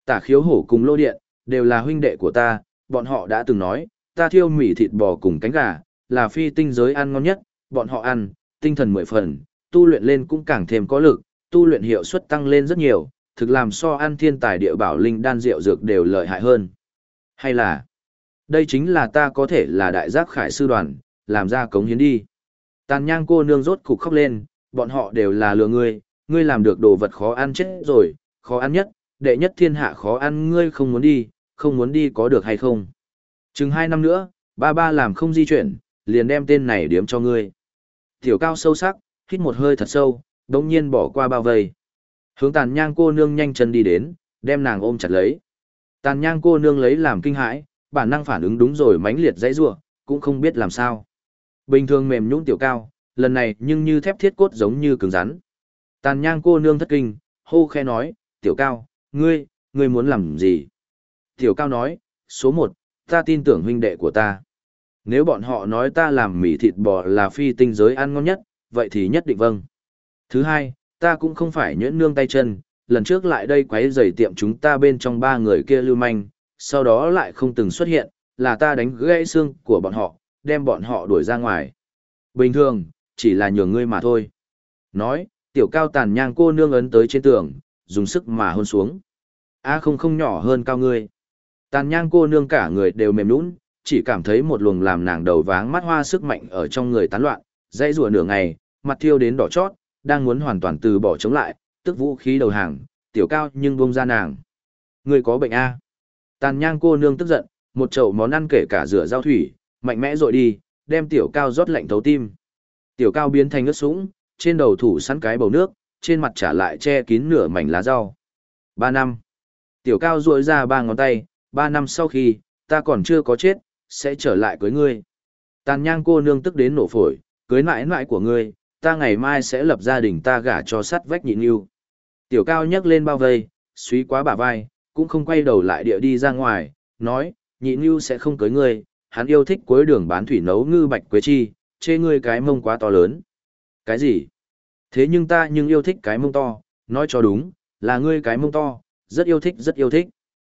Tả Khiếu Hổ cùng Lô Điện, đều là huynh đệ của ta, bọn họ đã từng nói, ta thiêu mì thịt bò cùng cánh gà, là phi tinh giới ăn ngon nhất, bọn họ ăn, tinh thần 10 phần, tu luyện lên cũng càng thêm có lực, tu luyện hiệu suất tăng lên rất nhiều, thực làm so ăn thiên tài địa bảo linh đan rượu dược đều lợi hại hơn. Hay là, đây chính là ta có thể là đại giác khải sư đoàn, làm ra cống hiến đi. Tàn Nhang cô nương rốt cục khóc lên, bọn họ đều là lừa ngươi làm được đồ vật khó ăn chết rồi, khó ăn nhất, đệ nhất thiên hạ khó ăn ngươi không muốn đi có được hay không. Chừng 2 năm nữa, ba làm không di chuyển, liền đem tên này điếm cho ngươi. Tiểu Cao sâu sắc, hít một hơi thật sâu, đống nhiên bỏ qua bao vây. Hướng Tàn Nhang cô nương nhanh chân đi đến, đem nàng ôm chặt lấy. Tàn Nhang cô nương lấy làm kinh hãi, bản năng phản ứng đúng rồi mãnh liệt dãy rủa, cũng không biết làm sao. Bình thường mềm nhũn Tiểu Cao, lần này nhưng như thép thiết cốt giống như cứng rắn. Tàn Nhang cô nương thất kinh, hô khe nói, Tiểu Cao, ngươi muốn làm gì? Tiểu Cao nói, số 1, ta tin tưởng huynh đệ của ta. Nếu bọn họ nói ta làm mì thịt bò là phi tinh giới ăn ngon nhất, vậy thì nhất định vâng. Thứ 2, ta cũng không phải nhuyễn nương tay chân, lần trước lại đây quấy rầy tiệm chúng ta bên trong 3 người kia lưu manh, sau đó lại không từng xuất hiện, là ta đánh gãy xương của bọn họ, đem bọn họ đuổi ra ngoài. Bình thường, chỉ là nhường ngươi mà thôi. Nói, Tiểu Cao Tàn Nhang cô nương ấn tới trên tường, dùng sức mà hôn xuống. Không nhỏ hơn Cao ngươi. Tàn Nhang cô nương cả người đều mềm nhũn, chỉ cảm thấy một luồng làm nàng đầu váng mắt hoa sức mạnh ở trong người tán loạn, dãy rủa nửa ngày, mặt thiêu đến đỏ chót, đang muốn hoàn toàn từ bỏ chống lại, tức vũ khí đầu hàng, Tiểu Cao nhưng buông ra nàng. Ngươi có bệnh a? Tàn Nhang cô nương tức giận, một chậu món ăn kể cả rửa rau thủy, mạnh mẽ dội đi, đem Tiểu Cao rót lạnh thấu tim. Tiểu Cao biến thành ướt sũng, trên đầu thủ sẵn cái bầu nước, trên mặt trả lại che kín nửa mảnh lá rau. 3 năm. Tiểu Cao duỗi ra 3 ngón tay, 3 năm sau khi, ta còn chưa có chết, sẽ trở lại cưới ngươi. Tàn Nhang cô nương tức đến nổ phổi, cưới mãi mãi của ngươi, ta ngày mai sẽ lập gia đình ta gả cho sắt vách Nhị Nưu. Tiểu Cao nhấc lên bao vây, suý quá bả vai, cũng không quay đầu lại địa đi ra ngoài, nói, Nhị Nưu sẽ không cưới ngươi, hắn yêu thích cuối đường bán thủy nấu ngư bạch quế chi, chê ngươi cái mông quá to lớn. Cái gì? Thế nhưng ta yêu thích cái mông to, nói cho đúng, là ngươi cái mông to, rất yêu thích rất yêu thích.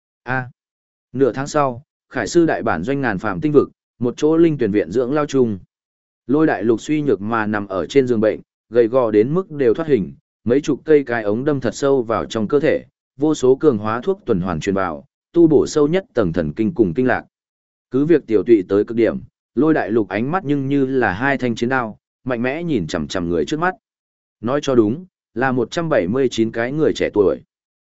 Nửa tháng sau, Khải sư đại bản doanh ngàn phàm tinh vực, một chỗ linh tuyển viện dưỡng lao chung. Lôi Đại Lục suy nhược mà nằm ở trên giường bệnh, gầy gò đến mức đều thoát hình, mấy chục cây cái ống đâm thật sâu vào trong cơ thể, vô số cường hóa thuốc tuần hoàn truyền vào, tu bổ sâu nhất tầng thần kinh cùng kinh lạc. Cứ việc tiểu tụy tới cực điểm, Lôi Đại Lục ánh mắt nhưng như là 2 thanh chiến đao, mạnh mẽ nhìn chằm chằm người trước mắt. Nói cho đúng, là 179 cái người trẻ tuổi.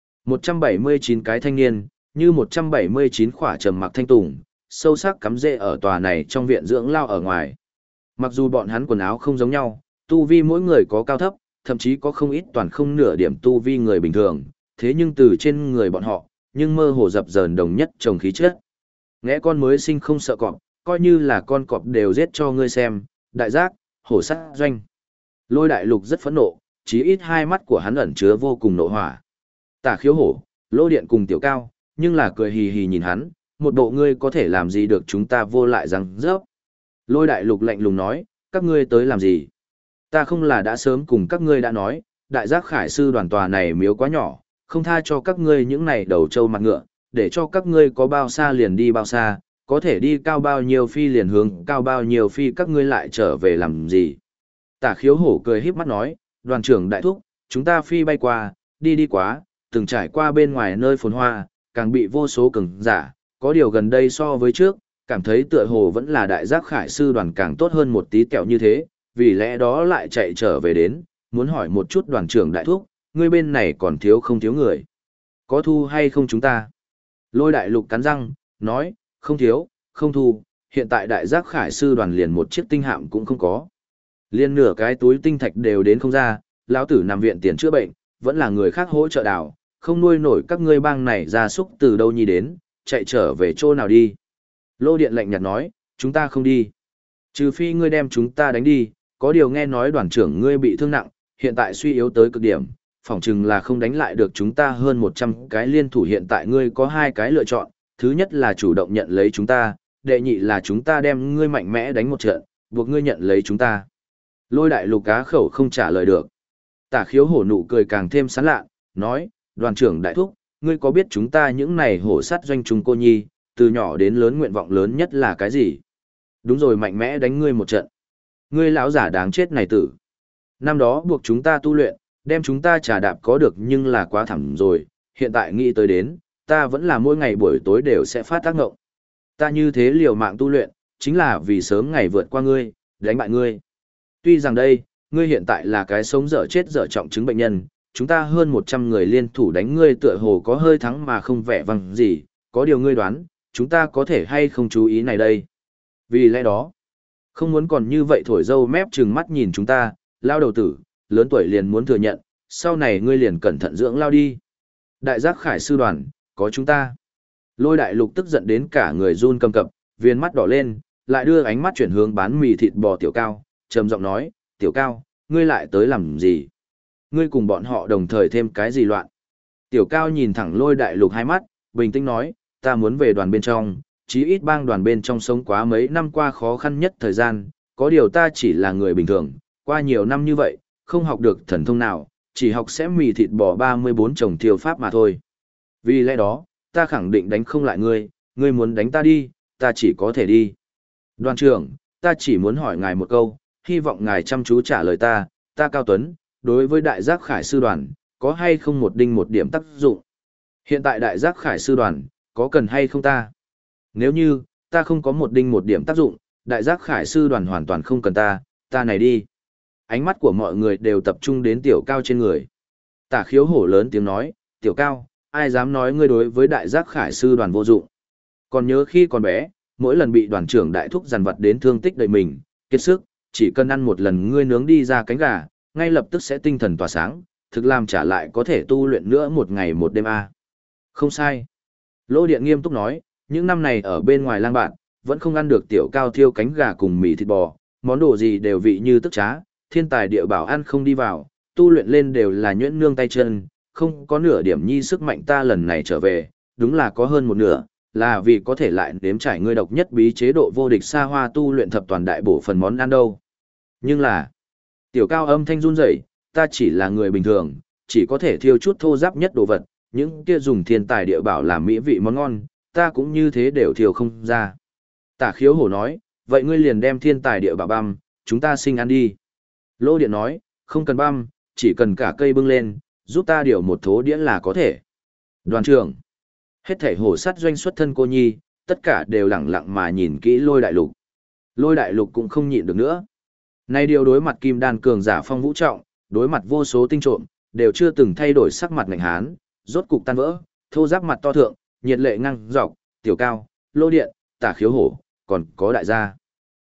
179 cái thanh niên, như 179 khỏa trầm mặc thanh tùng, sâu sắc cắm rễ ở tòa này trong viện dưỡng lao ở ngoài. Mặc dù bọn hắn quần áo không giống nhau, tu vi mỗi người có cao thấp, thậm chí có không ít toàn không nửa điểm tu vi người bình thường, thế nhưng từ trên người bọn họ, nhưng mơ hồ dập dờn đồng nhất trồng khí chất. Ngẽ con mới sinh không sợ cọp, coi như là con cọp đều giết cho ngươi xem, đại giác, hổ sát doanh. Lôi Đại Lục rất phẫn nộ, chí ít 2 mắt của hắn ẩn chứa vô cùng nộ hỏa. Tả Khiếu Hổ, Lô Điện cùng Tiểu Cao, nhưng là cười hì hì nhìn hắn, một bộ ngươi có thể làm gì được chúng ta vô lại răng rớp. Lôi Đại Lục lạnh lùng nói, các ngươi tới làm gì? Ta không là đã sớm cùng các ngươi đã nói, đại giác khải sư đoàn tòa này miếu quá nhỏ, không tha cho các ngươi những này đầu trâu mặt ngựa, để cho các ngươi có bao xa liền đi bao xa, có thể đi cao bao nhiêu phi liền hướng cao bao nhiêu phi, các ngươi lại trở về làm gì? Tả Khiếu Hổ cười híp mắt nói, đoàn trưởng đại thúc, chúng ta phi bay qua, đi quá, từng trải qua bên ngoài nơi phồn hoa, càng bị vô số cường giả, có điều gần đây so với trước, cảm thấy tựa hồ vẫn là đại giác khải sư đoàn càng tốt hơn một tí kẹo như thế, vì lẽ đó lại chạy trở về đến, muốn hỏi một chút đoàn trưởng đại thúc, ngươi bên này còn thiếu không thiếu người? Có thu hay không chúng ta? Lôi Đại Lục cắn răng, nói, không thiếu, không thu, hiện tại đại giác khải sư đoàn liền một chiếc tinh hạm cũng không có. Liên nửa cái túi tinh thạch đều đến không ra, lão tử nằm viện tiền chữa bệnh, vẫn là người khác hỗ trợ đào, không nuôi nổi các ngươi bang này ra súc từ đâu nhi đến, chạy trở về chỗ nào đi. Lô Điện lạnh nhạt nói, chúng ta không đi. Trừ phi ngươi đem chúng ta đánh đi, có điều nghe nói đoàn trưởng ngươi bị thương nặng, hiện tại suy yếu tới cực điểm, phỏng chừng là không đánh lại được chúng ta hơn 100 cái liên thủ, hiện tại ngươi có 2 cái lựa chọn, thứ nhất là chủ động nhận lấy chúng ta, đệ nhị là chúng ta đem ngươi mạnh mẽ đánh một trận, buộc ngươi nhận lấy chúng ta. Lôi Đại Lục cá khẩu không trả lời được. Tả Khiếu Hổ nụ cười càng thêm sán lạ, nói, đoàn trưởng đại thúc, ngươi có biết chúng ta những này hổ sát doanh chúng cô nhi, từ nhỏ đến lớn nguyện vọng lớn nhất là cái gì? Đúng rồi, mạnh mẽ đánh ngươi một trận. Ngươi lão giả đáng chết này tử. Năm đó buộc chúng ta tu luyện, đem chúng ta trà đạp có được nhưng là quá thẳm rồi, hiện tại nghĩ tới đến, ta vẫn là mỗi ngày buổi tối đều sẽ phát tác ngộng. Ta như thế liều mạng tu luyện, chính là vì sớm ngày vượt qua ngươi, đánh bại ngươi. Tuy rằng đây, ngươi hiện tại là cái sống dở chết dở trọng chứng bệnh nhân, chúng ta hơn 100 người liên thủ đánh ngươi tựa hồ có hơi thắng mà không vẻ vang gì, có điều ngươi đoán, chúng ta có thể hay không chú ý này đây. Vì lẽ đó, không muốn còn như vậy thổi dâu mép trừng mắt nhìn chúng ta, lao đầu tử, lớn tuổi liền muốn thừa nhận, sau này ngươi liền cẩn thận dưỡng lao đi. Đại giác khải sư đoàn, có chúng ta. Lôi đại lục tức giận đến cả người run cầm cập, viên mắt đỏ lên, lại đưa ánh mắt chuyển hướng bán mì thịt bò tiểu cao, trầm giọng nói, tiểu cao, ngươi lại tới làm gì? Ngươi cùng bọn họ đồng thời thêm cái gì loạn? Tiểu cao nhìn thẳng lôi đại lục hai mắt, bình tĩnh nói, ta muốn về đoàn bên trong, chí ít bang đoàn bên trong sống quá mấy năm qua khó khăn nhất thời gian, có điều ta chỉ là người bình thường, qua nhiều năm như vậy, không học được thần thông nào, chỉ học sẽ mì thịt bò 34 chồng thiêu pháp mà thôi. Vì lẽ đó, ta khẳng định đánh không lại ngươi, ngươi muốn đánh ta đi, ta chỉ có thể đi. Đoàn trưởng, ta chỉ muốn hỏi ngài một câu, hy vọng ngài chăm chú trả lời ta, ta Cao Tuấn, đối với đại giác khải sư đoàn, có hay không một đinh một điểm tác dụng? Hiện tại đại giác khải sư đoàn, có cần hay không ta? Nếu như, ta không có một đinh một điểm tác dụng, đại giác khải sư đoàn hoàn toàn không cần ta này đi. Ánh mắt của mọi người đều tập trung đến tiểu cao trên người. Tả khiếu hổ lớn tiếng nói, tiểu cao, ai dám nói ngươi đối với đại giác khải sư đoàn vô dụng. Còn nhớ khi còn bé, mỗi lần bị đoàn trưởng đại thúc dằn vặt đến thương tích đầy mình, kiệt sức, chỉ cần ăn một lần ngươi nướng đi ra cánh gà, ngay lập tức sẽ tinh thần tỏa sáng, thực làm trả lại có thể tu luyện nữa một ngày một đêm a. Không sai. Lô Điện nghiêm túc nói, những năm này ở bên ngoài lang bạn, vẫn không ăn được tiểu cao thiêu cánh gà cùng mì thịt bò, món đồ gì đều vị như tức trá, thiên tài địa bảo ăn không đi vào, tu luyện lên đều là nhuyễn nương tay chân, không có nửa điểm nhi sức mạnh ta lần này trở về, đúng là có hơn một nửa, là vì có thể lại nếm trải ngươi độc nhất bí chế độ vô địch xa hoa tu luyện thập toàn đại bổ phần món ăn đâu. Nhưng là, tiểu cao âm thanh run rẩy, ta chỉ là người bình thường, chỉ có thể thiêu chút thô giáp nhất đồ vật, những kia dùng thiên tài địa bảo làm mỹ vị món ngon, ta cũng như thế đều thiêu không ra. Tả khiếu hổ nói, vậy ngươi liền đem thiên tài địa bảo băm, chúng ta sinh ăn đi. Lô Điện nói, không cần băm, chỉ cần cả cây bưng lên, giúp ta điều một thố đĩa là có thể. Đoàn trưởng, hết thảy hổ sát doanh xuất thân cô nhi, tất cả đều lặng lặng mà nhìn kỹ lôi đại lục. Lôi đại lục cũng không nhịn được nữa. Nay điều đối mặt kim đan cường giả phong vũ trọng, đối mặt vô số tinh trộm, đều chưa từng thay đổi sắc mặt ngạnh hán, rốt cục tan vỡ, thô giáp mặt to thượng, nhiệt lệ ngăng dọc, tiểu cao, Lô Điện, Tả khiếu hổ, còn có đại gia.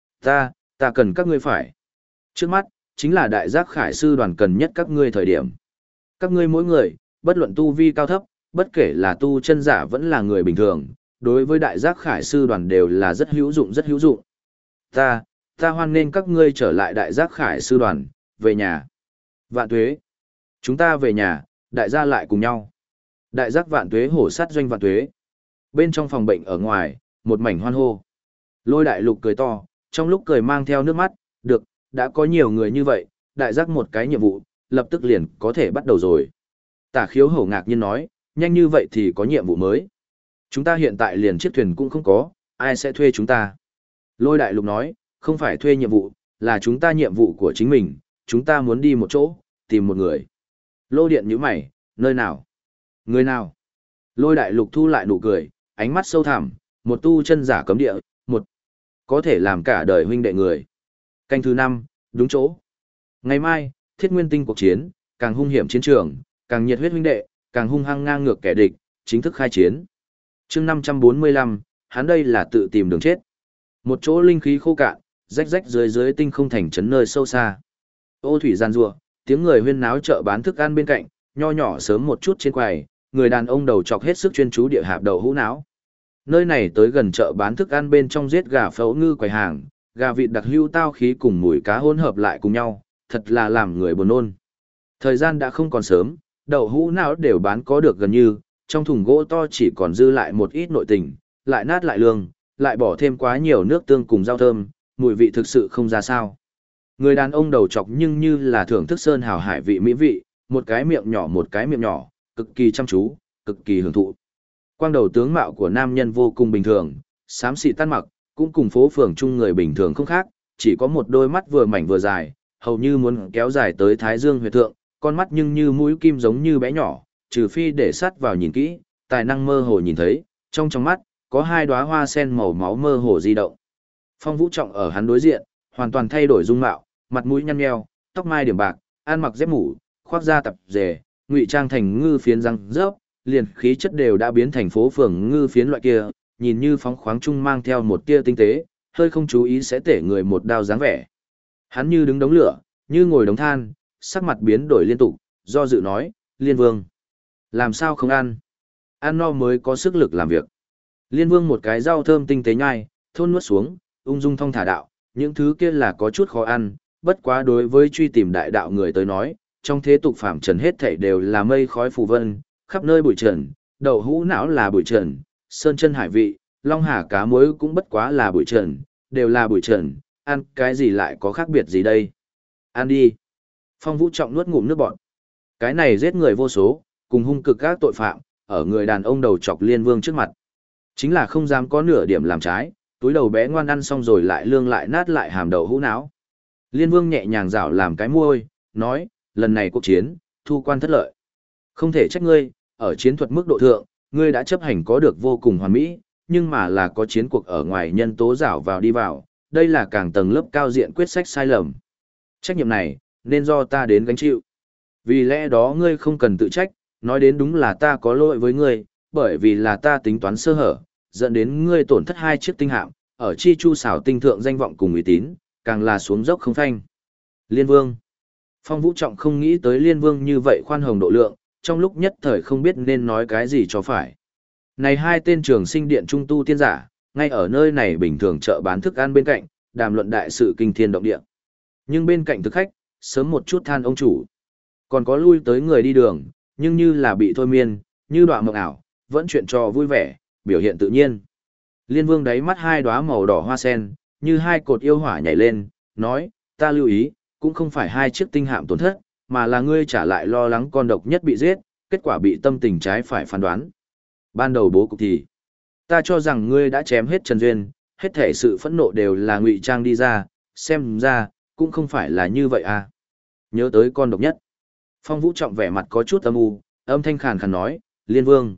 Ta cần các ngươi phải. Trước mắt, chính là đại giác khải sư đoàn cần nhất các ngươi thời điểm. Các ngươi mỗi người, bất luận tu vi cao thấp, bất kể là tu chân giả vẫn là người bình thường, đối với đại giác khải sư đoàn đều là rất hữu dụng rất hữu dụng. Ta hoan nên các ngươi trở lại đại giác khải sư đoàn, về nhà. Vạn tuế. Chúng ta về nhà, đại gia lại cùng nhau. Đại giác vạn tuế hổ sát doanh vạn tuế. Bên trong phòng bệnh ở ngoài, một mảnh hoan hô. Lôi đại lục cười to, trong lúc cười mang theo nước mắt, được, đã có nhiều người như vậy, đại giác một cái nhiệm vụ, lập tức liền có thể bắt đầu rồi. Tả khiếu hổ ngạc nhiên nói, nhanh như vậy thì có nhiệm vụ mới. Chúng ta hiện tại liền chiếc thuyền cũng không có, ai sẽ thuê chúng ta? Lôi đại lục nói, không phải thuê nhiệm vụ, là chúng ta nhiệm vụ của chính mình, chúng ta muốn đi một chỗ, tìm một người. Lô Điện nhíu mày, nơi nào? Người nào? Lôi đại lục thu lại nụ cười, ánh mắt sâu thẳm, một tu chân giả cấm địa, một có thể làm cả đời huynh đệ người. Canh thứ 5, đúng chỗ. Ngày mai, Thiết Nguyên Tinh cuộc chiến, càng hung hiểm chiến trường, càng nhiệt huyết huynh đệ, càng hung hăng ngang ngược kẻ địch, chính thức khai chiến. Chương 545, hắn đây là tự tìm đường chết. Một chỗ linh khí khô cạn, rách rách dưới tinh không thành trấn nơi sâu xa. Ô thủy gian rùa, tiếng người huyên náo chợ bán thức ăn bên cạnh, nho nhỏ sớm một chút trên quầy, người đàn ông đầu chọc hết sức chuyên chú địa hạp đậu hũ náo. Nơi này tới gần chợ bán thức ăn bên trong giết gà phẫu ngư quầy hàng, gà vịt đặc hữu tao khí cùng mùi cá hỗn hợp lại cùng nhau, thật là làm người buồn nôn. Thời gian đã không còn sớm, đậu hũ não đều bán có được gần như, trong thùng gỗ to chỉ còn dư lại một ít nội tình, lại nát lại lương, lại bỏ thêm quá nhiều nước tương cùng rau thơm, mùi vị thực sự không ra sao. Người đàn ông đầu chọc nhưng như là thưởng thức sơn hào hải vị mỹ vị, một cái miệng nhỏ, cực kỳ chăm chú, cực kỳ hưởng thụ. Quang đầu tướng mạo của nam nhân vô cùng bình thường, xám xịt tan mặc, cũng cùng phố phường chung người bình thường không khác, chỉ có một đôi mắt vừa mảnh vừa dài, hầu như muốn kéo dài tới thái dương huyệt thượng, con mắt nhưng như mũi kim giống như bé nhỏ, trừ phi để sát vào nhìn kỹ, tài năng mơ hồ nhìn thấy, trong mắt, có hai đóa hoa sen màu máu mơ hồ di động. Phong Vũ Trọng ở hắn đối diện, hoàn toàn thay đổi dung mạo, mặt mũi nhăn nheo, tóc mai điểm bạc, ăn mặc dép mũ, khoác da tập dề, ngụy trang thành ngư phiến răng rớp, liền khí chất đều đã biến thành phố phường ngư phiến loại kia, nhìn như phóng khoáng trung mang theo một tia tinh tế, hơi không chú ý sẽ tể người một đao dáng vẻ. Hắn như đứng đống lửa, như ngồi đống than, sắc mặt biến đổi liên tục, do dự nói, Liên Vương. Làm sao không ăn? Ăn no mới có sức lực làm việc. Liên Vương một cái rau thơm tinh tế nhai, thôn nuốt xuống, ung dung thong thả đạo, những thứ kia là có chút khó ăn, bất quá đối với truy tìm đại đạo người tới nói, trong thế tục phàm trần hết thảy đều là mây khói phù vân, khắp nơi bụi trần, đậu hũ não là bụi trần, sơn chân hải vị, long hà cá muối cũng bất quá là bụi trần, đều là bụi trần, ăn cái gì lại có khác biệt gì đây? Ăn đi. Phong Vũ Trọng nuốt ngụm nước bọt. Cái này giết người vô số, cùng hung cực các tội phạm, ở người đàn ông đầu chọc Liên Vương trước mặt. Chính là không dám có nửa điểm làm trái, túi đầu bé ngoan ăn xong rồi lại lương lại nát lại hàm đậu hũ não. Liên Vương nhẹ nhàng rảo làm cái môi, nói, lần này cuộc chiến, thu quan thất lợi. Không thể trách ngươi, ở chiến thuật mức độ thượng, ngươi đã chấp hành có được vô cùng hoàn mỹ, nhưng mà là có chiến cuộc ở ngoài nhân tố rảo vào đi vào, đây là càng tầng lớp cao diện quyết sách sai lầm. Trách nhiệm này, nên do ta đến gánh chịu. Vì lẽ đó ngươi không cần tự trách, nói đến đúng là ta có lỗi với ngươi, bởi vì là ta tính toán sơ hở, dẫn đến ngươi tổn thất 2 chiếc tinh hạm, ở chi chu xảo tinh thượng danh vọng cùng uy tín, càng là xuống dốc không phanh. Liên Vương. Phong Vũ Trọng không nghĩ tới Liên Vương như vậy khoan hồng độ lượng, trong lúc nhất thời không biết nên nói cái gì cho phải. Này hai tên trường sinh điện trung tu tiên giả, ngay ở nơi này bình thường chợ bán thức ăn bên cạnh, đàm luận đại sự kinh thiên động địa. Nhưng bên cạnh thực khách, sớm một chút than ông chủ. Còn có lui tới người đi đường, nhưng như là bị thôi miên, như đọa mộng ảo, vẫn chuyện trò vui vẻ, biểu hiện tự nhiên. Liên Vương đáy mắt hai đóa màu đỏ hoa sen, như hai cột yêu hỏa nhảy lên, nói, ta lưu ý, cũng không phải 2 chiếc tinh hạm tổn thất, mà là ngươi trả lại lo lắng con độc nhất bị giết, kết quả bị tâm tình trái phải phán đoán. Ban đầu bố cục thì, ta cho rằng ngươi đã chém hết Trần Duyên, hết thể sự phẫn nộ đều là ngụy trang đi ra, xem ra, cũng không phải là như vậy à. Nhớ tới con độc nhất. Phong Vũ Trọng vẻ mặt có chút âm u, âm thanh khàn khàn nói, Liên Vương,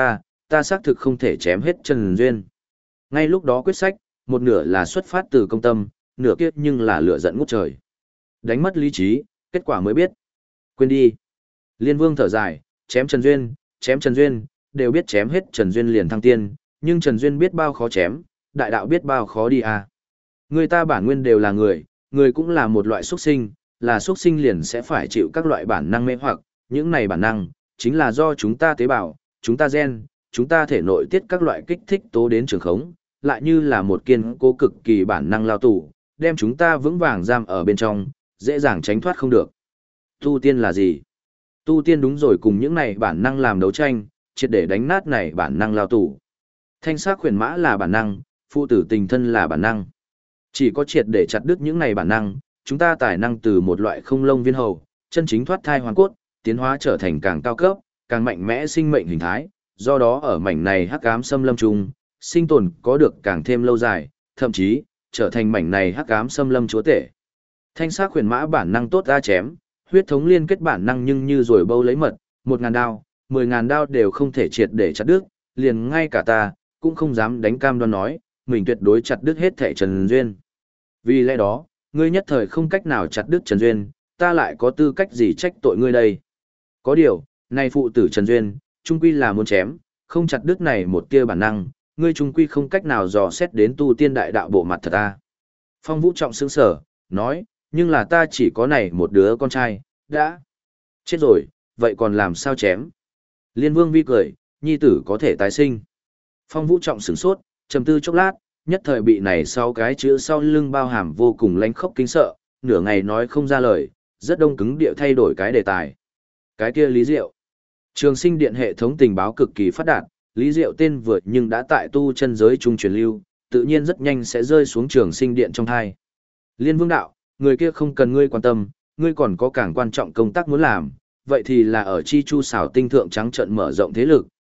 ta xác thực không thể chém hết Trần Duyên. Ngay lúc đó quyết sách, một nửa là xuất phát từ công tâm, nửa kia nhưng là lửa giận ngút trời. Đánh mất lý trí, kết quả mới biết. Quên đi. Liên Vương thở dài, chém Trần Duyên, đều biết chém hết Trần Duyên liền thăng tiên, nhưng Trần Duyên biết bao khó chém, đại đạo biết bao khó đi à. Người ta bản nguyên đều là người cũng là một loại xuất sinh, là xuất sinh liền sẽ phải chịu các loại bản năng mê hoặc, những này bản năng, chính là do chúng ta tế bào, chúng ta gen, chúng ta thể nội tiết các loại kích thích tố đến trường khống, lại như là một kiên cố cực kỳ bản năng lao tù, đem chúng ta vững vàng giam ở bên trong, dễ dàng tránh thoát không được. Tu tiên là gì? Tu tiên đúng rồi cùng những này bản năng làm đấu tranh, triệt để đánh nát này bản năng lao tù. Thanh sắc khuyển mã là bản năng, phụ tử tình thân là bản năng. Chỉ có triệt để chặt đứt những này bản năng, chúng ta tài năng từ một loại không lông viên hầu, chân chính thoát thai hoàn cốt, tiến hóa trở thành càng cao cấp, càng mạnh mẽ sinh mệnh hình thái, do đó ở mảnh này hắc ám xâm lâm chung, sinh tồn có được càng thêm lâu dài, thậm chí trở thành mảnh này hắc ám xâm lâm chúa tể. Thanh sắc khuyển mã bản năng tốt ra chém, huyết thống liên kết bản năng nhưng như rồi bâu lấy mật, 1.000 đao, 10.000 đao đều không thể triệt để chặt đứt, liền ngay cả ta cũng không dám đánh cam đoan nói, mình tuyệt đối chặt đứt hết thể Trần Duyên. Vì lẽ đó, ngươi nhất thời không cách nào chặt đứt Trần Duyên, ta lại có tư cách gì trách tội ngươi đây? Có điều, này phụ tử Trần Duyên, trung quy là muốn chém, không chặt đứt này một tia bản năng, ngươi trung quy không cách nào dò xét đến tu tiên đại đạo bộ mặt thật ta. Phong Vũ Trọng sững sở, nói, nhưng là ta chỉ có này một đứa con trai, đã chết rồi, vậy còn làm sao chém? Liên Vương vi cười, nhi tử có thể tái sinh. Phong Vũ Trọng sửng sốt, trầm tư chốc lát, nhất thời bị này sau cái chữ sau lưng bao hàm vô cùng lánh khốc kinh sợ, nửa ngày nói không ra lời, rất đông cứng điệu thay đổi cái đề tài. Cái kia Lý Diệu. Trường sinh điện hệ thống tình báo cực kỳ phát đạt, Lý Diệu tên vượt nhưng đã tại tu chân giới trung truyền lưu, tự nhiên rất nhanh sẽ rơi xuống trường sinh điện trong hai. Liên Vương đạo, người kia không cần ngươi quan tâm, ngươi còn có càng quan trọng công tác muốn làm, vậy thì là ở chi chu xảo tinh thượng trắng trận mở rộng thế lực,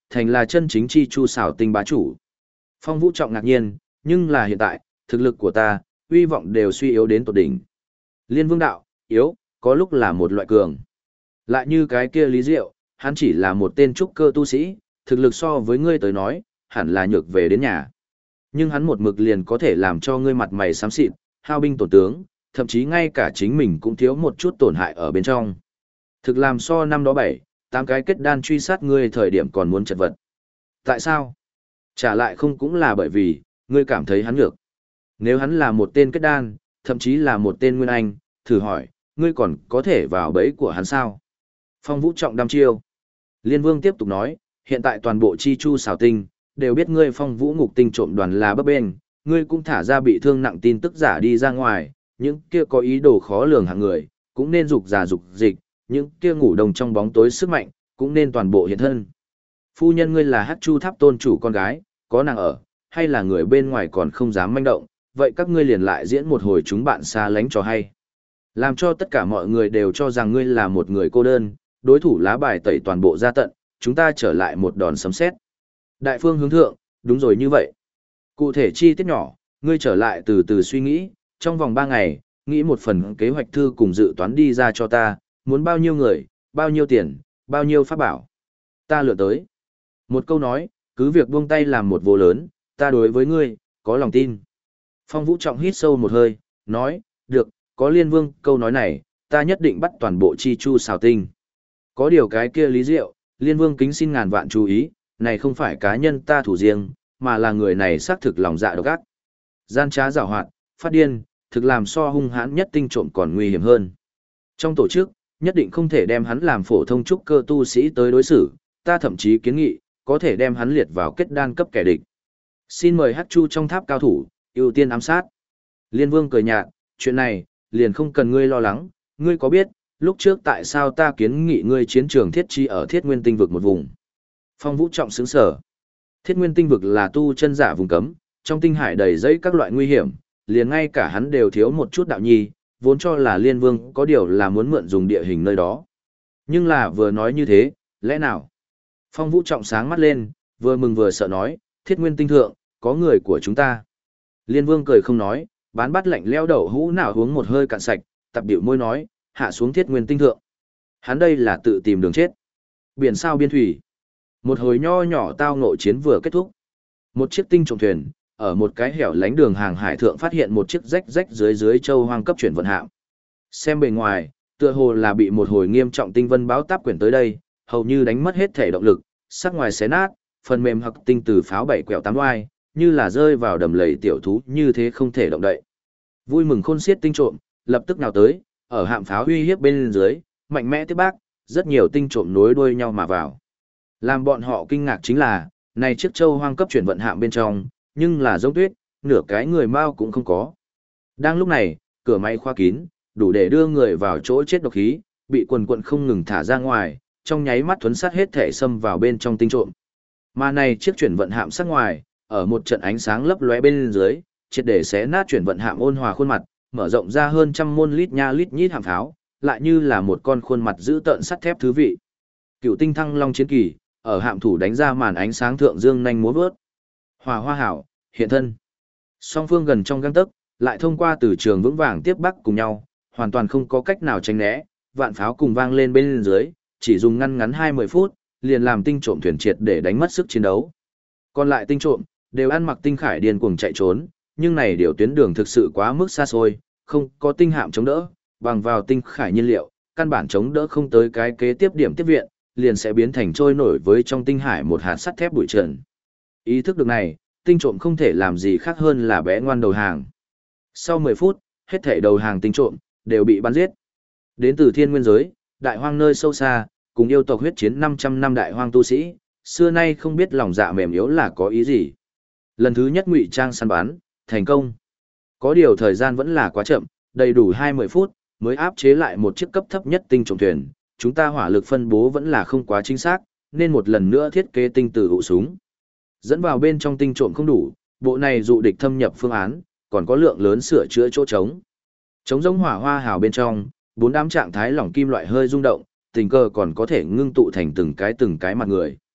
thành là chân chính chi chu xảo tinh bá chủ. Phong Vũ Trọng ngạc nhiên, nhưng là hiện tại, thực lực của ta, uy vọng đều suy yếu đến tột đỉnh. Liên Vương đạo, yếu, có lúc là một loại cường. Lại như cái kia Lý Diệu, hắn chỉ là một tên trúc cơ tu sĩ, thực lực so với ngươi tới nói, hẳn là nhược về đến nhà. Nhưng hắn một mực liền có thể làm cho ngươi mặt mày xám xịt, hao binh tổn tướng, thậm chí ngay cả chính mình cũng thiếu một chút tổn hại ở bên trong. Thực làm so năm đó 7, 8 cái kết đan truy sát ngươi thời điểm còn muốn chật vật. Tại sao? Trả lại không cũng là bởi vì, ngươi cảm thấy hắn nhược. Nếu hắn là một tên kết đan, thậm chí là một tên nguyên anh, thử hỏi, ngươi còn có thể vào bẫy của hắn sao? Phong Vũ Trọng đăm chiêu. Liên Vương tiếp tục nói, hiện tại toàn bộ chi chu xảo tinh, đều biết ngươi Phong Vũ Ngục Tinh trộm đoàn là bấp bênh, ngươi cũng thả ra bị thương nặng tin tức giả đi ra ngoài, những kia có ý đồ khó lường hạng người, cũng nên dục giả dục dịch, những kia ngủ đông trong bóng tối sức mạnh, cũng nên toàn bộ hiện thân. Phu nhân ngươi là Hắc Chu Tháp tôn chủ con gái, có nàng ở, hay là người bên ngoài còn không dám manh động, vậy các ngươi liền lại diễn một hồi chúng bạn xa lánh cho hay. Làm cho tất cả mọi người đều cho rằng ngươi là một người cô đơn, đối thủ lá bài tẩy toàn bộ ra tận, chúng ta trở lại một đòn sấm sét. Đại phương hướng thượng, đúng rồi như vậy. Cụ thể chi tiết nhỏ, ngươi trở lại từ từ suy nghĩ, trong vòng 3 ngày, nghĩ một phần kế hoạch thư cùng dự toán đi ra cho ta, muốn bao nhiêu người, bao nhiêu tiền, bao nhiêu pháp bảo. Ta lựa tới. Một câu nói, cứ việc buông tay làm một vô lớn, ta đối với ngươi, có lòng tin. Phong Vũ Trọng hít sâu một hơi, nói, được, có Liên Vương câu nói này, ta nhất định bắt toàn bộ chi chu xào tinh. Có điều cái kia Lý Diệu, Liên Vương kính xin ngàn vạn chú ý, này không phải cá nhân ta thủ riêng, mà là người này xác thực lòng dạ độc ác. Gian trá giảo hoạt, phát điên, thực làm so hung hãn nhất tinh trộm còn nguy hiểm hơn. Trong tổ chức, nhất định không thể đem hắn làm phổ thông trúc cơ tu sĩ tới đối xử, ta thậm chí kiến nghị, có thể đem hắn liệt vào kết đan cấp kẻ địch. Xin mời Hắc Chu trong tháp cao thủ, ưu tiên ám sát. Liên Vương cười nhạt, chuyện này, liền không cần ngươi lo lắng, ngươi có biết, lúc trước tại sao ta kiến nghị ngươi chiến trường thiết chi ở Thiết Nguyên Tinh vực một vùng. Phong Vũ Trọng sướng sở. Thiết Nguyên Tinh vực là tu chân giả vùng cấm, trong tinh hải đầy dẫy các loại nguy hiểm, liền ngay cả hắn đều thiếu một chút đạo nhi, vốn cho là Liên Vương có điều là muốn mượn dùng địa hình nơi đó. Nhưng là vừa nói như thế, lẽ nào? Phong Vũ Trọng sáng mắt lên, vừa mừng vừa sợ nói, Thiết Nguyên Tinh thượng, có người của chúng ta. Liên Vương cười không nói, bán bát lạnh leo đậu hũ nào uống một hơi cạn sạch, tập điệu môi nói, hạ xuống Thiết Nguyên Tinh thượng. Hắn đây là tự tìm đường chết. Biển sao biên thủy. Một hồi nho nhỏ tao ngộ chiến vừa kết thúc. Một chiếc tinh trộm thuyền, ở một cái hẻo lánh đường hàng hải thượng phát hiện một chiếc rách rách dưới châu hoang cấp chuyển vận hạm. Xem bề ngoài, tựa hồ là bị một hồi nghiêm trọng tinh vân báo táp quyển tới đây, hầu như đánh mất hết thể động lực, sắc ngoài xé nát, phần mềm hoặc tinh từ pháo bảy quẹo tám oai, như là rơi vào đầm lầy tiểu thú như thế không thể động đậy. Vui mừng khôn xiết tinh trộm, lập tức nào tới, ở hạm pháo uy hiếp bên dưới, mạnh mẽ tiếp bác, rất nhiều tinh trộm nối đuôi nhau mà vào. Làm bọn họ kinh ngạc chính là, này chiếc châu hoang cấp chuyển vận hạm bên trong, nhưng là giống tuyết, nửa cái người mau cũng không có. Đang lúc này, cửa máy khoa kín, đủ để đưa người vào chỗ chết độc khí, bị quần quần không ngừng thả ra ngoài, trong nháy mắt thuấn sát hết thể xâm vào bên trong tinh trộm. Mà này chiếc chuyển vận hạm sát ngoài, ở một trận ánh sáng lấp lóe bên dưới, triệt để xé nát chuyển vận hạm ôn hòa khuôn mặt, mở rộng ra hơn trăm môn lít nha lít nhít hạm pháo, lại như là một con khuôn mặt giữ tợn sắt thép thứ vị. Cựu tinh thăng long chiến kỳ, ở hạm thủ đánh ra màn ánh sáng thượng dương nhanh múa vớt. Hòa hoa hảo, hiện thân. Song phương gần trong gang tấc, lại thông qua từ trường vững vàng tiếp bắc cùng nhau, hoàn toàn không có cách nào tránh né, vạn pháo cùng vang lên bên dưới, chỉ dùng ngăn ngắn 20 phút, liền làm tinh trộm thuyền triệt để đánh mất sức chiến đấu. Còn lại tinh trộm, đều ăn mặc tinh khải điên cuồng chạy trốn, nhưng này điều tuyến đường thực sự quá mức xa xôi, không có tinh hạm chống đỡ, bằng vào tinh khải nhiên liệu, căn bản chống đỡ không tới cái kế tiếp điểm tiếp viện, liền sẽ biến thành trôi nổi với trong tinh hải một hạt sắt thép bụi trần. Ý thức được này, tinh trộm không thể làm gì khác hơn là bé ngoan đầu hàng. Sau 10 phút, hết thảy đầu hàng tinh trộm đều bị bắn giết. Đến từ thiên nguyên giới, đại hoang nơi sâu xa, cùng yêu tộc huyết chiến 500 năm đại hoang tu sĩ, xưa nay không biết lòng dạ mềm yếu là có ý gì. Lần thứ nhất ngụy trang săn bắn, thành công. Có điều thời gian vẫn là quá chậm, đầy đủ 20 phút, mới áp chế lại một chiếc cấp thấp nhất tinh trộm thuyền. Chúng ta hỏa lực phân bố vẫn là không quá chính xác, nên một lần nữa thiết kế tinh tử hụ súng. Dẫn vào bên trong tinh trộm không đủ, bộ này dụ địch thâm nhập phương án, còn có lượng lớn sửa chữa chỗ trống. Trống giống hỏa hoa hào bên trong, 4 đám trạng thái lỏng kim loại hơi rung động, tình cờ còn có thể ngưng tụ thành từng cái mặt người.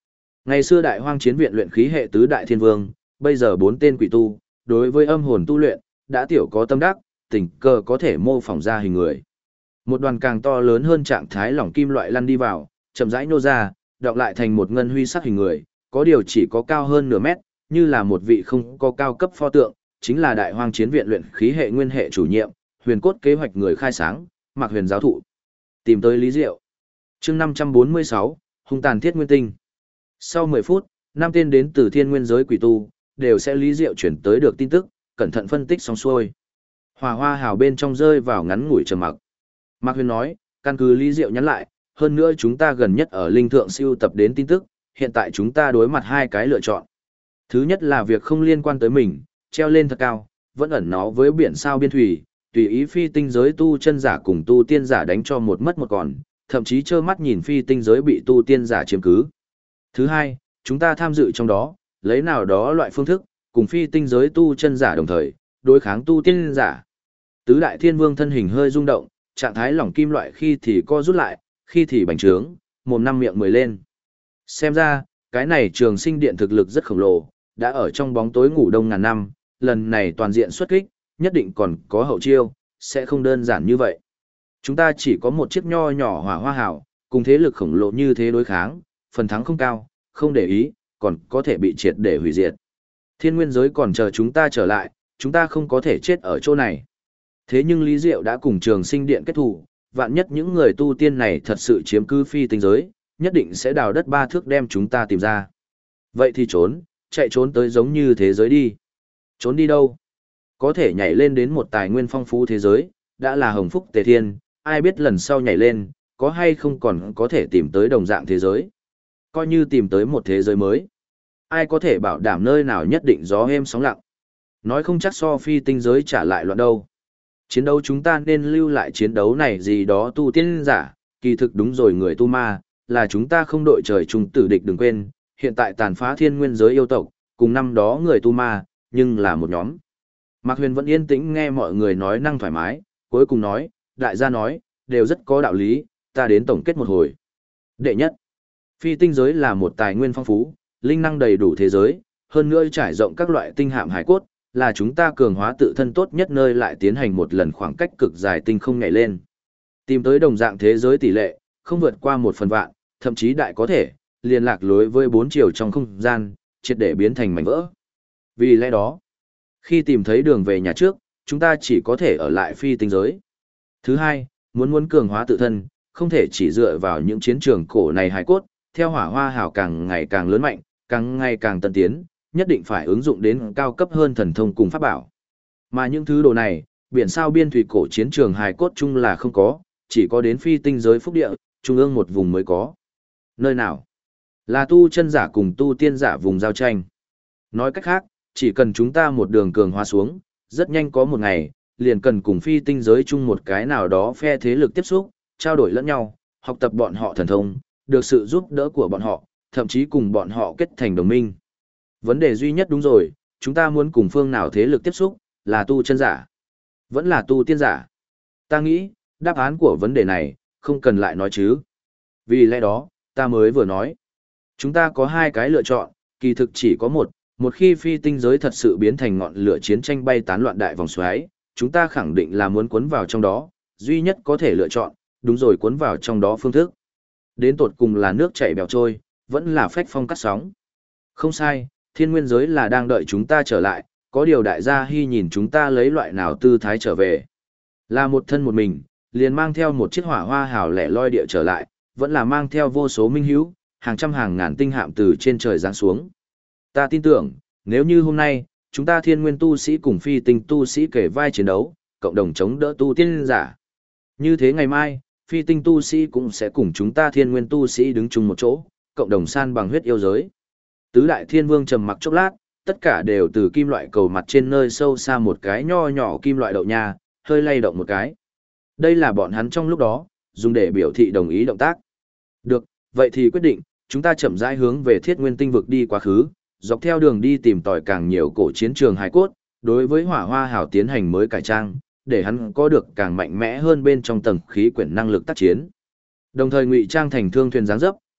Ngày xưa Đại Hoang Chiến Viện luyện khí hệ tứ đại thiên vương, bây giờ 4 tên quỷ tu, đối với âm hồn tu luyện, đã tiểu có tâm đắc, tình cờ có thể mô phỏng ra hình người. Một đoàn càng to lớn hơn trạng thái lỏng kim loại lăn đi vào, chậm rãi nô ra, đọng lại thành một ngân huy sắc hình người, có điều chỉ có cao hơn nửa mét, như là một vị không có cao cấp pho tượng, chính là Đại Hoang Chiến Viện luyện khí hệ nguyên hệ chủ nhiệm, huyền cốt kế hoạch người khai sáng, Mạc Huyền giáo thụ. Tìm tới Lý Diệu. Chương 546, hung tàn thiết nguyên tinh. Sau 10 phút, 5 tên đến từ thiên nguyên giới quỷ tu, đều sẽ Lý Diệu chuyển tới được tin tức, cẩn thận phân tích xong xuôi. Hỏa Hoa Hào bên trong rơi vào ngắn ngủi trầm mặc. Mạc Huyền nói, căn cứ Lý Diệu nhắn lại, hơn nữa chúng ta gần nhất ở linh thượng siêu tập đến tin tức, hiện tại chúng ta đối mặt hai cái lựa chọn. Thứ nhất là việc không liên quan tới mình, treo lên thật cao, vẫn ẩn nó với biển sao biên thủy, tùy ý phi tinh giới tu chân giả cùng tu tiên giả đánh cho một mất một còn, thậm chí trơ mắt nhìn phi tinh giới bị tu tiên giả chiếm cứ. Thứ hai, chúng ta tham dự trong đó, lấy nào đó loại phương thức, cùng phi tinh giới tu chân giả đồng thời, đối kháng tu tiên giả. Tứ đại thiên vương thân hình hơi rung động, trạng thái lỏng kim loại khi thì co rút lại, khi thì bành trướng, mồm năm miệng mười lên. Xem ra, cái này trường sinh điện thực lực rất khổng lồ, đã ở trong bóng tối ngủ đông ngàn năm, lần này toàn diện xuất kích, nhất định còn có hậu chiêu, sẽ không đơn giản như vậy. Chúng ta chỉ có một chiếc nho nhỏ Hỏa Hoa Hào, cùng thế lực khổng lồ như thế đối kháng, phần thắng không cao, không để ý, còn có thể bị triệt để hủy diệt. Thiên nguyên giới còn chờ chúng ta trở lại, chúng ta không có thể chết ở chỗ này. Thế nhưng Lý Diệu đã cùng trường sinh điện kết thủ, vạn nhất những người tu tiên này thật sự chiếm cứ phi tinh giới, nhất định sẽ đào đất 3 thước đem chúng ta tìm ra. Vậy thì trốn, chạy trốn tới giống như thế giới đi. Trốn đi đâu? Có thể nhảy lên đến một tài nguyên phong phú thế giới, đã là hồng phúc tề thiên, ai biết lần sau nhảy lên, có hay không còn có thể tìm tới đồng dạng thế giới. Coi như tìm tới một thế giới mới. Ai có thể bảo đảm nơi nào nhất định gió êm sóng lặng. Nói không chắc so phi tinh giới trả lại loạn đâu. Chiến đấu chúng ta nên lưu lại chiến đấu này gì đó tu tiên giả, kỳ thực đúng rồi người tu ma, là chúng ta không đội trời chung tử địch đừng quên, hiện tại tàn phá thiên nguyên giới yêu tộc, cùng năm đó người tu ma, nhưng là một nhóm. Mạc Huyền vẫn yên tĩnh nghe mọi người nói năng thoải mái, cuối cùng nói, đại gia nói, đều rất có đạo lý, ta đến tổng kết một hồi. Đệ nhất, phi tinh giới là một tài nguyên phong phú, linh năng đầy đủ thế giới, hơn nữa trải rộng các loại tinh hạm hải cốt, là chúng ta cường hóa tự thân tốt nhất nơi lại tiến hành một lần khoảng cách cực dài tinh không nhảy lên. Tìm tới đồng dạng thế giới tỷ lệ, không vượt qua 1/1000, thậm chí đại có thể, liên lạc lối với 4 chiều trong không gian, triệt để biến thành mảnh vỡ. Vì lẽ đó, khi tìm thấy đường về nhà trước, chúng ta chỉ có thể ở lại phi tinh giới. Thứ hai, muốn cường hóa tự thân, không thể chỉ dựa vào những chiến trường cổ này hài cốt, theo Hỏa Hoa Hào càng ngày càng lớn mạnh, càng ngày càng tân tiến, nhất định phải ứng dụng đến cao cấp hơn thần thông cùng pháp bảo. Mà những thứ đồ này, biển sao biên thủy cổ chiến trường hài cốt chung là không có, chỉ có đến phi tinh giới phúc địa, trung ương một vùng mới có. Nơi nào? Là tu chân giả cùng tu tiên giả vùng giao tranh. Nói cách khác, chỉ cần chúng ta một đường cường hóa xuống, rất nhanh có một ngày, liền cần cùng phi tinh giới chung một cái nào đó phe thế lực tiếp xúc, trao đổi lẫn nhau, học tập bọn họ thần thông, được sự giúp đỡ của bọn họ, thậm chí cùng bọn họ kết thành đồng minh. Vấn đề duy nhất đúng rồi, chúng ta muốn cùng phương nào thế lực tiếp xúc, là tu chân giả, vẫn là tu tiên giả. Ta nghĩ, đáp án của vấn đề này, không cần lại nói chứ. Vì lẽ đó, ta mới vừa nói. Chúng ta có 2 cái lựa chọn, kỳ thực chỉ có một khi phi tinh giới thật sự biến thành ngọn lửa chiến tranh bay tán loạn đại vòng xoáy, chúng ta khẳng định là muốn cuốn vào trong đó, duy nhất có thể lựa chọn, đúng rồi cuốn vào trong đó phương thức. Đến tột cùng là nước chảy bèo trôi, vẫn là phách phong cắt sóng. Không sai, thiên nguyên giới là đang đợi chúng ta trở lại, có điều đại gia hy nhìn chúng ta lấy loại nào tư thái trở về. Là một thân một mình, liền mang theo một chiếc Hỏa Hoa Hào lẻ loi địa trở lại, vẫn là mang theo vô số minh hữu, hàng trăm hàng ngàn tinh hạm từ trên trời giáng xuống. Ta tin tưởng, nếu như hôm nay, chúng ta thiên nguyên tu sĩ cùng phi tinh tu sĩ kể vai chiến đấu, cộng đồng chống đỡ tu tiên giả. Như thế ngày mai, phi tinh tu sĩ cũng sẽ cùng chúng ta thiên nguyên tu sĩ đứng chung một chỗ, cộng đồng san bằng huyết yêu giới. Tứ đại thiên vương trầm mặc chốc lát, tất cả đều từ kim loại cầu mặt trên nơi sâu xa một cái nho nhỏ kim loại đậu nha, hơi lay động một cái. Đây là bọn hắn trong lúc đó, dùng để biểu thị đồng ý động tác. Được, vậy thì quyết định, chúng ta chậm rãi hướng về thiết nguyên tinh vực đi quá khứ, dọc theo đường đi tìm tòi càng nhiều cổ chiến trường hài cốt, đối với Hỏa Hoa Hào tiến hành mới cải trang, để hắn có được càng mạnh mẽ hơn bên trong tầng khí quyển năng lực tác chiến. Đồng thời ngụy trang thành thương thuyền dáng dấp,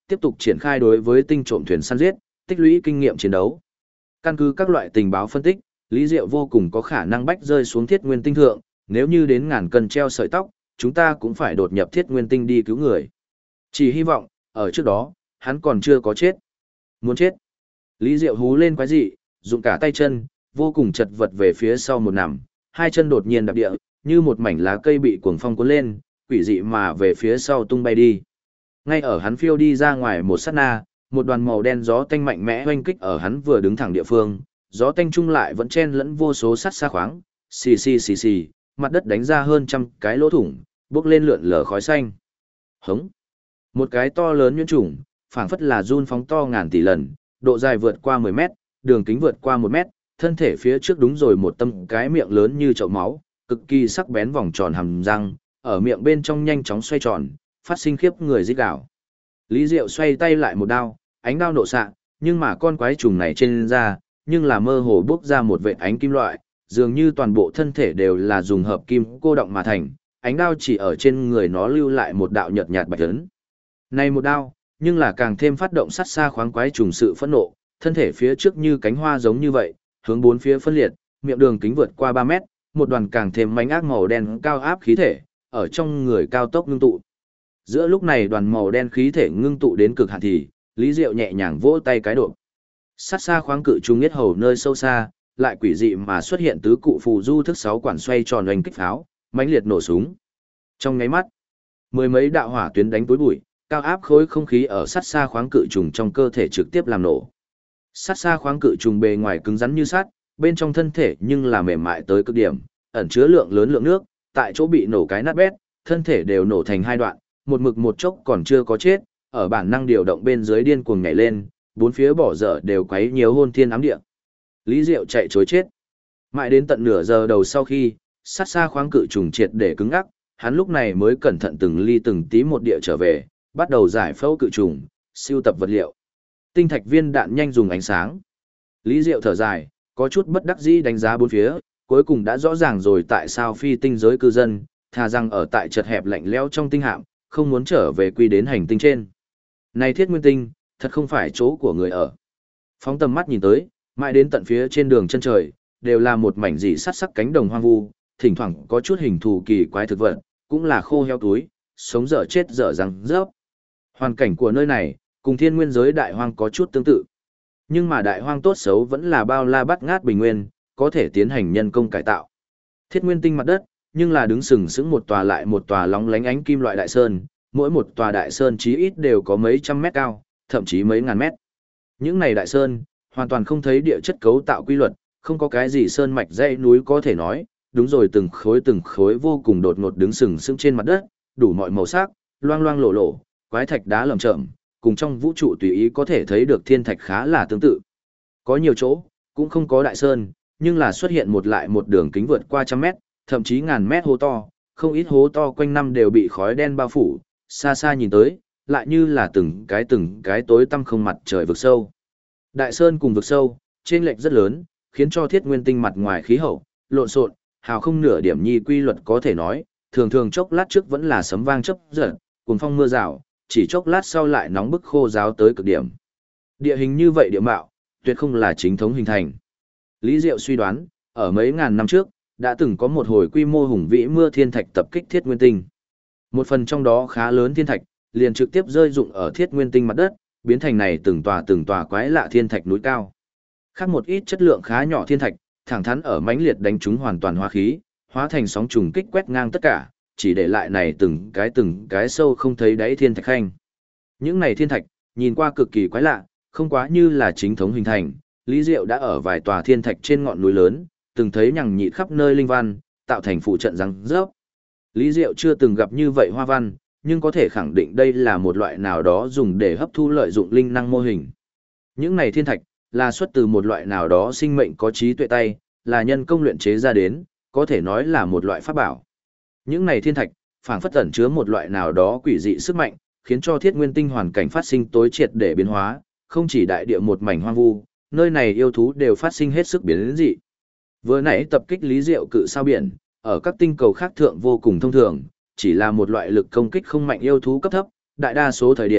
tiếp tục triển khai đối với tinh trộm thuyền săn giết, tích lũy kinh nghiệm chiến đấu. Căn cứ các loại tình báo phân tích, Lý Diệu vô cùng có khả năng bách rơi xuống Thiết Nguyên Tinh thượng, nếu như đến ngàn cân treo sợi tóc, chúng ta cũng phải đột nhập Thiết Nguyên Tinh đi cứu người. Chỉ hy vọng, ở trước đó, hắn còn chưa có chết. Muốn chết. Lý Diệu hú lên quái dị, dùng cả tay chân, vô cùng chật vật về phía sau một nằm, hai chân đột nhiên đạp địa, như một mảnh lá cây bị cuồng phong cuốn lên, quỷ dị mà về phía sau tung bay đi. Ngay ở hắn phiêu đi ra ngoài một sát na, một đoàn màu đen gió tanh mạnh mẽ oanh kích ở hắn vừa đứng thẳng địa phương, gió tanh chung lại vẫn chen lẫn vô số sắt xa khoáng, xì xì xì xì, mặt đất đánh ra hơn trăm cái lỗ thủng, bốc lên lượn lờ khói xanh. Hống! Một cái to lớn nhuyễn trùng, phảng phất là run phóng to ngàn tỷ lần, độ dài vượt qua 10 mét, đường kính vượt qua 1 mét, thân thể phía trước đúng rồi một tâm cái miệng lớn như chậu máu, cực kỳ sắc bén vòng tròn hàm răng, ở miệng bên trong nhanh chóng xoay tròn, phát sinh khiếp người rít gào. Lý Diệu xoay tay lại một đao, ánh đao nổ xạ, nhưng mà con quái trùng này trên da, nhưng là mơ hồ bốc ra một vệt ánh kim loại, dường như toàn bộ thân thể đều là dùng hợp kim cô động mà thành, ánh đao chỉ ở trên người nó lưu lại một đạo nhợt nhạt bạch ấn. Này một đao, nhưng là càng thêm phát động sát xa khoáng quái trùng sự phẫn nộ, thân thể phía trước như cánh hoa giống như vậy, hướng bốn phía phân liệt, miệng đường kính vượt qua 3 mét, một đoàn càng thêm mánh ác màu đen cao áp khí thể, ở trong người cao tốc ngưng tụ. Giữa lúc này đoàn màu đen khí thể ngưng tụ đến cực hạn thì, Lý Diệu nhẹ nhàng vỗ tay cái độ. Sát xa khoáng cự trùng nhất hầu nơi sâu xa, lại quỷ dị mà xuất hiện tứ cụ phù du thức 6 quản xoay tròn oanh kích pháo, mãnh liệt nổ súng. Trong nháy mắt, mười mấy đạo hỏa tuyến đánh túi bụi, cao áp khối không khí ở sát xa khoáng cự trùng trong cơ thể trực tiếp làm nổ. Sát xa khoáng cự trùng bề ngoài cứng rắn như sắt, bên trong thân thể nhưng là mềm mại tới cực điểm, ẩn chứa lượng lớn lượng nước, tại chỗ bị nổ cái nát bét, thân thể đều nổ thành hai đoạn, một mực một chốc còn chưa có chết, ở bản năng điều động bên dưới điên cuồng nhảy lên, bốn phía bỏ dở đều quấy nhiều hôn thiên ám địa. Lý Diệu chạy chối chết. Mãi đến tận nửa giờ đầu sau khi, sát xa khoáng cự trùng triệt để cứng ngắc, hắn lúc này mới cẩn thận từng ly từng tí một địa trở về, bắt đầu giải phẫu cự trùng, siêu tập vật liệu. Tinh thạch viên đạn nhanh dùng ánh sáng. Lý Diệu thở dài, có chút bất đắc dĩ đánh giá bốn phía, cuối cùng đã rõ ràng rồi tại sao phi tinh giới cư dân, thà rằng ở tại chật hẹp lạnh lẽo trong tinh hạm, không muốn trở về quy đến hành tinh trên. Này Thiết Nguyên Tinh, thật không phải chỗ của người ở. Phóng tầm mắt nhìn tới, mãi đến tận phía trên đường chân trời, đều là một mảnh dị sắt sắc cánh đồng hoang vu, thỉnh thoảng có chút hình thù kỳ quái thực vật, cũng là khô heo túi, sống dở chết dở răng rớp. Hoàn cảnh của nơi này, cùng thiên nguyên giới đại hoang có chút tương tự. Nhưng mà đại hoang tốt xấu vẫn là bao la bát ngát bình nguyên, có thể tiến hành nhân công cải tạo. Thiết Nguyên Tinh mặt đất, nhưng là đứng sừng sững một tòa lại một tòa lóng lánh ánh kim loại đại sơn, mỗi một tòa đại sơn chí ít đều có mấy trăm mét cao, thậm chí mấy ngàn mét. Những này đại sơn, hoàn toàn không thấy địa chất cấu tạo quy luật, không có cái gì sơn mạch dãy núi có thể nói, đúng rồi từng khối vô cùng đột ngột đứng sừng sững trên mặt đất, đủ mọi màu sắc, loang loang lổ lổ, quái thạch đá lởm chởm, cùng trong vũ trụ tùy ý có thể thấy được thiên thạch khá là tương tự. Có nhiều chỗ, cũng không có đại sơn, nhưng là xuất hiện một lại một đường kính vượt qua trăm mét, thậm chí ngàn mét hố to, không ít hố to quanh năm đều bị khói đen bao phủ, xa xa nhìn tới, lại như là từng cái tối tăm không mặt trời vực sâu. Đại sơn cùng vực sâu, chênh lệch rất lớn, khiến cho Thiết Nguyên Tinh mặt ngoài khí hậu lộn xộn, hào không nửa điểm nhi quy luật có thể nói, thường thường chốc lát trước vẫn là sấm vang chớp giật, cùng phong mưa rào, chỉ chốc lát sau lại nóng bức khô ráo tới cực điểm. Địa hình như vậy địa mạo, tuyệt không là chính thống hình thành. Lý Diệu suy đoán, ở mấy ngàn năm trước, đã từng có một hồi quy mô hùng vĩ mưa thiên thạch tập kích Thiết Nguyên Tinh. Một phần trong đó khá lớn thiên thạch, liền trực tiếp rơi rụng ở Thiết Nguyên Tinh mặt đất, biến thành này từng tòa quái lạ thiên thạch núi cao. Khác một ít chất lượng khá nhỏ thiên thạch, thẳng thắn ở mãnh liệt đánh chúng hoàn toàn hóa khí, hóa thành sóng trùng kích quét ngang tất cả, chỉ để lại này từng cái sâu không thấy đáy thiên thạch khanh. Những này thiên thạch, nhìn qua cực kỳ quái lạ, không quá như là chính thống hình thành. Lý Diệu đã ở vài tòa thiên thạch trên ngọn núi lớn, từng thấy nhằng nhịt khắp nơi linh văn, tạo thành phụ trận răng rớp. Lý Diệu chưa từng gặp như vậy hoa văn, nhưng có thể khẳng định đây là một loại nào đó dùng để hấp thu lợi dụng linh năng mô hình. Những này thiên thạch, là xuất từ một loại nào đó sinh mệnh có trí tuệ tay, là nhân công luyện chế ra đến, có thể nói là một loại pháp bảo. Những này thiên thạch, phảng phất ẩn chứa một loại nào đó quỷ dị sức mạnh, khiến cho Thiết Nguyên Tinh hoàn cảnh phát sinh tối triệt để biến hóa, không chỉ đại địa một mảnh hoang vu, nơi này yêu thú đều phát sinh hết sức biến dị. Vừa nãy tập kích Lý Diệu cự sao biển, ở các tinh cầu khác thượng vô cùng thông thường, chỉ là một loại lực công kích không mạnh yêu thú cấp thấp, đại đa số thời điểm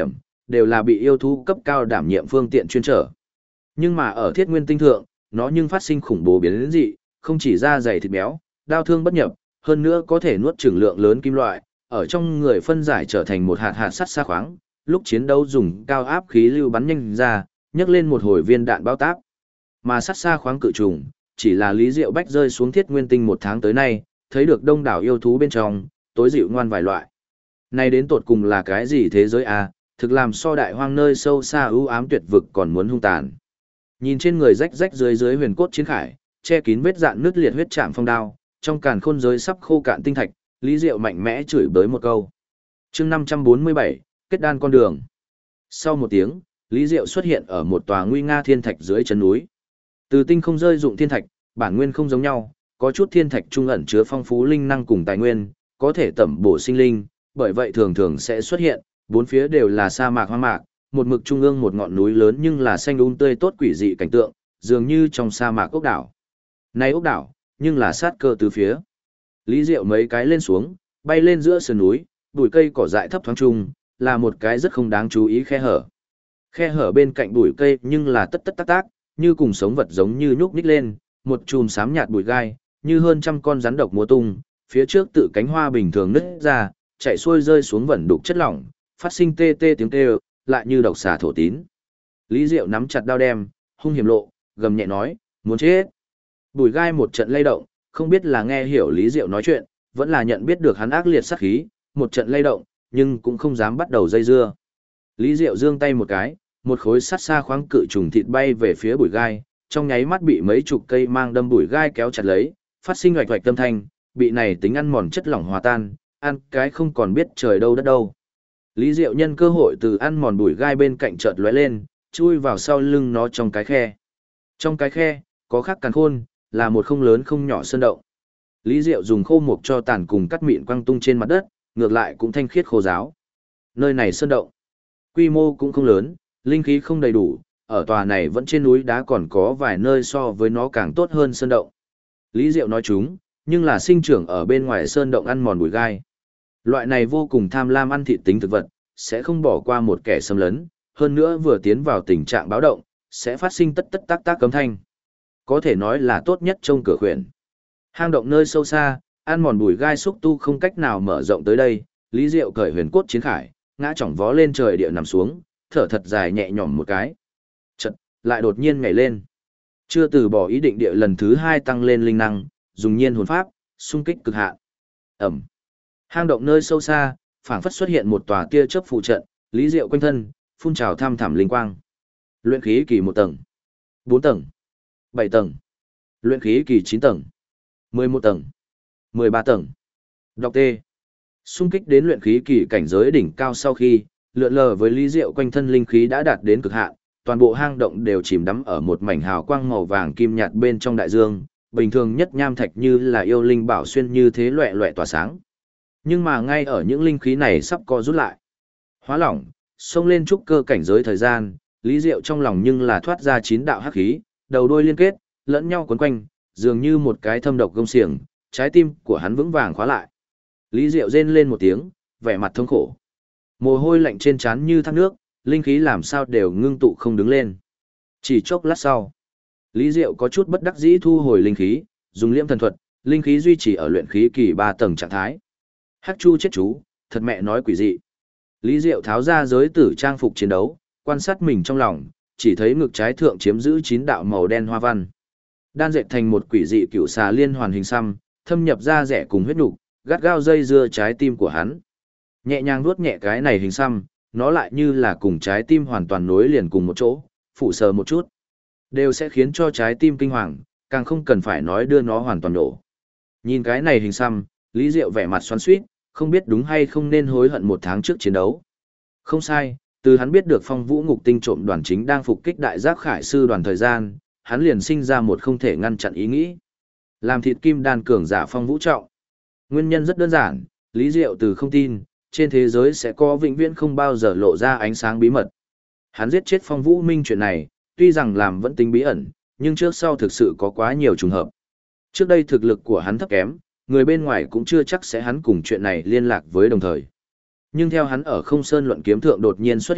đều là bị yêu thú cấp cao đảm nhiệm phương tiện chuyên trở. Nhưng mà ở Thiết Nguyên Tinh thượng, nó nhưng phát sinh khủng bố biến dị, không chỉ da dày thịt béo, đao thương bất nhập, hơn nữa có thể nuốt chửng lượng lớn kim loại, ở trong người phân giải trở thành một hạt hạt sắt xa khoáng, lúc chiến đấu dùng cao áp khí lưu bắn nhanh ra, nhấc lên một hồi viên đạn bao táp. Mà sắt xa khoáng cự trùng, chỉ là Lý Diệu Bách rơi xuống Thiết Nguyên Tinh 1 tháng tới nay, thấy được đông đảo yêu thú bên trong, tối dịu ngoan vài loại. Này đến tột cùng là cái gì thế giới à, thực làm so đại hoang nơi sâu xa ưu ám tuyệt vực còn muốn hung tàn. Nhìn trên người rách rách dưới huyền cốt chiến khải, che kín vết dạn nứt liệt huyết chạm phong đao, trong càn khôn giới sắp khô cạn tinh thạch, Lý Diệu mạnh mẽ chửi bới một câu. Chương 547, kết đan con đường. Sau một tiếng, Lý Diệu xuất hiện ở một tòa nguy nga thiên thạch dưới chân núi. Từ tinh không rơi dụng thiên thạch, bản nguyên không giống nhau, có chút thiên thạch trung ẩn chứa phong phú linh năng cùng tài nguyên, có thể tẩm bổ sinh linh, bởi vậy thường thường sẽ xuất hiện, bốn phía đều là sa mạc hoang mạc, một mực trung ương một ngọn núi lớn nhưng là xanh tươi tốt quỷ dị cảnh tượng, dường như trong sa mạc ốc đảo. Này ốc đảo, nhưng là sát cơ từ phía. Lý Diệu mấy cái lên xuống, bay lên giữa sườn núi, bụi cây cỏ dại thấp thoáng trung, là một cái rất không đáng chú ý khe hở. Khe hở bên cạnh bụi cây nhưng là tất tất tác tác, như cùng sống vật giống như nhúc nhích lên, một chùm xám nhạt bụi gai, như hơn trăm con rắn độc múa tung, phía trước tự cánh hoa bình thường nứt ra, chạy xuôi rơi xuống vẩn đục chất lỏng, phát sinh tê tê tiếng kêu, lại như độc xà thổ tín. Lý Diệu nắm chặt đao đem, hung hiểm lộ, gầm nhẹ nói, muốn chết. Bùi gai một trận lay động, không biết là nghe hiểu Lý Diệu nói chuyện, vẫn là nhận biết được hắn ác liệt sát khí, một trận lay động, nhưng cũng không dám bắt đầu dây dưa. Lý Diệu giương tay một cái, một khối sắt xa khoáng cự trùng thịt bay về phía bùi gai, trong nháy mắt bị mấy chục cây mang đâm bùi gai kéo chặt lấy, phát sinh oạch oạch tâm thanh, bị này tính ăn mòn chất lỏng hòa tan, ăn cái không còn biết trời đâu đất đâu. Lý Diệu nhân cơ hội từ ăn mòn bùi gai bên cạnh chợt lóe lên, chui vào sau lưng nó trong cái khe. Trong cái khe, có khắc càn khôn, là một không lớn không nhỏ sơn động. Lý Diệu dùng khô mục cho tàn cùng cắt mịn quăng tung trên mặt đất, ngược lại cũng thanh khiết khô ráo. Nơi này sơn động, quy mô cũng không lớn, linh khí không đầy đủ, ở tòa này vẫn trên núi đá còn có vài nơi so với nó càng tốt hơn sơn động. Lý Diệu nói chúng, nhưng là sinh trưởng ở bên ngoài sơn động ăn mòn bụi gai. Loại này vô cùng tham lam ăn thịt tính thực vật, sẽ không bỏ qua một kẻ xâm lấn, hơn nữa vừa tiến vào tình trạng báo động, sẽ phát sinh tất tất tác tác cấm thanh. Có thể nói là tốt nhất trong cửa khuyển. Hang động nơi sâu xa, ăn mòn bùi gai xúc tu không cách nào mở rộng tới đây, Lý Diệu cởi huyền cốt chiến khải, ngã chỏng vó lên trời địa nằm xuống, thở thật dài nhẹ nhõm một cái. Chợt, lại đột nhiên nhảy lên. Chưa từ bỏ ý định địa lần thứ 2 tăng lên linh năng, dùng nhiên hồn pháp, xung kích cực hạn. Ẩm. Hang động nơi sâu xa, phảng phất xuất hiện một tòa tia chớp phụ trận, Lý Diệu quanh thân, phun trào thăm thẳm linh quang. Luyện khí kỳ 1 tầng, 4 tầng, 7 tầng, luyện khí kỳ 9 tầng, 11 tầng, 13 tầng. Đọc T. Xung kích đến luyện khí kỳ cảnh giới đỉnh cao sau khi, lượn lờ với Lý Diệu quanh thân linh khí đã đạt đến cực hạn, toàn bộ hang động đều chìm đắm ở một mảnh hào quang màu vàng kim nhạt bên trong đại dương, bình thường nhất nham thạch như là yêu linh bảo xuyên như thế loẹt loẹt tỏa sáng. Nhưng mà ngay ở những linh khí này sắp co rút lại, hóa lỏng, xông lên trúc cơ cảnh giới thời gian, Lý Diệu trong lòng nhưng là thoát ra 9 đạo hắc khí, đầu đuôi liên kết, lẫn nhau quấn quanh, dường như một cái thâm độc gông xiềng, trái tim của hắn vững vàng khóa lại. Lý Diệu rên lên một tiếng, vẻ mặt thống khổ. Mồ hôi lạnh trên trán như thác nước, linh khí làm sao đều ngưng tụ không đứng lên. Chỉ chốc lát sau, Lý Diệu có chút bất đắc dĩ thu hồi linh khí, dùng liễm thần thuật, linh khí duy trì ở luyện khí kỳ 3 tầng trạng thái. Hắc Chu chết chú, thật mẹ nói quỷ dị. Lý Diệu tháo ra giới tử trang phục chiến đấu, quan sát mình trong lòng, chỉ thấy ngực trái thượng chiếm giữ 9 đạo màu đen hoa văn. Đan dệt thành một quỷ dị cựu xà liên hoàn hình xăm, thâm nhập ra rẻ cùng huyết nục, gắt gao dây dưa trái tim của hắn. Nhẹ nhàng vuốt nhẹ cái này hình xăm, nó lại như là cùng trái tim hoàn toàn nối liền cùng một chỗ, phụ sờ một chút, đều sẽ khiến cho trái tim kinh hoàng, càng không cần phải nói đưa nó hoàn toàn nổ. Nhìn cái này hình xăm, Lý Diệu vẻ mặt xoắn xuýt, không biết đúng hay không nên hối hận 1 tháng trước chiến đấu. Không sai, từ hắn biết được Phong Vũ Ngục Tinh trộm đoàn chính đang phục kích Đại Giác Khải sư đoàn thời gian, hắn liền sinh ra một không thể ngăn chặn ý nghĩ. Làm thịt kim đan cường giả Phong Vũ Trọng. Nguyên nhân rất đơn giản, Lý Diệu từ không tin, trên thế giới sẽ có vĩnh viễn không bao giờ lộ ra ánh sáng bí mật. Hắn giết chết Phong Vũ Minh chuyện này, tuy rằng làm vẫn tính bí ẩn, nhưng trước sau thực sự có quá nhiều trùng hợp. Trước đây thực lực của hắn thấp kém, người bên ngoài cũng chưa chắc sẽ hắn cùng chuyện này liên lạc với đồng thời. Nhưng theo hắn ở Không Sơn luận kiếm thượng đột nhiên xuất hiện,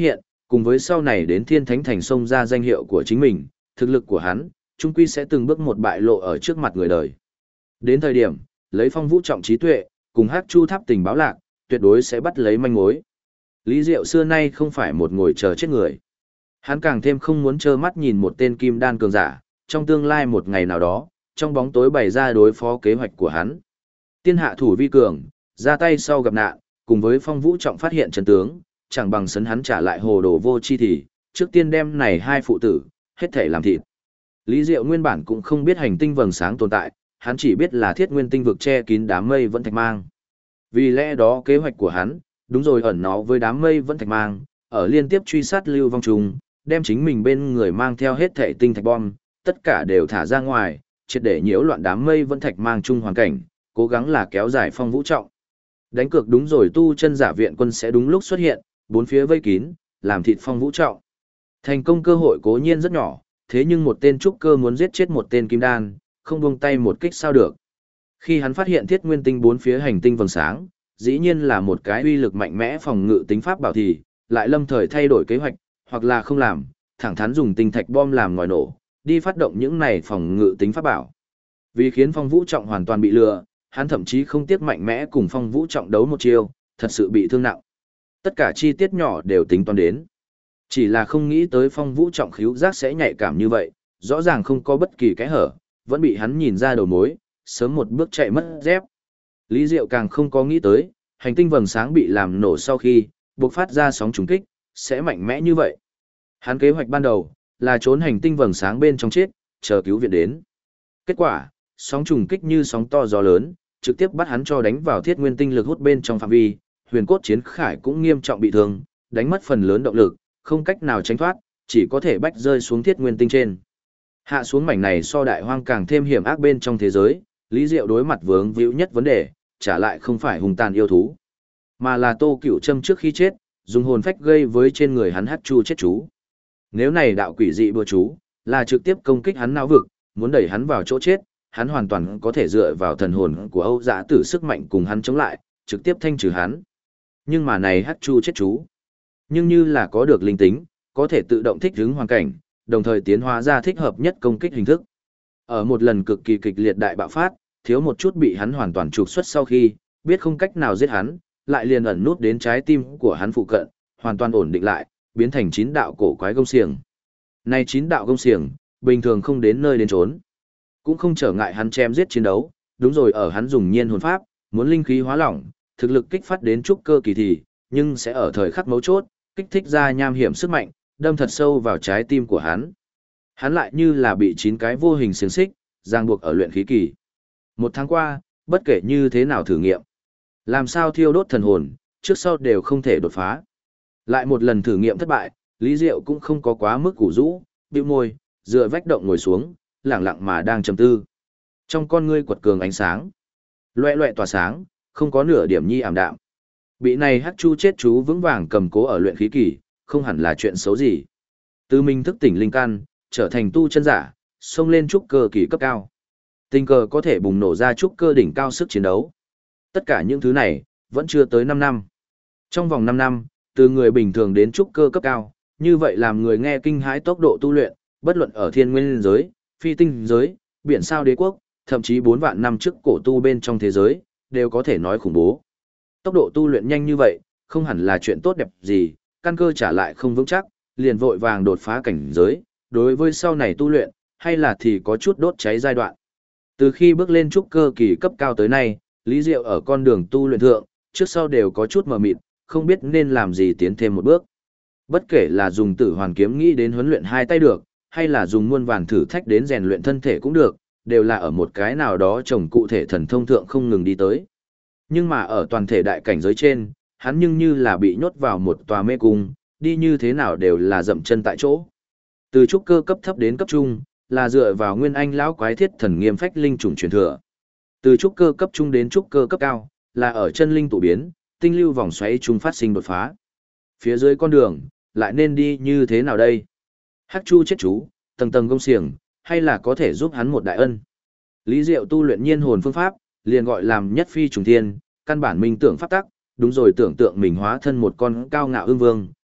Cùng với sau này đến Thiên Thánh Thành xông ra danh hiệu của chính mình, thực lực của hắn, chung quy sẽ từng bước một bại lộ ở trước mặt người đời. Đến thời điểm, lấy Phong Vũ trọng trí tuệ, cùng Hắc Chu Tháp tình báo lạc, tuyệt đối sẽ bắt lấy manh mối. Lý Diệu xưa nay không phải một ngồi chờ chết người. Hắn càng thêm không muốn trơ mắt nhìn một tên kim đan cường giả, trong tương lai một ngày nào đó, trong bóng tối bày ra đối phó kế hoạch của hắn. Tiên hạ thủ vi cường, ra tay sau gặp nạn, cùng với Phong Vũ trọng phát hiện chân tướng, chẳng bằng sấn hắn trả lại hồ đồ vô chi thì, trước tiên đem này hai phụ tử, hết thể làm thịt. Lý Diệu nguyên bản cũng không biết hành tinh vầng sáng tồn tại, hắn chỉ biết là Thiết Nguyên tinh vực che kín đám mây vẫn thạch mang. Vì lẽ đó kế hoạch của hắn, đúng rồi ẩn nó với đám mây vẫn thạch mang, ở liên tiếp truy sát Lưu Vong Trùng, đem chính mình bên người mang theo hết thể tinh thạch bom, tất cả đều thả ra ngoài, triệt để nhiễu loạn đám mây vẫn thạch mang chung hoàn cảnh, cố gắng là kéo dài Phong Vũ trọng. Đánh cược đúng rồi tu chân giả viện quân sẽ đúng lúc xuất hiện, bốn phía vây kín, làm thịt Phong Vũ trọng. Thành công cơ hội cố nhiên rất nhỏ, thế nhưng một tên trúc cơ muốn giết chết một tên kim đan, không buông tay một kích sao được. Khi hắn phát hiện Thiết Nguyên tinh bốn phía hành tinh vầng sáng, dĩ nhiên là một cái uy lực mạnh mẽ phòng ngự tính pháp bảo thì, lại lâm thời thay đổi kế hoạch, hoặc là không làm, thẳng thắn dùng tinh thạch bom làm ngòi nổ, đi phát động những này phòng ngự tính pháp bảo. Vì khiến Phong Vũ trọng hoàn toàn bị lừa, hắn thậm chí không tiếc mạnh mẽ cùng Phong Vũ trọng đấu một chiêu, thật sự bị thương nặng. Tất cả chi tiết nhỏ đều tính toán đến. Chỉ là không nghĩ tới Phong Vũ trọng khíu giác sẽ nhạy cảm như vậy, rõ ràng không có bất kỳ cái hở, vẫn bị hắn nhìn ra đầu mối, sớm một bước chạy mất dép. Lý Diệu càng không có nghĩ tới, hành tinh vầng sáng bị làm nổ sau khi, bộc phát ra sóng trùng kích, sẽ mạnh mẽ như vậy. Hắn kế hoạch ban đầu, là trốn hành tinh vầng sáng bên trong chết, chờ cứu viện đến. Kết quả, sóng trùng kích như sóng to gió lớn, trực tiếp bắt hắn cho đánh vào Thiết Nguyên tinh lực hút bên trong phạm vi, huyền cốt chiến khải cũng nghiêm trọng bị thương, đánh mất phần lớn động lực, không cách nào tránh thoát, chỉ có thể bách rơi xuống Thiết Nguyên tinh trên. Hạ xuống mảnh này so đại hoang càng thêm hiểm ác bên trong thế giới, Lý Diệu đối mặt vướng víu nhất vấn đề, trả lại không phải hung tàn yêu thú, mà là Tô Cửu Trâm trước khi chết, dùng hồn phách gây với trên người hắn Hắc Chu chết chú. Nếu này đạo quỷ dị bùa chú, là trực tiếp công kích hắn não vực, muốn đẩy hắn vào chỗ chết, hắn hoàn toàn có thể dựa vào thần hồn của Âu Dã Tử sức mạnh cùng hắn chống lại, trực tiếp thanh trừ hắn. Nhưng mà này Hắc Chu chết chú, nhưng như là có được linh tính, có thể tự động thích ứng hoàn cảnh, đồng thời tiến hóa ra thích hợp nhất công kích hình thức. Ở một lần cực kỳ kịch liệt đại bạo phát, thiếu một chút bị hắn hoàn toàn trục xuất sau khi, biết không cách nào giết hắn, lại liền ẩn nút đến trái tim của hắn phụ cận, hoàn toàn ổn định lại, biến thành 9 đạo cổ quái gông xiềng. Này 9 đạo gông xiềng, bình thường không đến nơi đến trốn, cũng không trở ngại hắn chém giết chiến đấu, đúng rồi ở hắn dùng nhiên hồn pháp, muốn linh khí hóa lỏng, thực lực kích phát đến trúc cơ kỳ thì, nhưng sẽ ở thời khắc mấu chốt, kích thích ra nham hiểm sức mạnh, đâm thật sâu vào trái tim của hắn. Hắn lại như là bị 9 cái vô hình xiềng xích, ràng buộc ở luyện khí kỳ. Một tháng qua, bất kể như thế nào thử nghiệm, làm sao thiêu đốt thần hồn, trước sau đều không thể đột phá. Lại một lần thử nghiệm thất bại, Lý Diệu cũng không có quá mức củ rũ, bĩu môi, dựa vách động ngồi xuống, lặng lặng mà đang trầm tư. Trong con ngươi quật cường ánh sáng, loẹ loẹ tỏa sáng, không có nửa điểm nhi ảm đạm. Bị này Hắc Chu chết chú vững vàng cầm cố ở luyện khí kỳ, không hẳn là chuyện xấu gì. Từ mình thức tỉnh linh căn, trở thành tu chân giả, xông lên trúc cơ kỳ cấp cao. Tình cờ có thể bùng nổ ra trúc cơ đỉnh cao sức chiến đấu. Tất cả những thứ này, vẫn chưa tới 5 năm. Trong vòng 5 năm, từ người bình thường đến trúc cơ cấp cao, như vậy làm người nghe kinh hãi tốc độ tu luyện, bất luận ở thiên nguyên giới, phi tinh giới, biển sao đế quốc, thậm chí 4 vạn năm trước cổ tu bên trong thế giới, đều có thể nói khủng bố. Tốc độ tu luyện nhanh như vậy, không hẳn là chuyện tốt đẹp gì, căn cơ trả lại không vững chắc, liền vội vàng đột phá cảnh giới, đối với sau này tu luyện, hay là thì có chút đốt cháy giai đoạn. Từ khi bước lên trúc cơ kỳ cấp cao tới nay, Lý Diệu ở con đường tu luyện thượng, trước sau đều có chút mờ mịt, không biết nên làm gì tiến thêm một bước. Bất kể là dùng Tử Hoàn kiếm nghĩ đến huấn luyện hai tay được, hay là dùng muôn vàn thử thách đến rèn luyện thân thể cũng được, đều là ở một cái nào đó trồng cụ thể thần thông thượng không ngừng đi tới. Nhưng mà ở toàn thể đại cảnh giới trên, hắn nhưng như là bị nhốt vào một tòa mê cung, đi như thế nào đều là dậm chân tại chỗ. Từ trúc cơ cấp thấp đến cấp trung, là dựa vào nguyên anh lão quái thiết thần nghiêm phách linh trùng truyền thừa. Từ trúc cơ cấp trung đến trúc cơ cấp cao, là ở chân linh tụ biến, tinh lưu vòng xoáy trung phát sinh đột phá. Phía dưới con đường, lại nên đi như thế nào đây? Hắc Chu chết chú, tầng tầng công xiềng, hay là có thể giúp hắn một đại ân? Lý Diệu tu luyện nhiên hồn phương pháp, liền gọi làm nhất phi trùng thiên, căn bản minh tưởng pháp tắc, đúng rồi tưởng tượng mình hóa thân một con cao ngạo ương vương,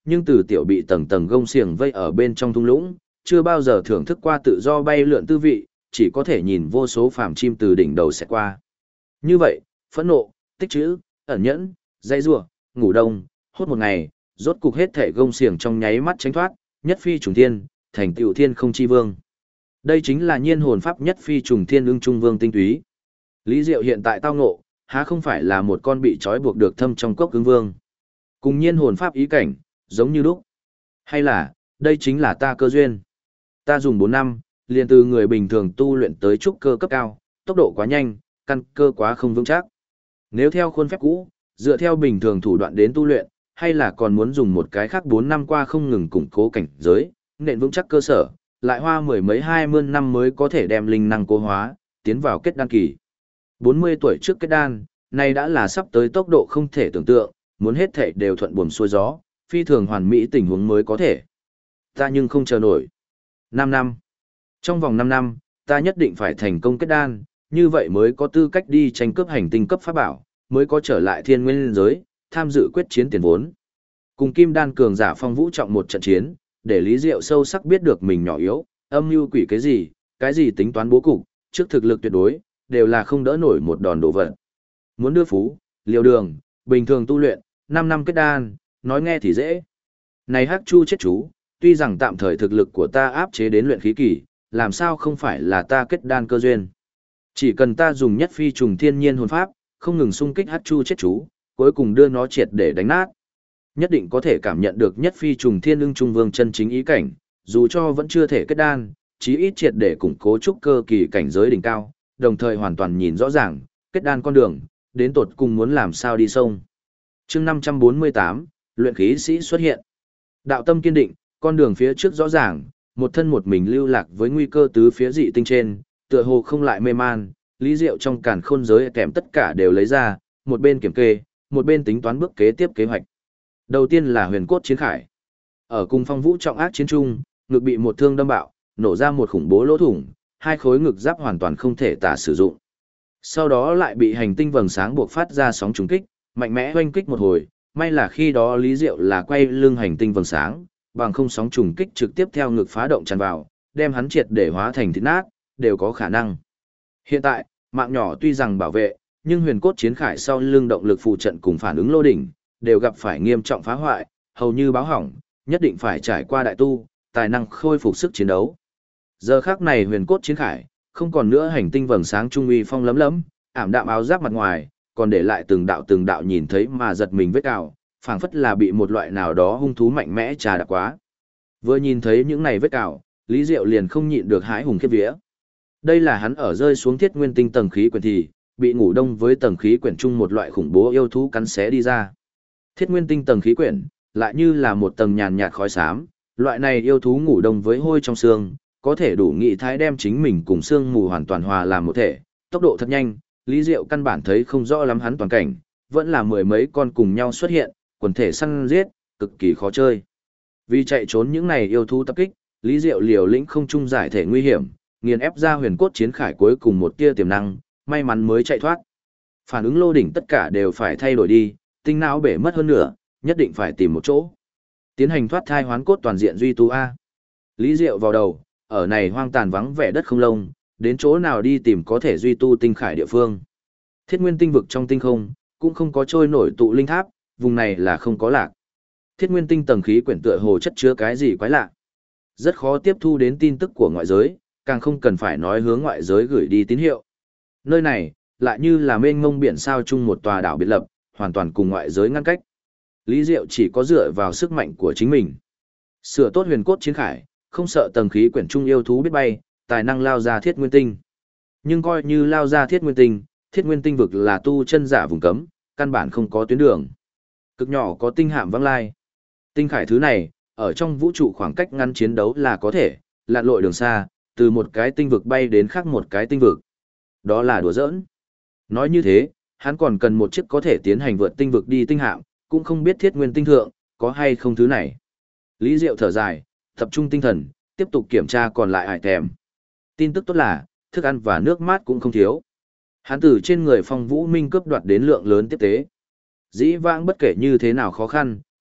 nhưng từ tiểu bị tầng tầng gông xiềng vây ở bên trong thung lũng, chưa bao giờ thưởng thức qua tự do bay lượn tư vị, chỉ có thể nhìn vô số phàm chim từ đỉnh đầu sẽ qua. Như vậy, phẫn nộ, tích trữ, ẩn nhẫn, dây rủa, ngủ đông, hốt một ngày, rốt cục hết thể gông xiềng trong nháy mắt tránh thoát, nhất phi trùng thiên, thành tựu thiên không chi vương. Đây chính là nhiên hồn pháp nhất phi trùng thiên ưng trung vương tinh túy. Lý Diệu hiện tại tao ngộ, há không phải là một con bị trói buộc được thâm trong cốc ưng vương. Cùng nhiên hồn pháp ý cảnh, giống như lúc. Hay là, đây chính là ta cơ duyên. Ta dùng 4 năm, liền từ người bình thường tu luyện tới trúc cơ cấp cao, tốc độ quá nhanh, căn cơ quá không vững chắc. Nếu theo khuôn phép cũ, dựa theo bình thường thủ đoạn đến tu luyện, hay là còn muốn dùng một cái khác 4 năm qua không ngừng củng cố cảnh giới, nền vững chắc cơ sở, lại hoa mười mấy 20 năm mới có thể đem linh năng cố hóa, tiến vào kết đan kỳ. 40 tuổi trước kết đan, nay đã là sắp tới tốc độ không thể tưởng tượng, muốn hết thể đều thuận buồm xuôi gió, phi thường hoàn mỹ tình huống mới có thể. Ta nhưng không chờ nổi. 5 năm. Trong vòng 5 năm, ta nhất định phải thành công kết đan, như vậy mới có tư cách đi tranh cướp hành tinh cấp pháp bảo, mới có trở lại thiên nguyên giới, tham dự quyết chiến tiền vốn. Cùng kim đan cường giả Phong Vũ trọng một trận chiến, để Lý Diệu sâu sắc biết được mình nhỏ yếu, âm mưu quỷ cái gì tính toán bố cục, trước thực lực tuyệt đối, đều là không đỡ nổi một đòn đổ vật. Muốn đưa phú, liều đường, bình thường tu luyện, 5 năm kết đan, nói nghe thì dễ. Này Hắc Chu chết chú, tuy rằng tạm thời thực lực của ta áp chế đến luyện khí kỳ, làm sao không phải là ta kết đan cơ duyên. Chỉ cần ta dùng nhất phi trùng thiên nhiên hồn pháp, không ngừng xung kích Hắc Chu chết chú, cuối cùng đưa nó triệt để đánh nát. Nhất định có thể cảm nhận được nhất phi trùng thiên ưng trung vương chân chính ý cảnh, dù cho vẫn chưa thể kết đan, chí ít triệt để củng cố trúc cơ kỳ cảnh giới đỉnh cao, đồng thời hoàn toàn nhìn rõ ràng, kết đan con đường, đến tột cùng muốn làm sao đi sông. Chương 548, luyện khí sĩ xuất hiện. Đạo tâm kiên định, con đường phía trước rõ ràng, một thân một mình lưu lạc với nguy cơ tứ phía dị tinh trên, tựa hồ không lại mê man, Lý Diệu trong càn khôn giới kèm tất cả đều lấy ra, một bên kiểm kê, một bên tính toán bước kế tiếp kế hoạch. Đầu tiên là huyền cốt chiến khải. Ở cùng Phong Vũ trọng ác chiến trung, ngực bị một thương đâm bạo, nổ ra một khủng bố lỗ thủng, hai khối ngực giáp hoàn toàn không thể tả sử dụng. Sau đó lại bị hành tinh vầng sáng buộc phát ra sóng trùng kích, mạnh mẽ hoanh kích một hồi, may là khi đó Lý Diệu là quay lưng hành tinh vầng sáng, bằng không sóng trùng kích trực tiếp theo ngực phá động tràn vào, đem hắn triệt để hóa thành thịt nát, đều có khả năng. Hiện tại, mạng nhỏ tuy rằng bảo vệ, nhưng huyền cốt chiến khải sau lưng động lực phụ trận cùng phản ứng lô đỉnh, đều gặp phải nghiêm trọng phá hoại, hầu như báo hỏng, nhất định phải trải qua đại tu, tài năng khôi phục sức chiến đấu. Giờ khắc này huyền cốt chiến khải, không còn nữa hành tinh vầng sáng trung uy phong lấm lấm, ảm đạm áo giáp mặt ngoài, còn để lại từng đạo nhìn thấy mà giật mình vết cào, phảng phất là bị một loại nào đó hung thú mạnh mẽ trà đạp quá. Vừa nhìn thấy những này vết cào, Lý Diệu liền không nhịn được hãi hùng khiếp vía. Đây là hắn ở rơi xuống thiết nguyên tinh tầng khí quyển thì, bị ngủ đông với tầng khí quyển chung một loại khủng bố yêu thú cắn xé đi ra. Thiết nguyên tinh tầng khí quyển, lại như là một tầng nhàn nhạt khói xám, loại này yêu thú ngủ đông với hôi trong xương, có thể đủ nghị thái đem chính mình cùng xương mù hoàn toàn hòa làm một thể, tốc độ thật nhanh, Lý Diệu căn bản thấy không rõ lắm hắn toàn cảnh, vẫn là mười mấy con cùng nhau xuất hiện, quần thể săn giết, cực kỳ khó chơi. Vì chạy trốn những này yêu thú tập kích, Lý Diệu liều lĩnh không trung giải thể nguy hiểm, nghiền ép ra huyền cốt chiến khải cuối cùng một tia tiềm năng, may mắn mới chạy thoát. Phản ứng lô đỉnh tất cả đều phải thay đổi đi, tinh não bể mất hơn nữa, nhất định phải tìm một chỗ. Tiến hành thoát thai hoán cốt toàn diện duy tu A. Lý Diệu vào đầu, ở này hoang tàn vắng vẻ đất không lông, đến chỗ nào đi tìm có thể duy tu tinh khải địa phương. Thiết nguyên tinh vực trong tinh không, cũng không có trôi nổi tụ linh tháp, vùng này là không có lạc. Thiết nguyên tinh tầng khí quyển tựa hồ chất chứa cái gì quái lạ. Rất khó tiếp thu đến tin tức của ngoại giới, càng không cần phải nói hướng ngoại giới gửi đi tín hiệu. Nơi này, lại như là mênh mông biển sao chung một tòa đảo biệt lập, hoàn toàn cùng ngoại giới ngăn cách. Lý Diệu chỉ có dựa vào sức mạnh của chính mình. Sửa tốt huyền cốt chiến khải, không sợ tầng khí quyển trung yêu thú biết bay, tài năng lao ra thiết nguyên tinh. Nhưng coi như lao ra thiết nguyên tinh vực là tu chân giả vùng cấm, căn bản không có tuyến đường. Cực nhỏ có tinh hạm văng lai. Tinh khải thứ này, ở trong vũ trụ khoảng cách ngắn chiến đấu là có thể, lặn lội đường xa, từ một cái tinh vực bay đến khác một cái tinh vực. Đó là đùa giỡn. Nói như thế, hắn còn cần một chiếc có thể tiến hành vượt tinh vực đi tinh hạm, cũng không biết thiết nguyên tinh thượng, có hay không thứ này. Lý Diệu thở dài, tập trung tinh thần, tiếp tục kiểm tra còn lại hải thèm. Tin tức tốt là, thức ăn và nước mát cũng không thiếu. Hắn từ trên người Phong Vũ Minh cướp đoạt đến lượng lớn tiếp tế. Dĩ vãng bất kể như thế nào khó khăn,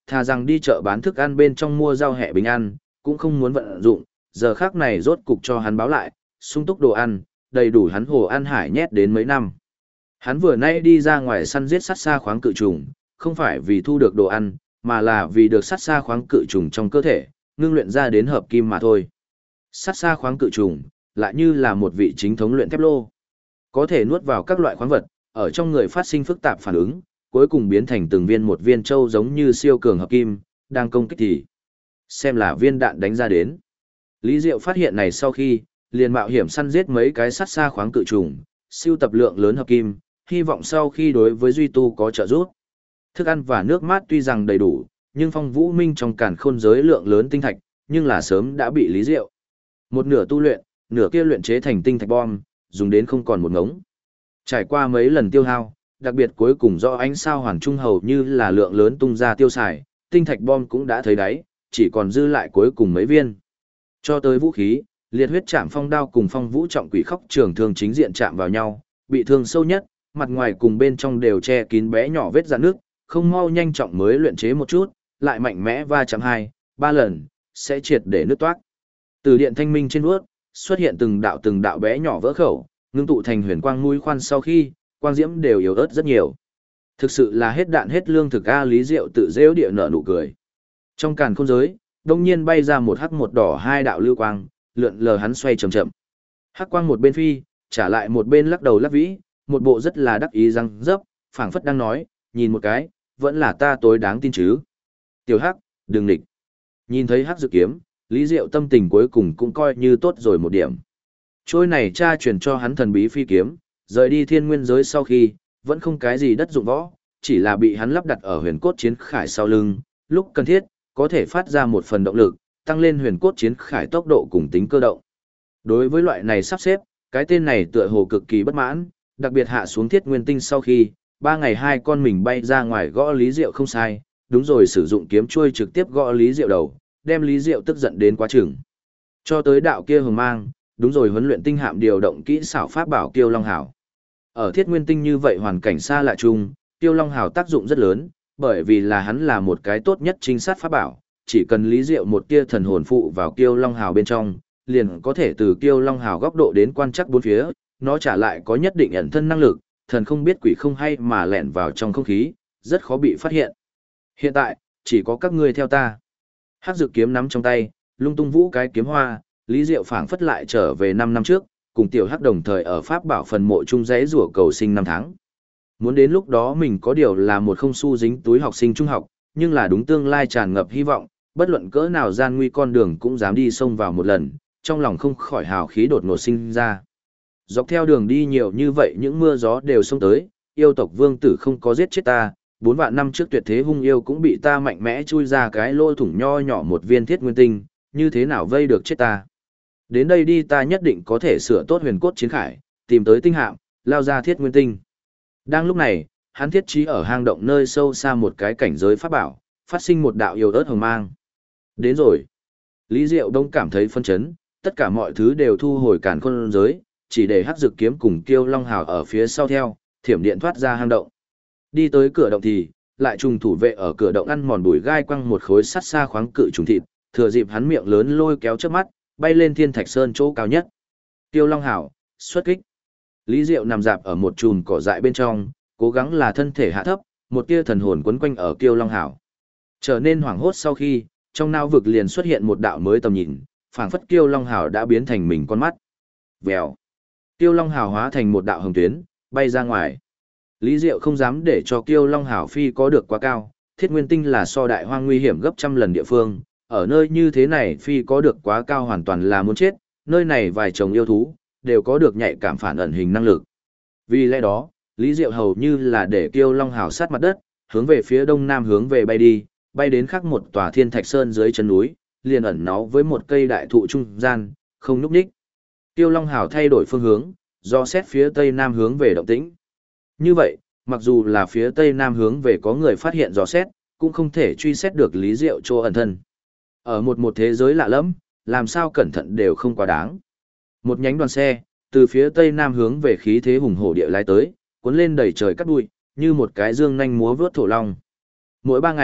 thà rằng đi chợ bán thức ăn bên trong mua rau hẹ bình ăn, cũng không muốn vận dụng, giờ khác này rốt cục cho hắn báo lại, sung túc đồ ăn, đầy đủ hắn hồ ăn hải nhét đến mấy năm. Hắn vừa nay đi ra ngoài săn giết sát xa khoáng cự trùng, không phải vì thu được đồ ăn, mà là vì được sát xa khoáng cự trùng trong cơ thể, ngưng luyện ra đến hợp kim mà thôi. Sát xa khoáng cự trùng, lại như là một vị chính thống luyện thép lô. Có thể nuốt vào các loại khoáng vật, ở trong người phát sinh phức tạp phản ứng, cuối cùng biến thành từng viên một viên châu giống như siêu cường hợp kim, đang công kích thì. Xem là viên đạn đánh ra đến. Lý Diệu phát hiện này sau khi, liền mạo hiểm săn giết mấy cái sát xa khoáng cự trùng, siêu tập lượng lớn hợp kim, hy vọng sau khi đối với duy tu có trợ giúp. Thức ăn và nước mát tuy rằng đầy đủ, nhưng Phong Vũ Minh trong càn khôn giới lượng lớn tinh thạch, nhưng là sớm đã bị Lý Diệu một nửa tu luyện, nửa kia luyện chế thành tinh thạch bom, dùng đến không còn một ngống. Trải qua mấy lần tiêu hao, đặc biệt cuối cùng do ánh sao hoàn trung hầu như là lượng lớn tung ra tiêu xài, tinh thạch bom cũng đã thấy đáy, chỉ còn dư lại cuối cùng mấy viên. Cho tới vũ khí, liệt huyết chạm phong đao cùng phong vũ trọng quỷ khóc trường thương chính diện chạm vào nhau, bị thương sâu nhất, mặt ngoài cùng bên trong đều che kín bé nhỏ vết rạn nước, không mau nhanh trọng mới luyện chế một chút, lại mạnh mẽ va chạm 2-3 lần, sẽ triệt để nứt toát. Từ điện thanh minh trên vuốt, xuất hiện từng đạo bé nhỏ vỡ khẩu, ngưng tụ thành huyền quang mũi khoan sau khi, quang diễm đều yếu ớt rất nhiều. Thực sự là hết đạn hết lương thực a. Lý Diệu tự rêu địa nở nụ cười. Trong càn khôn giới, đông nhiên bay ra một hắc một đỏ hai đạo lưu quang, lượn lờ hắn xoay chậm chậm. Hắc quang một bên phi, trả lại một bên lắc đầu lắc vĩ, một bộ rất là đắc ý răng dấp, phảng phất đang nói, nhìn một cái, vẫn là ta tối đáng tin chứ. Tiểu Hắc, đừng địch. Nhìn thấy Hắc dự kiếm, Lý Diệu tâm tình cuối cùng cũng coi như tốt rồi một điểm. Trôi này cha truyền cho hắn thần bí phi kiếm, rời đi thiên nguyên giới sau khi, vẫn không cái gì đất dụng võ, chỉ là bị hắn lắp đặt ở huyền cốt chiến khải sau lưng, lúc cần thiết, có thể phát ra một phần động lực, tăng lên huyền cốt chiến khải tốc độ cùng tính cơ động. Đối với loại này sắp xếp, cái tên này tựa hồ cực kỳ bất mãn, đặc biệt hạ xuống thiết nguyên tinh sau khi, 3 ngày 2 con mình bay ra ngoài gõ Lý Diệu không sai, đúng rồi sử dụng kiếm chuôi trực tiếp gõ Lý Diệu đầu, đem Lý Diệu tức giận đến quá chừng. Cho tới đạo kia hừng mang, đúng rồi huấn luyện tinh hạm điều động kỹ xảo pháp bảo Kiêu Long Hảo. Ở thiết nguyên tinh như vậy hoàn cảnh xa lạ chung, Kiêu Long Hảo tác dụng rất lớn, bởi vì là hắn là một cái tốt nhất trinh sát pháp bảo, chỉ cần Lý Diệu một tia thần hồn phụ vào Kiêu Long Hảo bên trong, liền có thể từ Kiêu Long Hảo góc độ đến quan trắc bốn phía, nó trả lại có nhất định ẩn thân năng lực, thần không biết quỷ không hay mà lẻn vào trong không khí, rất khó bị phát hiện. Hiện tại, chỉ có các ngươi theo ta. Hắc Dực kiếm nắm trong tay, lung tung vũ cái kiếm hoa, Lý Diệu phảng phất lại trở về 5 năm trước, cùng Tiểu Hắc đồng thời ở Pháp bảo phần mộ chung giấy rủa cầu sinh năm tháng. Muốn đến lúc đó mình có điều là một không xu dính túi học sinh trung học, nhưng là đúng tương lai tràn ngập hy vọng, bất luận cỡ nào gian nguy con đường cũng dám đi xông vào một lần, trong lòng không khỏi hào khí đột ngột sinh ra. Dọc theo đường đi nhiều như vậy những mưa gió đều xông tới, yêu tộc vương tử không có giết chết ta, 4 vạn năm trước tuyệt thế hung yêu cũng bị ta mạnh mẽ chui ra cái lỗ thủng nho nhỏ một viên thiết nguyên tinh, như thế nào vây được chết ta. Đến đây đi ta nhất định có thể sửa tốt huyền cốt chiến khải, tìm tới tinh hạm, lao ra thiết nguyên tinh. Đang lúc này, hắn thiết trí ở hang động nơi sâu xa một cái cảnh giới pháp bảo, phát sinh một đạo yếu ớt hồng mang. Đến rồi. Lý Diệu Đông cảm thấy phân chấn, tất cả mọi thứ đều thu hồi càn khôn giới, chỉ để Hắc Dực kiếm cùng Kiêu Long Hào ở phía sau theo, thiểm điện thoát ra hang động. Đi tới cửa động thì, lại trùng thủ vệ ở cửa động ăn mòn bùi gai quăng một khối sắt xa khoáng cự trùng thịt, thừa dịp hắn miệng lớn lôi kéo trước mắt, bay lên thiên thạch sơn chỗ cao nhất. Kiêu Long Hào, xuất kích. Lý Diệu nằm dạp ở một chùm cỏ dại bên trong, cố gắng là thân thể hạ thấp, một tia thần hồn quấn quanh ở Kiêu Long Hào. Trở nên hoảng hốt sau khi, trong não vực liền xuất hiện một đạo mới tầm nhìn, phảng phất Kiêu Long Hào đã biến thành mình con mắt. Vèo. Kiêu Long Hào hóa thành một đạo hồng tuyến, bay ra ngoài. Lý Diệu không dám để cho Kiêu Long Hào phi có được quá cao, thiết nguyên tinh là so đại hoang nguy hiểm gấp trăm lần địa phương, ở nơi như thế này phi có được quá cao hoàn toàn là muốn chết, nơi này vài chồng yêu thú, đều có được nhạy cảm phản ẩn hình năng lực. Vì lẽ đó, Lý Diệu hầu như là để Kiêu Long Hào sát mặt đất, hướng về phía đông nam hướng về bay đi, bay đến khắc một tòa thiên thạch sơn dưới chân núi, liền ẩn náu với một cây đại thụ trung gian, không núp đích. Kiêu Long Hào thay đổi phương hướng, do xét phía tây nam hướng về động tĩnh. Như vậy, mặc dù là phía tây nam hướng về có người phát hiện dò xét, cũng không thể truy xét được Lý Diệu chỗ ẩn thân. Ở một thế giới lạ lẫm, làm sao cẩn thận đều không quá đáng. Một nhánh đoàn xe, từ phía tây nam hướng về khí thế hùng hổ địa lái tới, cuốn lên đầy trời cắt bụi, như một cái dương nhanh múa vớt thổ long. Mỗi 3 ngày,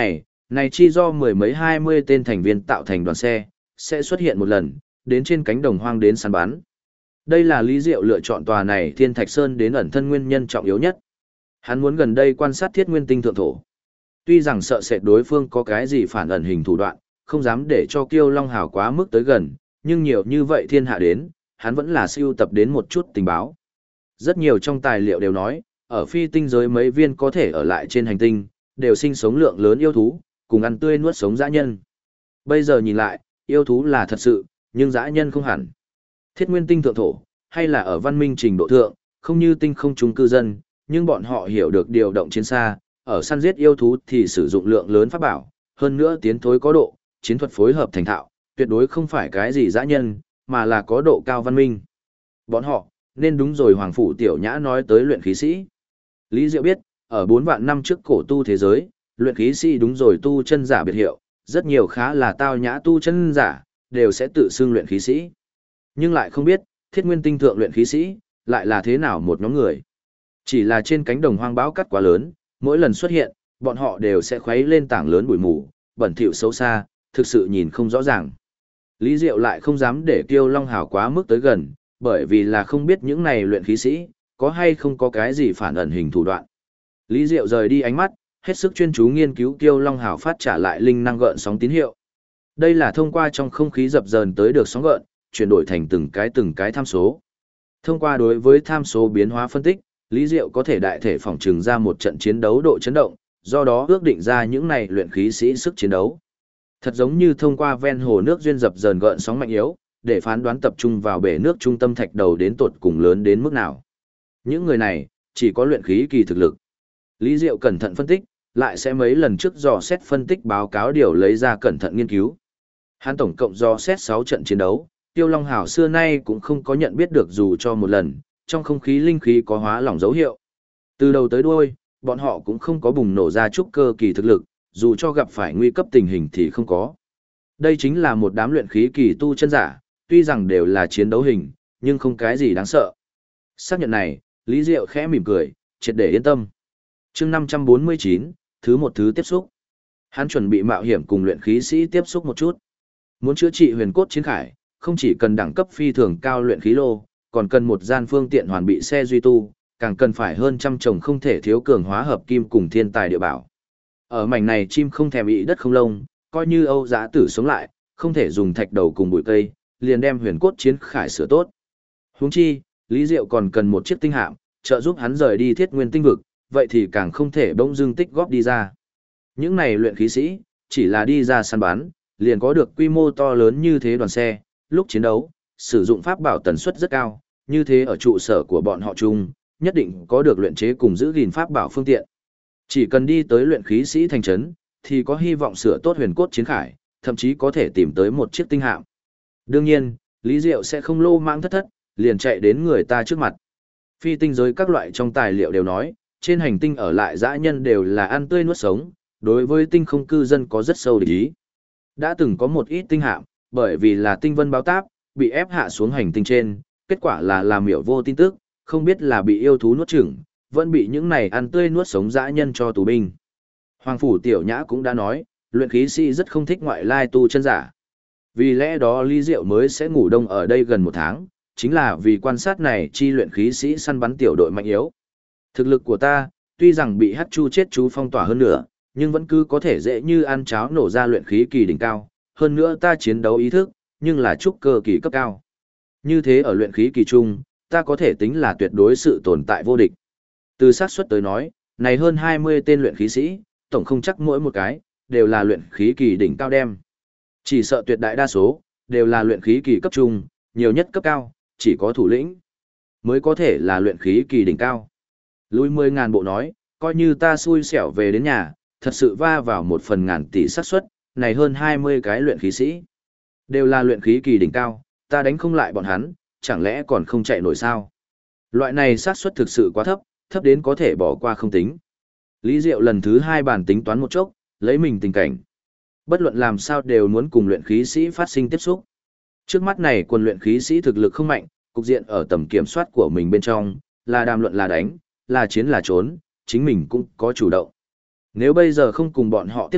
Này chi do mười mấy 20 tên thành viên tạo thành đoàn xe, sẽ xuất hiện một lần, đến trên cánh đồng hoang đến săn bắn. Đây là Lý Diệu lựa chọn tòa này Thiên Thạch Sơn đến ẩn thân nguyên nhân trọng yếu nhất. Hắn muốn gần đây quan sát Thiết Nguyên Tinh thượng thổ. Tuy rằng sợ sệt đối phương có cái gì phản ẩn hình thủ đoạn, không dám để cho Kiêu Long Hào quá mức tới gần, nhưng nhiều như vậy thiên hạ đến, hắn vẫn là sưu tập đến một chút tình báo. Rất nhiều trong tài liệu đều nói, ở phi tinh giới mấy viên có thể ở lại trên hành tinh, đều sinh sống lượng lớn yêu thú, cùng ăn tươi nuốt sống dã nhân. Bây giờ nhìn lại, yêu thú là thật sự, nhưng dã nhân không hẳn. Thiết Nguyên Tinh thượng thổ, hay là ở văn minh trình độ thượng, không như tinh không trung cư dân, nhưng bọn họ hiểu được điều động chiến xa, ở săn giết yêu thú thì sử dụng lượng lớn pháp bảo, hơn nữa tiến thối có độ, chiến thuật phối hợp thành thạo, tuyệt đối không phải cái gì dã nhân, mà là có độ cao văn minh. Bọn họ, nên đúng rồi Hoàng Phủ Tiểu Nhã nói tới luyện khí sĩ. Lý Diệu biết, ở 4 vạn năm trước cổ tu thế giới, luyện khí sĩ đúng rồi tu chân giả biệt hiệu, rất nhiều khá là tao nhã tu chân giả, đều sẽ tự xưng luyện khí sĩ. Nhưng lại không biết, Thiết Nguyên Tinh thượng luyện khí sĩ, lại là thế nào một nhóm người. Chỉ là trên cánh đồng hoang bão cắt quá lớn, mỗi lần xuất hiện, bọn họ đều sẽ khuấy lên tảng lớn bụi mù, bẩn thỉu xấu xa, thực sự nhìn không rõ ràng. Lý Diệu lại không dám để Kiêu Long Hào quá mức tới gần, bởi vì là không biết những này luyện khí sĩ, có hay không có cái gì phản ẩn hình thủ đoạn. Lý Diệu rời đi ánh mắt, hết sức chuyên chú nghiên cứu Kiêu Long Hào phát trả lại linh năng gợn sóng tín hiệu. Đây là thông qua trong không khí dập dờn tới được sóng gợn, chuyển đổi thành từng cái tham số. Thông qua đối với tham số biến hóa phân tích, Lý Diệu có thể đại thể phỏng trừng ra một trận chiến đấu độ chấn động, do đó ước định ra những này luyện khí sĩ sức chiến đấu. Thật giống như thông qua ven hồ nước duyên dập dờn gợn sóng mạnh yếu, để phán đoán tập trung vào bể nước trung tâm thạch đầu đến tột cùng lớn đến mức nào. Những người này, chỉ có luyện khí kỳ thực lực. Lý Diệu cẩn thận phân tích, lại sẽ mấy lần trước dò xét phân tích báo cáo điều lấy ra cẩn thận nghiên cứu. Hắn tổng cộng dò xét 6 trận chiến đấu, Tiêu Long Hào xưa nay cũng không có nhận biết được dù cho một lần, trong không khí linh khí có hóa lỏng dấu hiệu. Từ đầu tới đuôi, bọn họ cũng không có bùng nổ ra trúc cơ kỳ thực lực, dù cho gặp phải nguy cấp tình hình thì không có. Đây chính là một đám luyện khí kỳ tu chân giả, tuy rằng đều là chiến đấu hình, nhưng không cái gì đáng sợ. Xác nhận này, Lý Diệu khẽ mỉm cười, triệt để yên tâm. Chương 549, thứ một thứ tiếp xúc. Hắn chuẩn bị mạo hiểm cùng luyện khí sĩ tiếp xúc một chút. Muốn chữa trị huyền cốt chiến khải, không chỉ cần đẳng cấp phi thường cao luyện khí lô, còn cần một gian phương tiện hoàn bị xe duy tu, càng cần phải hơn trăm chồng không thể thiếu cường hóa hợp kim cùng thiên tài địa bảo. Ở mảnh này chim không thèm ị đất không lông, coi như Âu Dã Tử sống lại, không thể dùng thạch đầu cùng bụi cây, liền đem huyền cốt chiến khải sửa tốt. Huống chi, Lý Diệu còn cần một chiếc tinh hạm, trợ giúp hắn rời đi Thiết Nguyên tinh vực, vậy thì càng không thể bỗng dưng tích góp đi ra. Những này luyện khí sĩ, chỉ là đi ra săn bắn, liền có được quy mô to lớn như thế đoàn xe, lúc chiến đấu, sử dụng pháp bảo tần suất rất cao, như thế ở trụ sở của bọn họ chung, nhất định có được luyện chế cùng giữ gìn pháp bảo phương tiện. Chỉ cần đi tới luyện khí sĩ thành trấn, thì có hy vọng sửa tốt huyền cốt chiến khải, thậm chí có thể tìm tới một chiếc tinh hạm. Đương nhiên, Lý Diệu sẽ không lô mãng thất thất, liền chạy đến người ta trước mặt. Phi tinh giới các loại trong tài liệu đều nói, trên hành tinh ở lại dã nhân đều là ăn tươi nuốt sống, đối với tinh không cư dân có rất sâu địch ý. Đã từng có một ít tinh hạm, bởi vì là tinh vân báo táp, bị ép hạ xuống hành tinh trên, kết quả là làm miểu vô tin tức, không biết là bị yêu thú nuốt chửng, vẫn bị những này ăn tươi nuốt sống dã nhân cho tù binh. Hoàng Phủ Tiểu Nhã cũng đã nói, luyện khí sĩ rất không thích ngoại lai tu chân giả. Vì lẽ đó Lý Diệu mới sẽ ngủ đông ở đây gần 1 tháng, chính là vì quan sát này chi luyện khí sĩ săn bắn tiểu đội mạnh yếu. Thực lực của ta, tuy rằng bị hắc chu chết chú phong tỏa hơn nữa, nhưng vẫn cứ có thể dễ như ăn cháo nổ ra luyện khí kỳ đỉnh cao, hơn nữa ta chiến đấu ý thức, nhưng là trúc cơ kỳ cấp cao. Như thế ở luyện khí kỳ trung, ta có thể tính là tuyệt đối sự tồn tại vô địch. Từ xác suất tới nói, này hơn 20 tên luyện khí sĩ, tổng không chắc mỗi một cái, đều là luyện khí kỳ đỉnh cao đem. Chỉ sợ tuyệt đại đa số, đều là luyện khí kỳ cấp trung, nhiều nhất cấp cao, chỉ có thủ lĩnh, mới có thể là luyện khí kỳ đỉnh cao. Lui 10.000 bộ nói, coi như ta xui xẻo về đến nhà, thật sự va vào 1/1000 tỷ xác suất, này hơn 20 cái luyện khí sĩ. Đều là luyện khí kỳ đỉnh cao, ta đánh không lại bọn hắn, chẳng lẽ còn không chạy nổi sao? Loại này xác suất thực sự quá thấp, thấp đến có thể bỏ qua không tính. Lý Diệu lần thứ 2 bàn tính toán một chốc, lấy mình tình cảnh. Bất luận làm sao đều muốn cùng luyện khí sĩ phát sinh tiếp xúc. Trước mắt này quần luyện khí sĩ thực lực không mạnh, cục diện ở tầm kiểm soát của mình bên trong, là đàm luận là đánh, là chiến là trốn, chính mình cũng có chủ động. Nếu bây giờ không cùng bọn họ tiếp xúc,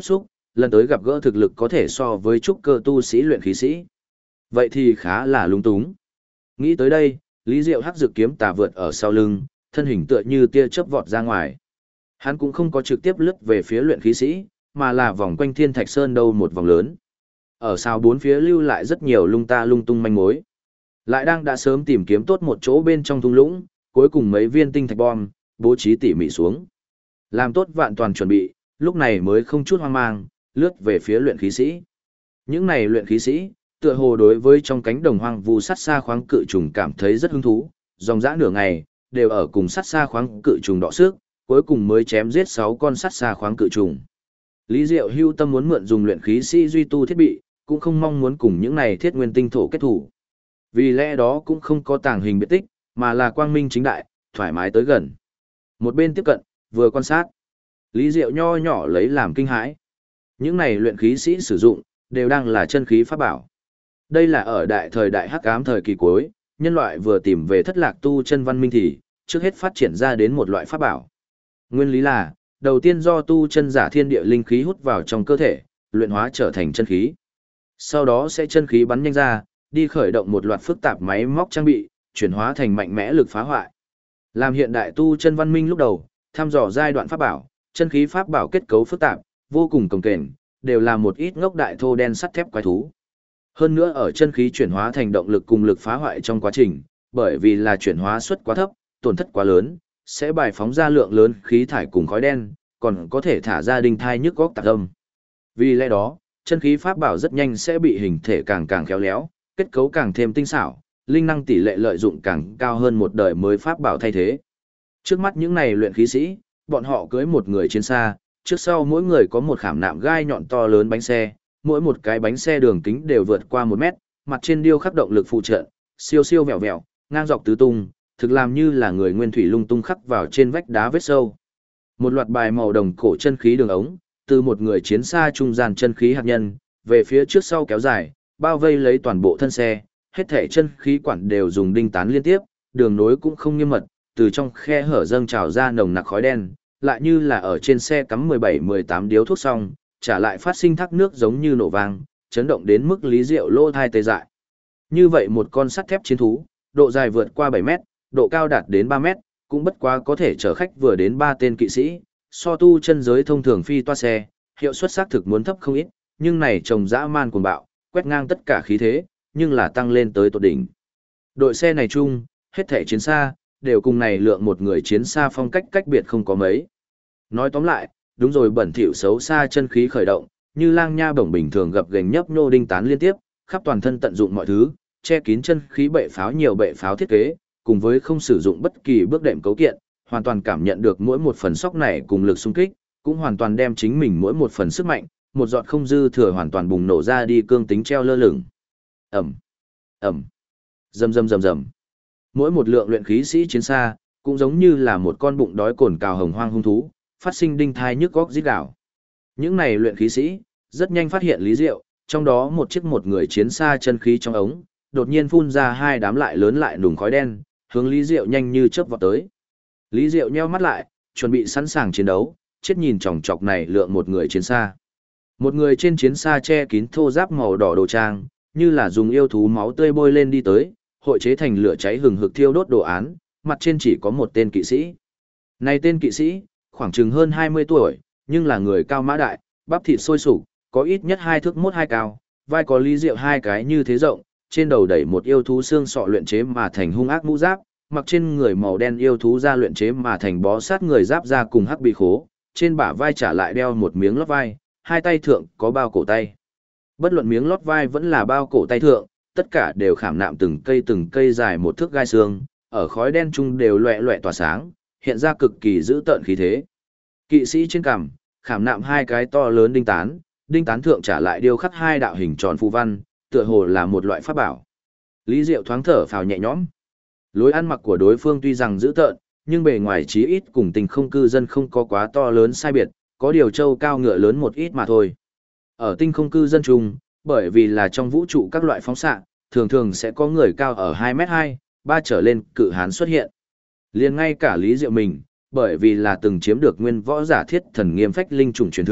lần tới gặp gỡ thực lực có thể so với trúc cơ tu sĩ luyện khí sĩ. Vậy thì khá là lung túng. Nghĩ tới đây, Lý Diệu hắc dược kiếm tà vượt ở sau lưng, thân hình tựa như tia chớp vọt ra ngoài. Hắn cũng không có trực tiếp lướt về phía luyện khí sĩ, mà là vòng quanh Thiên Thạch Sơn đâu một vòng lớn. Ở sau bốn phía lưu lại rất nhiều lung ta lung tung manh mối. Lại đang đã sớm tìm kiếm tốt một chỗ bên trong thung lũng, cuối cùng mấy viên tinh thạch bom, bố trí tỉ mỉ xuống. Làm tốt vạn toàn chuẩn bị, lúc này mới không chút hoang mang, lướt về phía luyện khí sĩ. Những này luyện khí sĩ, tựa hồ đối với trong cánh đồng hoang vu sát xa khoáng cự trùng cảm thấy rất hứng thú, dòng dã nửa ngày, đều ở cùng sát xa khoáng cự trùng đọ sức, cuối cùng mới chém giết 6 con sát xa khoáng cự trùng. Lý Diệu hưu tâm muốn mượn dùng luyện khí sĩ duy tu thiết bị, cũng không mong muốn cùng những này thiết nguyên tinh thổ kết thủ. Vì lẽ đó cũng không có tàng hình biệt tích, mà là quang minh chính đại, thoải mái tới gần. Một bên tiếp cận, vừa quan sát. Lý Diệu nho nhỏ lấy làm kinh hãi. Những này luyện khí sĩ sử dụng, đều đang là chân khí pháp bảo. Đây là ở đại thời đại hắc ám thời kỳ cuối, nhân loại vừa tìm về thất lạc tu chân văn minh thì, trước hết phát triển ra đến một loại pháp bảo. Nguyên lý là, đầu tiên do tu chân giả thiên địa linh khí hút vào trong cơ thể, luyện hóa trở thành chân khí. Sau đó sẽ chân khí bắn nhanh ra, đi khởi động một loạt phức tạp máy móc trang bị, chuyển hóa thành mạnh mẽ lực phá hoại. Làm hiện đại tu chân văn minh lúc đầu, thăm dò giai đoạn pháp bảo, chân khí pháp bảo kết cấu phức tạp, vô cùng cồng kềnh, đều là một ít ngốc đại thô đen sắt thép quái thú. Hơn nữa ở chân khí chuyển hóa thành động lực cùng lực phá hoại trong quá trình, bởi vì là chuyển hóa suất quá thấp, tổn thất quá lớn, sẽ bài phóng ra lượng lớn khí thải cùng khói đen, còn có thể thả ra đinh thai nhức góc tạc âm. Vì lẽ đó, chân khí pháp bảo rất nhanh sẽ bị hình thể càng càng khéo léo, kết cấu càng thêm tinh xảo, linh năng tỷ lệ lợi dụng càng cao hơn một đời mới pháp bảo thay thế. Trước mắt những này luyện khí sĩ, bọn họ cưới một người trên xa, trước sau mỗi người có một khảm nạm gai nhọn to lớn bánh xe, mỗi một cái bánh xe đường kính đều vượt qua 1 mét, mặt trên điêu khắc động lực phụ trợ, siêu siêu vẹo vẹo, ngang dọc tứ tung, thực làm như là người nguyên thủy lung tung khắc vào trên vách đá vết sâu. Một loạt bài màu đồng cổ chân khí đường ống, từ một người chiến xa trung gian chân khí hạt nhân, về phía trước sau kéo dài, bao vây lấy toàn bộ thân xe, hết thảy chân khí quản đều dùng đinh tán liên tiếp, đường nối cũng không nghiêm mật, từ trong khe hở dâng trào ra nồng nặc khói đen, lại như là ở trên xe cắm 17-18 điếu thuốc xong, trả lại phát sinh thác nước giống như nổ vang, chấn động đến mức Lý Diệu lỗ thai tê dại. Như vậy một con sắt thép chiến thú, độ dài vượt qua 7 mét, độ cao đạt đến 3 mét, cũng bất quá có thể chở khách vừa đến 3 tên kỵ sĩ, so tu chân giới thông thường phi toa xe, hiệu suất xác thực muốn thấp không ít, nhưng này trồng dã man cuồng bạo, quét ngang tất cả khí thế, nhưng là tăng lên tới tột đỉnh. Đội xe này chung, hết thảy chiến xa, đều cùng này lượng một người chiến xa phong cách cách biệt không có mấy. Nói tóm lại, đúng rồi bẩn thỉu xấu xa chân khí khởi động, như lang nha bổng bình thường gập ghềnh nhấp nhô đinh tán liên tiếp, khắp toàn thân tận dụng mọi thứ, che kín chân khí bệ pháo nhiều bệ pháo thiết kế, cùng với không sử dụng bất kỳ bước đệm cấu kiện, hoàn toàn cảm nhận được mỗi một phần sóc này cùng lực xung kích, cũng hoàn toàn đem chính mình mỗi một phần sức mạnh, một giọt không dư thừa hoàn toàn bùng nổ ra đi cương tính treo lơ lửng. Ầm, ầm, rầm rầm rầm rầm. Mỗi một lượng luyện khí sĩ chiến xa, cũng giống như là một con bụng đói cồn cào hồng hoang hung thú, phát sinh đinh thai nhức góc rít gào. Những này luyện khí sĩ, rất nhanh phát hiện Lý Diệu, trong đó một chiếc một người chiến xa chân khí trong ống, đột nhiên phun ra hai đám lại lớn lại nùng khói đen, hướng Lý Diệu nhanh như chớp vọt tới. Lý Diệu nheo mắt lại, chuẩn bị sẵn sàng chiến đấu, chết nhìn chòng chọc này lượng một người chiến xa. Một người trên chiến xa che kín thô giáp màu đỏ đồ trang, như là dùng yêu thú máu tươi bôi lên đi tới, hội chế thành lửa cháy hừng hực thiêu đốt đồ án, mặt trên chỉ có một tên kỵ sĩ. Này tên kỵ sĩ, khoảng chừng hơn 20 tuổi, nhưng là người cao mã đại, bắp thịt sôi sục, có ít nhất 2 thước mốt 2 cao, vai có Lý Diệu 2 cái như thế rộng, trên đầu đẩy một yêu thú xương sọ luyện chế mà thành hung ác mũ giáp, mặc trên người màu đen yêu thú da luyện chế mà thành bó sát người giáp da cùng hắc bị khố, trên bả vai trả lại đeo một miếng lót vai, hai tay thượng có bao cổ tay. Bất luận miếng lót vai vẫn là bao cổ tay thượng, tất cả đều khảm nạm từng cây dài một thước gai xương, ở khói đen chung đều loẹ loẹ tỏa sáng, hiện ra cực kỳ dữ tợn khí thế. Kỵ sĩ trên cằm, khảm nạm 2 cái to lớn đinh tán thượng trả lại điêu khắc 2 đạo hình tròn phù văn, tựa hồ là một loại pháp bảo. Lý Diệu thoáng thở phào nhẹ nhõm. Lối ăn mặc của đối phương tuy rằng dữ tợn, nhưng bề ngoài chí ít cùng tình không cư dân không có quá to lớn sai biệt, có điều trâu cao ngựa lớn một ít mà thôi. Ở tinh không cư dân chung, bởi vì là trong vũ trụ các loại phóng xạ, thường thường sẽ có người cao ở 2m2, 3 trở lên cự hán xuất hiện. Liền ngay cả Lý Diệu mình, bởi vì là từng chiếm được nguyên võ giả thiết thần nghiêm phách linh trùng truyền thừa,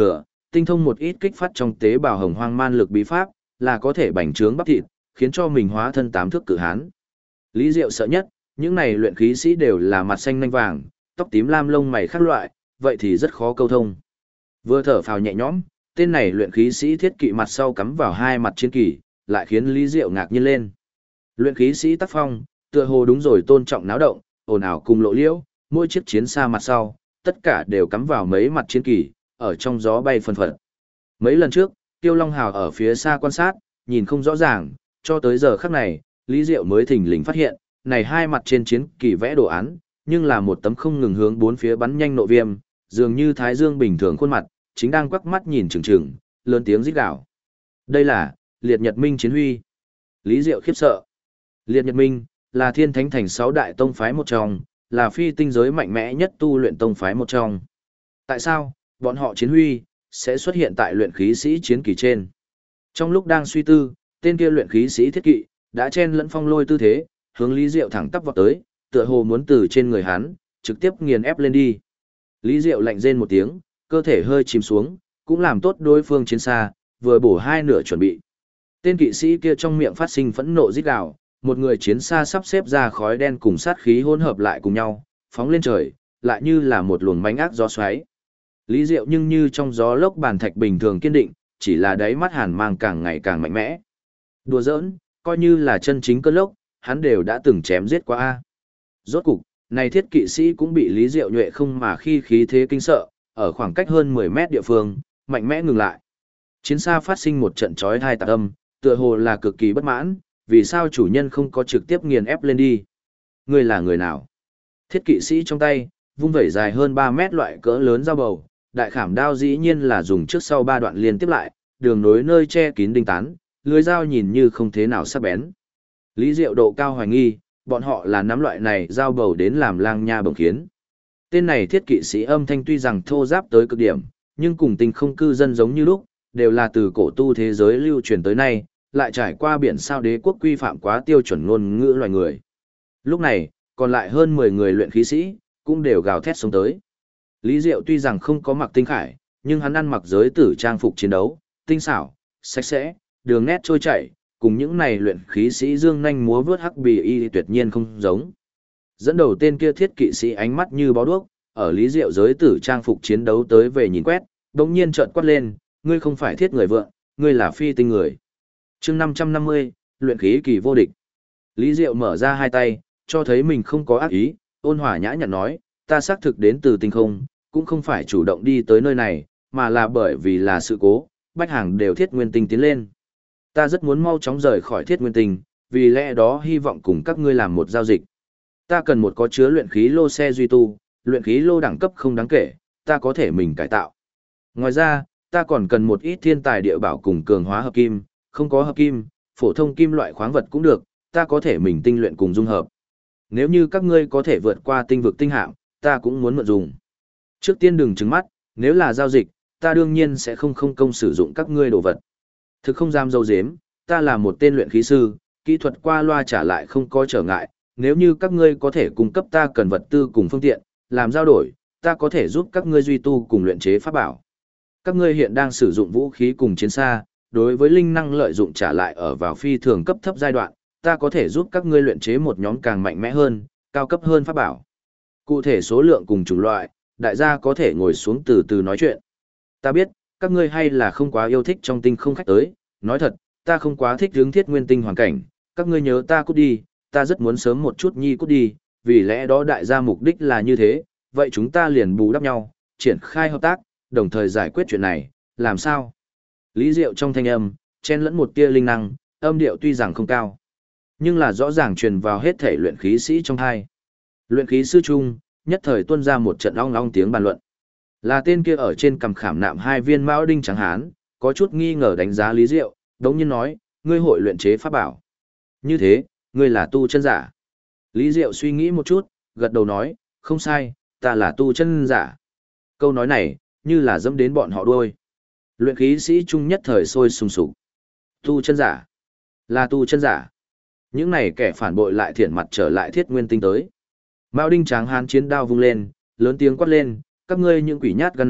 tinh thông một ít kích phát trong tế bào hồng hoang man lực bí pháp, là có thể bành trướng bắp thịt, khiến cho mình hóa thân tám thước cự hán. Lý Diệu sợ nhất, những này luyện khí sĩ đều là mặt xanh nanh vàng, tóc tím lam lông mày khác loại, vậy thì rất khó câu thông. Vừa thở phào nhẹ nhõm, tên này luyện khí sĩ thiết kỵ mặt sau cắm vào hai mặt chiến kỳ, lại khiến Lý Diệu ngạc nhiên lên. Luyện khí sĩ tác phong, tựa hồ đúng rồi tôn trọng náo động, ồn ào cùng lộ liễu, mỗi chiếc chiến xa mặt sau, tất cả đều cắm vào mấy mặt chiến kỳ, ở trong gió bay phân phật. Mấy lần trước, Tiêu Long Hào ở phía xa quan sát, nhìn không rõ ràng, cho tới giờ khắc này, Lý Diệu mới thình lình phát hiện, này hai mặt trên chiến kỳ vẽ đồ án, nhưng là một tấm không ngừng hướng bốn phía bắn nhanh nộ viêm, dường như thái dương bình thường khuôn mặt, chính đang quắc mắt nhìn chừng chừng, lớn tiếng rít gào. Đây là Liệt Nhật Minh chiến huy. Lý Diệu khiếp sợ. Liệt Nhật Minh là Thiên Thánh Thành 6 đại tông phái một trong, là phi tinh giới mạnh mẽ nhất tu luyện tông phái một trong. Tại sao bọn họ chiến huy sẽ xuất hiện tại luyện khí sĩ chiến kỳ trên? Trong lúc đang suy tư, tên kia luyện khí sĩ thiết kỵ đã chen lẫn phong lôi tư thế, hướng Lý Diệu thẳng tắp vọt tới, tựa hồ muốn từ trên người hắn trực tiếp nghiền ép lên đi. Lý Diệu lạnh rên một tiếng, cơ thể hơi chìm xuống, cũng làm tốt đối phương chiến xa, vừa bổ hai nửa chuẩn bị. Tên kỵ sĩ kia trong miệng phát sinh phẫn nộ rít gào, một người chiến xa sắp xếp ra khói đen cùng sát khí hỗn hợp lại cùng nhau, phóng lên trời, lại như là một luồng mãnh ác gió xoáy. Lý Diệu nhưng như trong gió lốc bàn thạch bình thường kiên định, chỉ là đáy mắt hàn mang càng ngày càng mạnh mẽ. Đùa giỡn, coi như là chân chính cơn lốc, hắn đều đã từng chém giết qua a. Rốt cục, này thiết kỵ sĩ cũng bị Lý Diệu nhuệ không mà khi khí thế kinh sợ, ở khoảng cách hơn 10 mét địa phương, mạnh mẽ ngừng lại. Chiến xa phát sinh một trận chói tai tạc âm, tựa hồ là cực kỳ bất mãn, vì sao chủ nhân không có trực tiếp nghiền ép lên đi? Ngươi là người nào? Thiết kỵ sĩ trong tay, vung vẩy dài hơn 3 mét loại cỡ lớn dao bầu, đại khảm đao dĩ nhiên là dùng trước sau 3 đoạn liên tiếp lại, đường nối nơi che kín đinh tán, lưới dao nhìn như không thế nào sắc bén. Lý Diệu độ cao hoài nghi, bọn họ là nắm loại này dao bầu đến làm lang nha bổng khiến. Tên này thiết kỵ sĩ âm thanh tuy rằng thô giáp tới cực điểm, nhưng cùng tình không cư dân giống như lúc, đều là từ cổ tu thế giới lưu truyền tới nay, lại trải qua biển sao đế quốc quy phạm quá tiêu chuẩn ngôn ngữ loài người. Lúc này, còn lại hơn 10 người luyện khí sĩ, cũng đều gào thét sống tới. Lý Diệu tuy rằng không có mặc tinh khải, nhưng hắn ăn mặc giới tử trang phục chiến đấu, tinh xảo, sạch sẽ, đường nét trôi chảy, cùng những này luyện khí sĩ dương nhanh múa vớt hắc bì y tuyệt nhiên không giống. Dẫn đầu tên kia thiết kỵ sĩ ánh mắt như bó đuốc, ở Lý Diệu giới tử trang phục chiến đấu tới về nhìn quét, đống nhiên trợn quát lên, ngươi không phải thiết người vượng, ngươi là phi tinh người. Chương 550, luyện khí kỳ vô địch. Lý Diệu mở ra hai tay, cho thấy mình không có ác ý, ôn hòa nhã nhặn nói, ta xác thực đến từ tinh không, cũng không phải chủ động đi tới nơi này, mà là bởi vì là sự cố, bách hàng đều thiết nguyên tinh tiến lên. Ta rất muốn mau chóng rời khỏi thiết nguyên tinh, vì lẽ đó hy vọng cùng các ngươi làm một giao dịch. Ta cần một có chứa luyện khí lô xe duy tu, luyện khí lô đẳng cấp không đáng kể, ta có thể mình cải tạo. Ngoài ra, ta còn cần một ít thiên tài địa bảo cùng cường hóa hợp kim, không có hợp kim, phổ thông kim loại khoáng vật cũng được, ta có thể mình tinh luyện cùng dung hợp. Nếu như các ngươi có thể vượt qua tinh vực tinh hạm, ta cũng muốn mượn dùng. Trước tiên đừng trứng mắt, nếu là giao dịch, ta đương nhiên sẽ không công sử dụng các ngươi đồ vật. Thực không dám dâu dếm, ta là một tên luyện khí sư, kỹ thuật qua loa trả lại không có trở ngại, nếu như các ngươi có thể cung cấp ta cần vật tư cùng phương tiện, làm giao đổi, ta có thể giúp các ngươi duy tu cùng luyện chế pháp bảo. Các ngươi hiện đang sử dụng vũ khí cùng chiến xa, đối với linh năng lợi dụng trả lại ở vào phi thường cấp thấp giai đoạn, ta có thể giúp các ngươi luyện chế một nhóm càng mạnh mẽ hơn, cao cấp hơn pháp bảo. Cụ thể số lượng cùng chủng loại, đại gia có thể ngồi xuống từ từ nói chuyện. Ta biết, các ngươi hay là không quá yêu thích trong tinh không khách tới, nói thật, ta không quá thích hướng thiết nguyên tinh hoàn cảnh, các ngươi nhớ ta cút đi, ta rất muốn sớm một chút nhi cút đi, vì lẽ đó đại gia mục đích là như thế, vậy chúng ta liền bù đắp nhau, triển khai hợp tác, đồng thời giải quyết chuyện này, làm sao? Lý Diệu trong thanh âm, chen lẫn một tia linh năng, âm điệu tuy rằng không cao, nhưng là rõ ràng truyền vào hết thể luyện khí sĩ trong hai. Luyện khí sư trung, nhất thời tuôn ra một trận ong ong tiếng bàn luận. Là tên kia ở trên cầm khảm nạm hai viên mão đinh trắng hán, có chút nghi ngờ đánh giá Lý Diệu, đống nhiên nói, ngươi hội luyện chế pháp bảo. Như thế, ngươi là tu chân giả. Lý Diệu suy nghĩ một chút, gật đầu nói, không sai, ta là tu chân giả. Câu nói này, như là dẫm đến bọn họ đuôi. Luyện khí sĩ trung nhất thời sôi sùng sục. Tu chân giả. Là tu chân giả. Những này kẻ phản bội lại thiện mặt trở lại thiết nguyên tinh tới. Mao đinh tráng hán chiến đao vung lên, lớn tiếng quát lên, các ngươi những quỷ nhát gan này,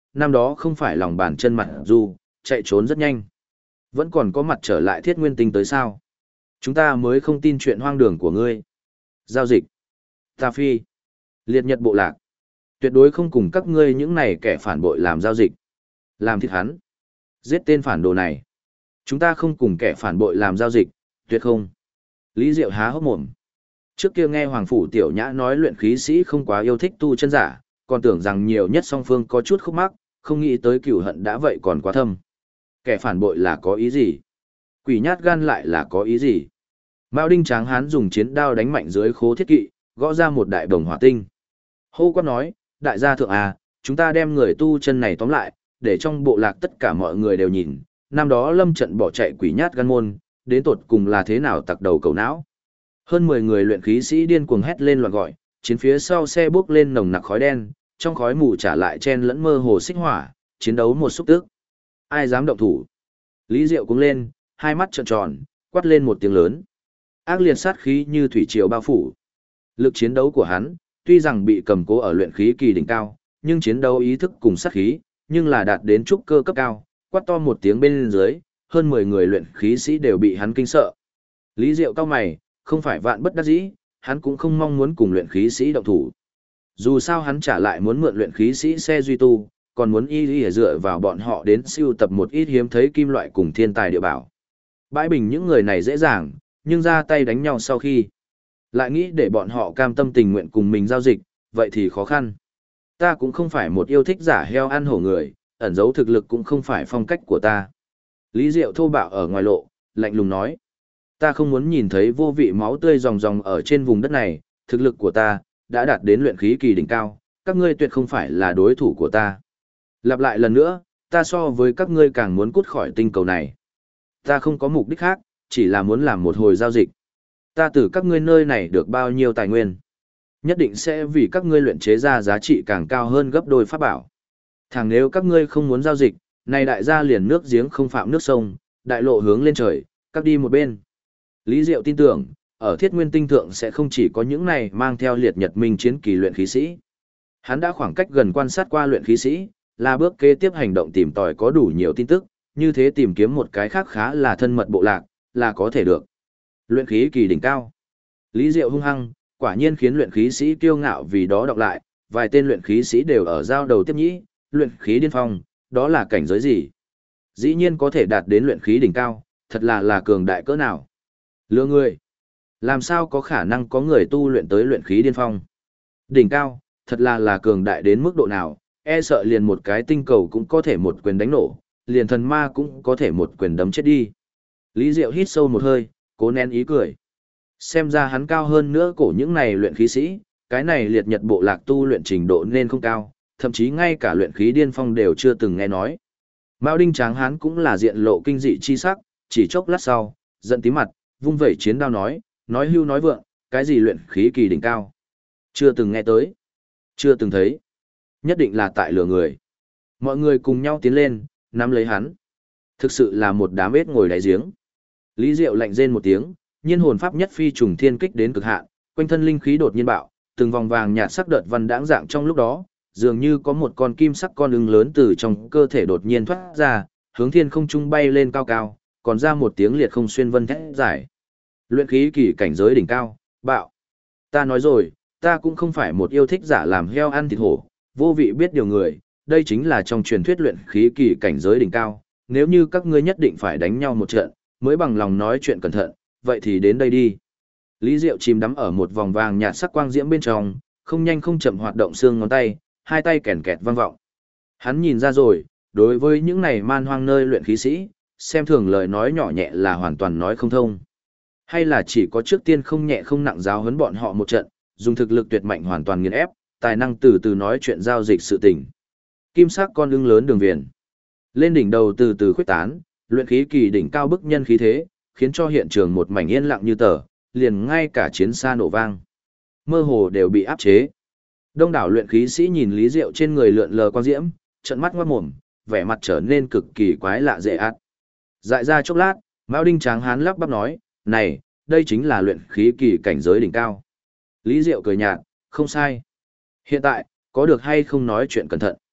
năm đó không phải lòng bàn chân mặt dù, chạy trốn rất nhanh. Vẫn còn có mặt trở lại Thiết Nguyên Tinh tới sao? Chúng ta mới không tin chuyện hoang đường của ngươi. Giao dịch. Ta phi. Liệt nhật bộ lạc. Tuyệt đối không cùng các ngươi những này kẻ phản bội làm giao dịch. Làm thịt hắn. Giết tên phản đồ này. Chúng ta không cùng kẻ phản bội làm giao dịch, tuyệt không. Lý Diệu há hốc mồm. Trước kia nghe Hoàng Phủ Tiểu Nhã nói luyện khí sĩ không quá yêu thích tu chân giả, còn tưởng rằng nhiều nhất song phương có chút khúc mắc, không nghĩ tới cửu hận đã vậy còn quá thâm. Kẻ phản bội là có ý gì? Quỷ nhát gan lại là có ý gì? Mao Đinh Tráng Hán dùng chiến đao đánh mạnh dưới khố thiết kỵ, gõ ra một đại đồng hỏa tinh. Hô quát nói, đại gia thượng à, chúng ta đem người tu chân này tóm lại, để trong bộ lạc tất cả mọi người đều nhìn, năm đó lâm trận bỏ chạy quỷ nhát gan môn, đến tột cùng là thế nào tặc đầu cầu não. Hơn 10 người luyện khí sĩ điên cuồng hét lên loạt gọi, chiến phía sau xe bước lên nồng nặc khói đen, trong khói mù trả lại chen lẫn mơ hồ xích hỏa, chiến đấu một xúc tức. Ai dám động thủ? Lý Diệu cuống lên, hai mắt trợn tròn, quát lên một tiếng lớn. Ác liệt sát khí như thủy triều bao phủ. Lực chiến đấu của hắn, tuy rằng bị cầm cố ở luyện khí kỳ đỉnh cao, nhưng chiến đấu ý thức cùng sát khí, nhưng là đạt đến trúc cơ cấp cao, quát to một tiếng bên dưới, hơn 10 người luyện khí sĩ đều bị hắn kinh sợ. Lý Diệu cao mày, không phải vạn bất đắc dĩ, hắn cũng không mong muốn cùng luyện khí sĩ động thủ. Dù sao hắn trả lại muốn mượn luyện khí sĩ xe duy tu, còn muốn y dựa vào bọn họ đến siêu tập một ít hiếm thấy kim loại cùng thiên tài địa bảo. Bãi bình những người này dễ dàng, nhưng ra tay đánh nhau sau khi lại nghĩ để bọn họ cam tâm tình nguyện cùng mình giao dịch, vậy thì khó khăn. Ta cũng không phải một yêu thích giả heo ăn hổ người, ẩn giấu thực lực cũng không phải phong cách của ta. Lý Diệu thô bạo ở ngoài lộ, lạnh lùng nói. Ta không muốn nhìn thấy vô vị máu tươi ròng ròng ở trên vùng đất này, thực lực của ta đã đạt đến luyện khí kỳ đỉnh cao, các ngươi tuyệt không phải là đối thủ của ta. Lặp lại lần nữa, ta so với các ngươi càng muốn cút khỏi tinh cầu này. Ta không có mục đích khác, chỉ là muốn làm một hồi giao dịch. Ta từ các ngươi nơi này được bao nhiêu tài nguyên, nhất định sẽ vì các ngươi luyện chế ra giá trị càng cao hơn gấp đôi pháp bảo. Thẳng nếu các ngươi không muốn giao dịch, này đại gia liền nước giếng không phạm nước sông, đại lộ hướng lên trời, các đi một bên. Lý Diệu tin tưởng, ở Thiết Nguyên Tinh thượng sẽ không chỉ có những này mang theo liệt nhật minh chiến kỳ luyện khí sĩ. Hắn đã khoảng cách gần quan sát qua luyện khí sĩ, là bước kế tiếp hành động tìm tòi có đủ nhiều tin tức, như thế tìm kiếm một cái khác khá là thân mật bộ lạc, là có thể được. Luyện khí kỳ đỉnh cao. Lý Diệu hung hăng, quả nhiên khiến luyện khí sĩ kiêu ngạo vì đó đọc lại, vài tên luyện khí sĩ đều ở giao đầu tiếp nhĩ, luyện khí điên phong, đó là cảnh giới gì? Dĩ nhiên có thể đạt đến luyện khí đỉnh cao, thật là cường đại cỡ nào? Lừa người. Làm sao có khả năng có người tu luyện tới luyện khí điên phong? Đỉnh cao, thật là cường đại đến mức độ nào, e sợ liền một cái tinh cầu cũng có thể một quyền đánh nổ, liền thần ma cũng có thể một quyền đấm chết đi. Lý Diệu hít sâu một hơi, cố nén ý cười. Xem ra hắn cao hơn nữa cổ những này luyện khí sĩ, cái này liệt nhật bộ lạc tu luyện trình độ nên không cao, thậm chí ngay cả luyện khí điên phong đều chưa từng nghe nói. Mao Đinh Tráng Hán cũng là diện lộ kinh dị chi sắc, chỉ chốc lát sau, giận tím mặt, vung vẩy chiến đao nói hưu nói vượng, cái gì luyện khí kỳ đỉnh cao. Chưa từng nghe tới, chưa từng thấy, nhất định là tại lừa người. Mọi người cùng nhau tiến lên, nắm lấy hắn. Thực sự là một đám ếch ngồi đáy giếng. Lý Diệu lạnh rên một tiếng, nhiên hồn pháp nhất phi trùng thiên kích đến cực hạn, quanh thân linh khí đột nhiên bạo, từng vòng vàng nhạt sắc đợt văn đãng dạng trong lúc đó, dường như có một con kim sắc con ưng lớn từ trong cơ thể đột nhiên thoát ra, hướng thiên không trung bay lên cao cao, còn ra một tiếng liệt không xuyên vân thét giải. Luyện khí kỳ cảnh giới đỉnh cao, bạo. Ta nói rồi, ta cũng không phải một yêu thích giả làm heo ăn thịt hổ, vô vị biết điều người, đây chính là trong truyền thuyết luyện khí kỳ cảnh giới đỉnh cao, nếu như các ngươi nhất định phải đánh nhau một trận, mới bằng lòng nói chuyện cẩn thận, vậy thì đến đây đi. Lý Diệu chìm đắm ở một vòng vàng nhạt sắc quang diễm bên trong, không nhanh không chậm hoạt động xương ngón tay, hai tay kèn kẹt vang vọng. Hắn nhìn ra rồi, đối với những này man hoang nơi luyện khí sĩ, xem thường lời nói nhỏ nhẹ là hoàn toàn nói không thông. Hay là chỉ có trước tiên không nhẹ không nặng giáo huấn bọn họ một trận, dùng thực lực tuyệt mạnh hoàn toàn nghiền ép, tài năng từ từ nói chuyện giao dịch sự tình. Kim sắc con ưng lớn đường viền. Lên đỉnh đầu từ từ khuếch tán, luyện khí kỳ đỉnh cao bức nhân khí thế, khiến cho hiện trường một mảnh yên lặng như tờ, liền ngay cả chiến xa nổ vang. Mơ hồ đều bị áp chế. Đông đảo luyện khí sĩ nhìn Lý Diệu trên người lượn lờ quang diễm, trợn mắt ngoát mồm, vẻ mặt trở nên cực kỳ quái lạ dễ ạt. Dại ra chốc lát, Mao Đinh Tráng Hán lắp bắp nói, này, đây chính là luyện khí kỳ cảnh giới đỉnh cao. Lý Diệu cười nhạt, không sai. Hiện tại, có được hay không nói chuyện cẩn thận.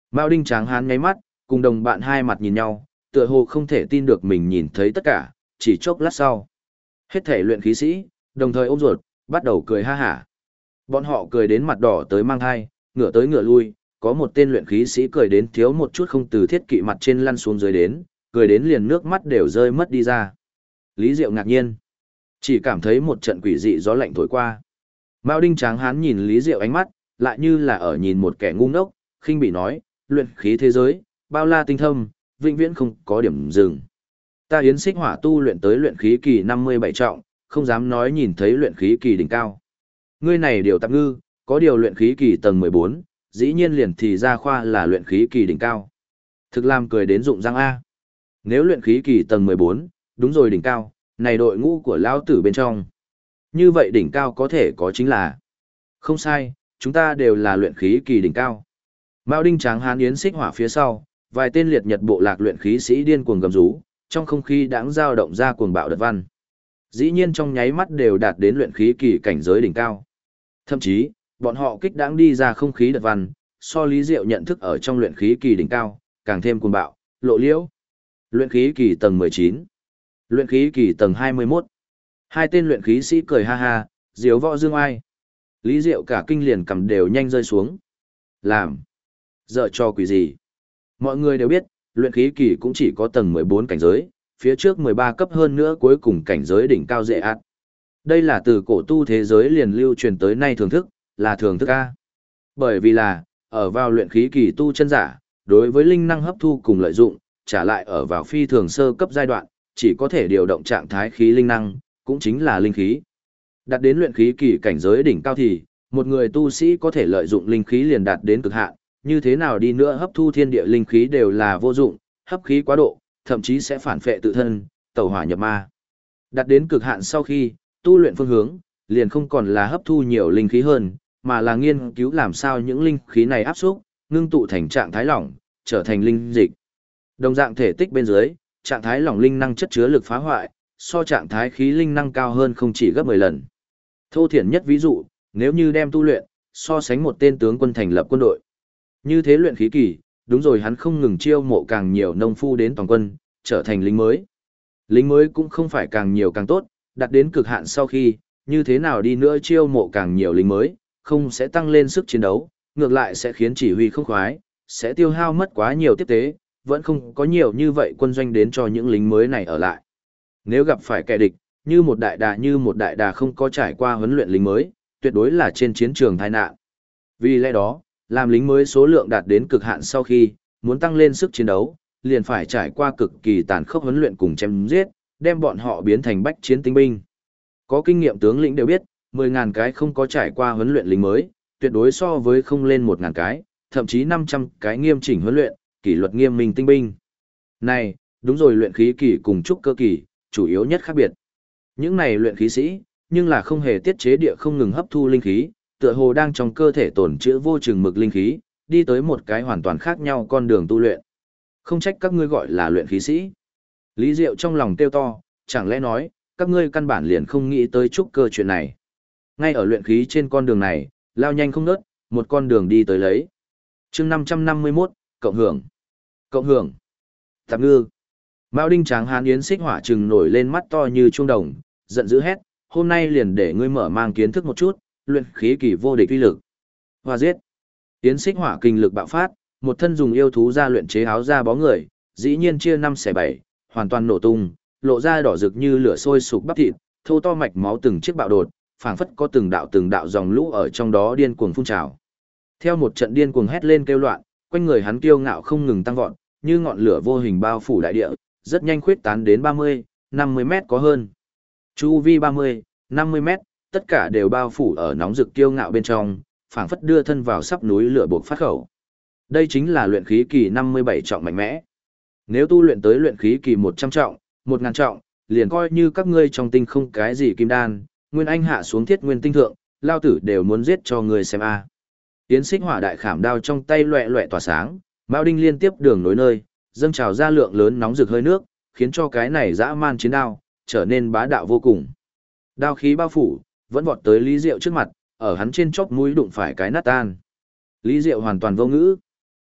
Mao Đinh Tráng Hán nháy mắt, cùng đồng bạn hai mặt nhìn nhau, tựa hồ không thể tin được mình nhìn thấy tất cả, chỉ chốc lát sau. Hết thể luyện khí sĩ, đồng thời ôm ruột, bắt đầu cười ha hả. Bọn họ cười đến mặt đỏ tới mang hai, ngửa tới ngửa lui, có một tên luyện khí sĩ cười đến thiếu một chút không từ thiết kỵ mặt trên lăn xuống dưới đến, cười đến liền nước mắt đều rơi mất đi ra. Lý Diệu ngạc nhiên, chỉ cảm thấy một trận quỷ dị gió lạnh thổi qua. Mao Đinh Tráng Hán nhìn Lý Diệu ánh mắt, lại như là ở nhìn một kẻ ngu ngốc, khinh bỉ nói, luyện khí thế giới, bao la tinh thâm, vĩnh viễn không có điểm dừng. Ta Yến Xích Hỏa tu luyện tới luyện khí kỳ 57 trọng, không dám nói nhìn thấy luyện khí kỳ đỉnh cao. Ngươi này điều tạp ngư, có điều luyện khí kỳ tầng 14, dĩ nhiên liền thì ra khoa là luyện khí kỳ đỉnh cao. Thực làm cười đến rụng răng A. Nếu luyện khí kỳ tầng 14, đúng rồi đỉnh cao, này đội ngũ của lão tử bên trong. Như vậy đỉnh cao có thể có chính là. Không sai, chúng ta đều là luyện khí kỳ đỉnh cao. Mao Đinh Tráng Hán Yến Xích Hỏa phía sau, vài tên liệt nhật bộ lạc luyện khí sĩ điên cuồng gầm rú, trong không khí đãng dao động ra cuồng bạo đợt văn. Dĩ nhiên trong nháy mắt đều đạt đến luyện khí kỳ cảnh giới đỉnh cao. Thậm chí, bọn họ kích đãng đi ra không khí đợt văn, so Lý Diệu nhận thức ở trong luyện khí kỳ đỉnh cao, càng thêm cuồng bạo, lộ liễu. Luyện khí kỳ tầng 19, luyện khí kỳ tầng 21. Hai tên luyện khí sĩ cười ha ha, diếu võ dương ai. Lý Diệu cả kinh liền cầm đều nhanh rơi xuống. Làm dở cho quỷ gì? Mọi người đều biết, luyện khí kỳ cũng chỉ có tầng 14 cảnh giới, phía trước 13 cấp hơn nữa cuối cùng cảnh giới đỉnh cao dễ ạt. Đây là từ cổ tu thế giới liền lưu truyền tới nay thưởng thức, là thưởng thức A. Bởi vì là, ở vào luyện khí kỳ tu chân giả, đối với linh năng hấp thu cùng lợi dụng, trả lại ở vào phi thường sơ cấp giai đoạn, chỉ có thể điều động trạng thái khí linh năng, cũng chính là linh khí. Đạt đến luyện khí kỳ cảnh giới đỉnh cao thì, một người tu sĩ có thể lợi dụng linh khí liền đạt đến cực hạn, như thế nào đi nữa hấp thu thiên địa linh khí đều là vô dụng, hấp khí quá độ, thậm chí sẽ phản phệ tự thân, tẩu hỏa nhập ma. Đạt đến cực hạn sau khi, tu luyện phương hướng, liền không còn là hấp thu nhiều linh khí hơn, mà là nghiên cứu làm sao những linh khí này áp xúc, ngưng tụ thành trạng thái lỏng, trở thành linh dịch. Đồng dạng thể tích bên dưới, trạng thái lỏng linh năng chất chứa lực phá hoại, so trạng thái khí linh năng cao hơn không chỉ gấp 10 lần. Thô thiển nhất ví dụ, nếu như đem tu luyện, so sánh một tên tướng quân thành lập quân đội. Như thế luyện khí kỳ, đúng rồi hắn không ngừng chiêu mộ càng nhiều nông phu đến toàn quân, trở thành lính mới. Lính mới cũng không phải càng nhiều càng tốt, đạt đến cực hạn sau khi, như thế nào đi nữa chiêu mộ càng nhiều lính mới, không sẽ tăng lên sức chiến đấu, ngược lại sẽ khiến chỉ huy không khoái, sẽ tiêu hao mất quá nhiều tiếp tế, vẫn không có nhiều như vậy quân doanh đến cho những lính mới này ở lại. Nếu gặp phải kẻ địch, như một đại đà không có trải qua huấn luyện lính mới, tuyệt đối là trên chiến trường tai nạn. Vì lẽ đó, làm lính mới số lượng đạt đến cực hạn sau khi, muốn tăng lên sức chiến đấu, liền phải trải qua cực kỳ tàn khốc huấn luyện cùng chém giết, đem bọn họ biến thành bách chiến tinh binh. Có kinh nghiệm tướng lĩnh đều biết, 10.000 cái không có trải qua huấn luyện lính mới, tuyệt đối so với không lên 1.000 cái, thậm chí 500 cái nghiêm chỉnh huấn luyện, kỷ luật nghiêm minh tinh binh. Này, đúng rồi, luyện khí kỳ cùng trúc cơ kỳ, chủ yếu nhất khác biệt. Những này luyện khí sĩ, nhưng là không hề tiết chế địa không ngừng hấp thu linh khí, tựa hồ đang trong cơ thể tồn trữ vô chừng mực linh khí, đi tới một cái hoàn toàn khác nhau con đường tu luyện. Không trách các ngươi gọi là luyện khí sĩ. Lý Diệu trong lòng kêu to, chẳng lẽ nói, các ngươi căn bản liền không nghĩ tới trúc cơ chuyện này. Ngay ở luyện khí trên con đường này, lao nhanh không nớt, một con đường đi tới lấy. chương 551, cộng hưởng. Cộng hưởng. Tạp ngư. Mao Đinh Tráng Hán Yến Xích Hỏa trừng nổi lên mắt to như chuông đồng, giận dữ hét, hôm nay liền để ngươi mở mang kiến thức một chút, luyện khí kỳ vô địch uy lực. Hoa giết. Yến Xích Hỏa kinh lực bạo phát, một thân dùng yêu thú ra luyện chế áo da bó người, dĩ nhiên chia 5/7, hoàn toàn nổ tung, lộ ra đỏ rực như lửa sôi sục bắp thịt, thô to mạch máu từng chiếc bạo đột, phảng phất có từng đạo dòng lũ ở trong đó điên cuồng phun trào. Theo một trận điên cuồng hét lên kêu loạn, quanh người hắn kiêu ngạo không ngừng tăng vọt, như ngọn lửa vô hình bao phủ đại địa, rất nhanh khuyết tán đến 30, 50 mét có hơn. Chu vi 30, 50 mét, tất cả đều bao phủ ở nóng rực kiêu ngạo bên trong, phảng phất đưa thân vào sắp núi lửa buộc phát khẩu. Đây chính là luyện khí kỳ 57 trọng mạnh mẽ. Nếu tu luyện tới luyện khí kỳ 100 trọng, 1000 trọng, liền coi như các ngươi trong tinh không cái gì kim đan, nguyên anh hạ xuống thiết nguyên tinh thượng, lao tử đều muốn giết cho ngươi xem a. Yến Xích Hỏa đại khảm đao trong tay loẹt loẹt tỏa sáng, Mao Đinh liên tiếp đường nối nơi, dâng trào ra lượng lớn nóng rực hơi nước, khiến cho cái này dã man chiến đao trở nên bá đạo vô cùng. Đao khí bao phủ, vẫn vọt tới Lý Diệu trước mặt, ở hắn trên chóp mũi đụng phải cái nát tan. Lý Diệu hoàn toàn vô ngữ.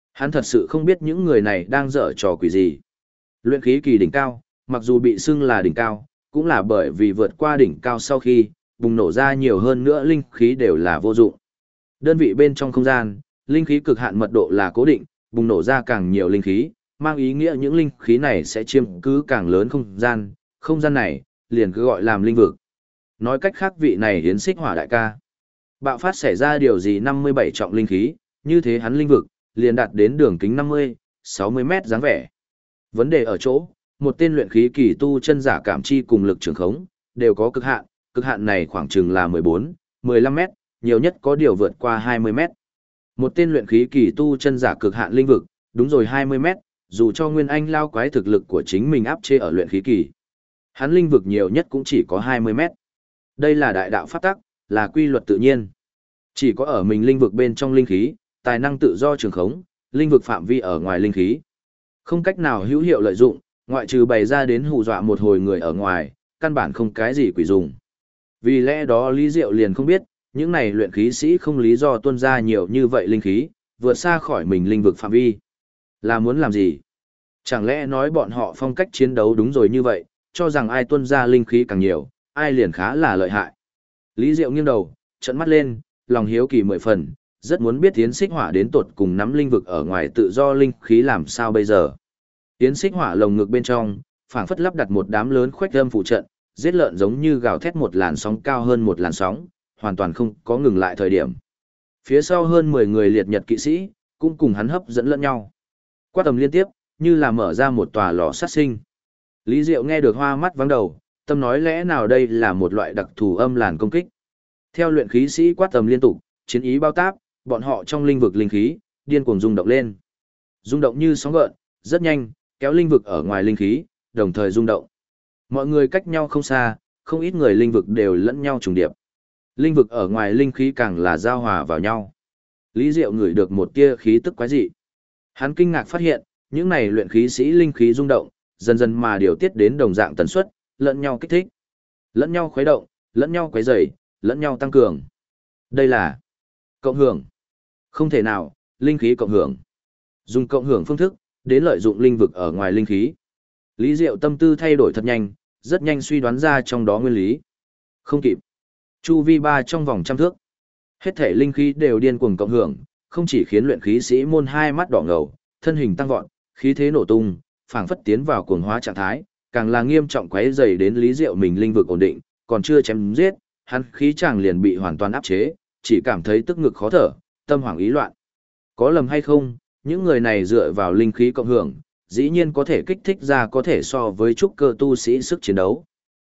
Hắn thật sự không biết những người này đang dở trò quỷ gì. Luyện khí kỳ đỉnh cao, mặc dù bị xưng là đỉnh cao, cũng là bởi vì vượt qua đỉnh cao sau khi bùng nổ ra nhiều hơn nữa linh khí đều là vô dụng. Đơn vị bên trong không gian, linh khí cực hạn mật độ là cố định, bùng nổ ra càng nhiều linh khí, mang ý nghĩa những linh khí này sẽ chiếm cứ càng lớn không gian này liền cứ gọi làm linh vực. Nói cách khác vị này hiến xích hỏa đại ca. Bạo phát xảy ra điều gì 57 trọng linh khí, như thế hắn linh vực liền đạt đến đường kính 50, 60 mét dáng vẻ. Vấn đề ở chỗ, một tên luyện khí kỳ tu chân giả cảm chi cùng lực trường khống, đều có cực hạn này khoảng chừng là 14, 15 mét, nhiều nhất có điều vượt qua 20 mét. Một tên luyện khí kỳ tu chân giả cực hạn linh vực, đúng rồi 20 mét, dù cho Nguyên Anh lao quái thực lực của chính mình áp chế ở luyện khí kỳ. Hắn linh vực nhiều nhất cũng chỉ có 20 mét. Đây là đại đạo pháp tắc, là quy luật tự nhiên. Chỉ có ở mình linh vực bên trong linh khí, tài năng tự do trường khống, linh vực phạm vi ở ngoài linh khí. Không cách nào hữu hiệu lợi dụng, ngoại trừ bày ra đến hù dọa một hồi người ở ngoài, căn bản không cái gì quỷ dùng. Vì lẽ đó Lý Diệu liền không biết, những này luyện khí sĩ không lý do tuôn ra nhiều như vậy linh khí, vượt xa khỏi mình linh vực phạm vi. Là muốn làm gì? Chẳng lẽ nói bọn họ phong cách chiến đấu đúng rồi như vậy, cho rằng ai tuôn ra linh khí càng nhiều, ai liền khá là lợi hại. Lý Diệu nghiêng đầu, trợn mắt lên, lòng hiếu kỳ mười phần, rất muốn biết Yến Xích Hỏa đến tột cùng nắm linh vực ở ngoài tự do linh khí làm sao bây giờ. Yến Xích Hỏa lồng ngực bên trong, phảng phất lắp đặt một đám lớn khuếch âm phụ trận, giết lợn giống như gào thét một làn sóng cao hơn một làn sóng, hoàn toàn không có ngừng lại thời điểm. Phía sau hơn 10 người liệt nhật kỵ sĩ, cũng cùng hắn hấp dẫn lẫn nhau. Quát tầm liên tiếp, như là mở ra một tòa lò sát sinh. Lý Diệu nghe được hoa mắt vắng đầu, tâm nói lẽ nào đây là một loại đặc thù âm làn công kích. Theo luyện khí sĩ quát tầm liên tục, chiến ý bao táp, bọn họ trong linh vực linh khí, điên cuồng rung động lên. Rung động như sóng gợn, rất nhanh, kéo linh vực ở ngoài linh khí, đồng thời rung động. Mọi người cách nhau không xa, không ít người linh vực đều lẫn nhau trùng điệp. Linh vực ở ngoài linh khí càng là giao hòa vào nhau. Lý Diệu ngửi được một tia khí tức quái dị. Hắn kinh ngạc phát hiện, những này luyện khí sĩ linh khí rung động, dần dần mà điều tiết đến đồng dạng tần suất, lẫn nhau kích thích, lẫn nhau khuấy động, lẫn nhau quấy rầy, lẫn nhau tăng cường. Đây là cộng hưởng. Không thể nào, linh khí cộng hưởng. Dùng cộng hưởng phương thức, đến lợi dụng linh vực ở ngoài linh khí. Lý Diệu tâm tư thay đổi thật nhanh, rất nhanh suy đoán ra trong đó nguyên lý. Không kịp. Chu vi 3 trong vòng trăm thước. Hết thể linh khí đều điên cuồng cộng hưởng, không chỉ khiến luyện khí sĩ môn hai mắt đỏ ngầu, thân hình tăng vọt, khí thế nổ tung, phảng phất tiến vào cuồng hóa trạng thái, càng là nghiêm trọng quấy rầy đến Lý Diệu mình linh vực ổn định, còn chưa chém giết, hắn khí chàng liền bị hoàn toàn áp chế, chỉ cảm thấy tức ngực khó thở, tâm hoảng ý loạn. Có lầm hay không, những người này dựa vào linh khí cộng hưởng, dĩ nhiên có thể kích thích ra có thể so với trúc cơ tu sĩ sức chiến đấu.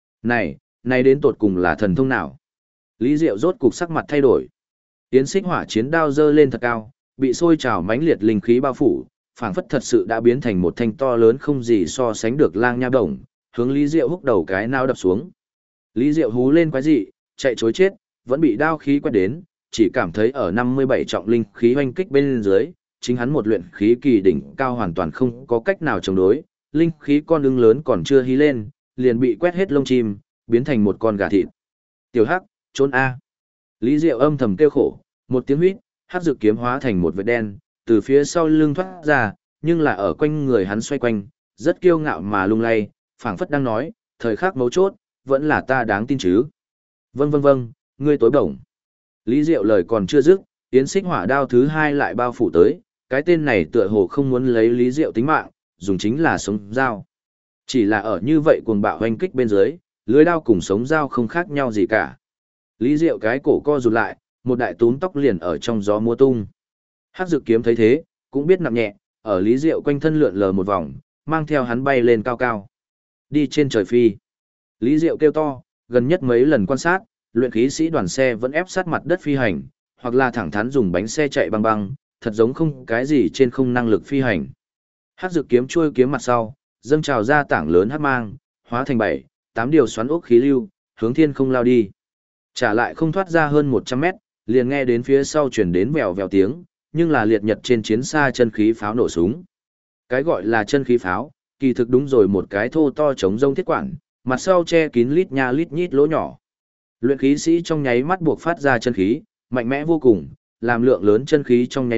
Này đến tột cùng là thần thông nào? Lý Diệu rốt cục sắc mặt thay đổi. Yến Xích Hỏa chiến đao giơ lên thật cao, bị sôi trào mãnh liệt linh khí bao phủ, phảng phất thật sự đã biến thành một thanh to lớn không gì so sánh được lang nha đồng, hướng Lý Diệu húc đầu cái nao đập xuống. Lý Diệu hú lên quái dị, chạy trối chết, vẫn bị đao khí quét đến, chỉ cảm thấy ở 57 trọng linh khí hoành kích bên dưới, chính hắn một luyện khí kỳ đỉnh cao hoàn toàn không có cách nào chống đối, linh khí con ưng lớn còn chưa hí lên, liền bị quét hết lông chim, biến thành một con gà thịt. Tiểu Hắc, trốn A. Lý Diệu âm thầm kêu khổ, một tiếng huýt, hắc dược kiếm hóa thành một vệt đen, từ phía sau lưng thoát ra, nhưng là ở quanh người hắn xoay quanh, rất kiêu ngạo mà lung lay, phảng phất đang nói, thời khắc mấu chốt, vẫn là ta đáng tin chứ. Vâng, ngươi tối bổng. Lý Diệu lời còn chưa dứt, Yến Xích Hỏa đao thứ hai lại bao phủ tới, cái tên này tựa hồ không muốn lấy Lý Diệu tính mạng, dùng chính là sống dao. Chỉ là ở như vậy cuồng bạo hoành kích bên dưới, lưới đao cùng sống dao không khác nhau gì cả. Lý Diệu cái cổ co rụt lại, một đại túm tóc liền ở trong gió múa tung. Hắc Dực kiếm thấy thế, cũng biết nặng nhẹ, ở Lý Diệu quanh thân lượn lờ một vòng, mang theo hắn bay lên cao cao. Đi trên trời phi. Lý Diệu kêu to, gần nhất mấy lần quan sát, luyện khí sĩ đoàn xe vẫn ép sát mặt đất phi hành, hoặc là thẳng thắn dùng bánh xe chạy băng băng, thật giống không cái gì trên không năng lực phi hành. Hắc Dực kiếm chuôi kiếm mặt sau, dâng trào ra tảng lớn hắc mang, hóa thành 7, 8 điều xoắn ốc khí lưu, hướng thiên không lao đi. Trả lại không thoát ra hơn 100 mét, liền nghe đến phía sau chuyển đến vèo vèo tiếng, nhưng là liệt nhật trên chiến xa chân khí pháo nổ súng. Cái gọi là chân khí pháo, kỳ thực đúng rồi một cái thô to chống rông thiết quản, mặt sau che kín lít nha lít nhít lỗ nhỏ. Luyện khí sĩ trong nháy mắt buộc phát ra chân khí, mạnh mẽ vô cùng, làm lượng lớn chân khí trong nháy mắt,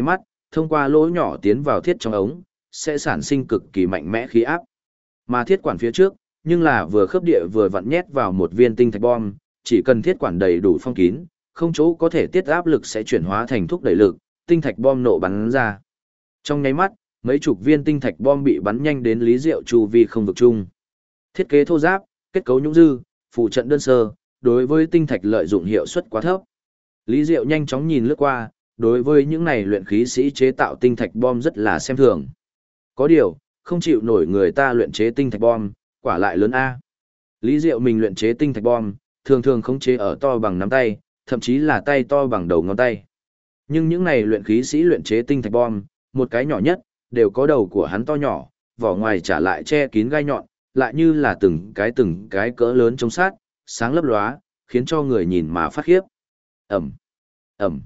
thông qua lỗ nhỏ tiến vào thiết trong ống, sẽ sản sinh cực kỳ mạnh mẽ khí áp. Mà thiết quản phía trước, nhưng là vừa khớp địa vừa vặn nhét vào một viên tinh thạch bom, chỉ cần thiết quản đầy đủ phong kín, không chỗ có thể tiết áp lực sẽ chuyển hóa thành thúc đẩy lực, tinh thạch bom nổ bắn ra. Trong nháy mắt, mấy chục viên tinh thạch bom bị bắn nhanh đến Lý Diệu chu vi không vực chung. Thiết kế thô ráp, kết cấu nhũng dư, phụ trận đơn sơ, đối với tinh thạch lợi dụng hiệu suất quá thấp. Lý Diệu nhanh chóng nhìn lướt qua, đối với những này luyện khí sĩ chế tạo tinh thạch bom rất là xem thường. Có điều, không chịu nổi người ta luyện chế tinh thạch bom, quả lại lớn A. Lý Diệu mình luyện chế tinh thạch bom, thường thường khống chế ở to bằng nắm tay, thậm chí là tay to bằng đầu ngón tay. Nhưng những này luyện khí sĩ luyện chế tinh thạch bom, một cái nhỏ nhất, đều có đầu của hắn to nhỏ, vỏ ngoài trả lại che kín gai nhọn, lại như là từng cái cỡ lớn chống sát, sáng lấp lóa, khiến cho người nhìn mà phát khiếp. Ẩm, Ẩm,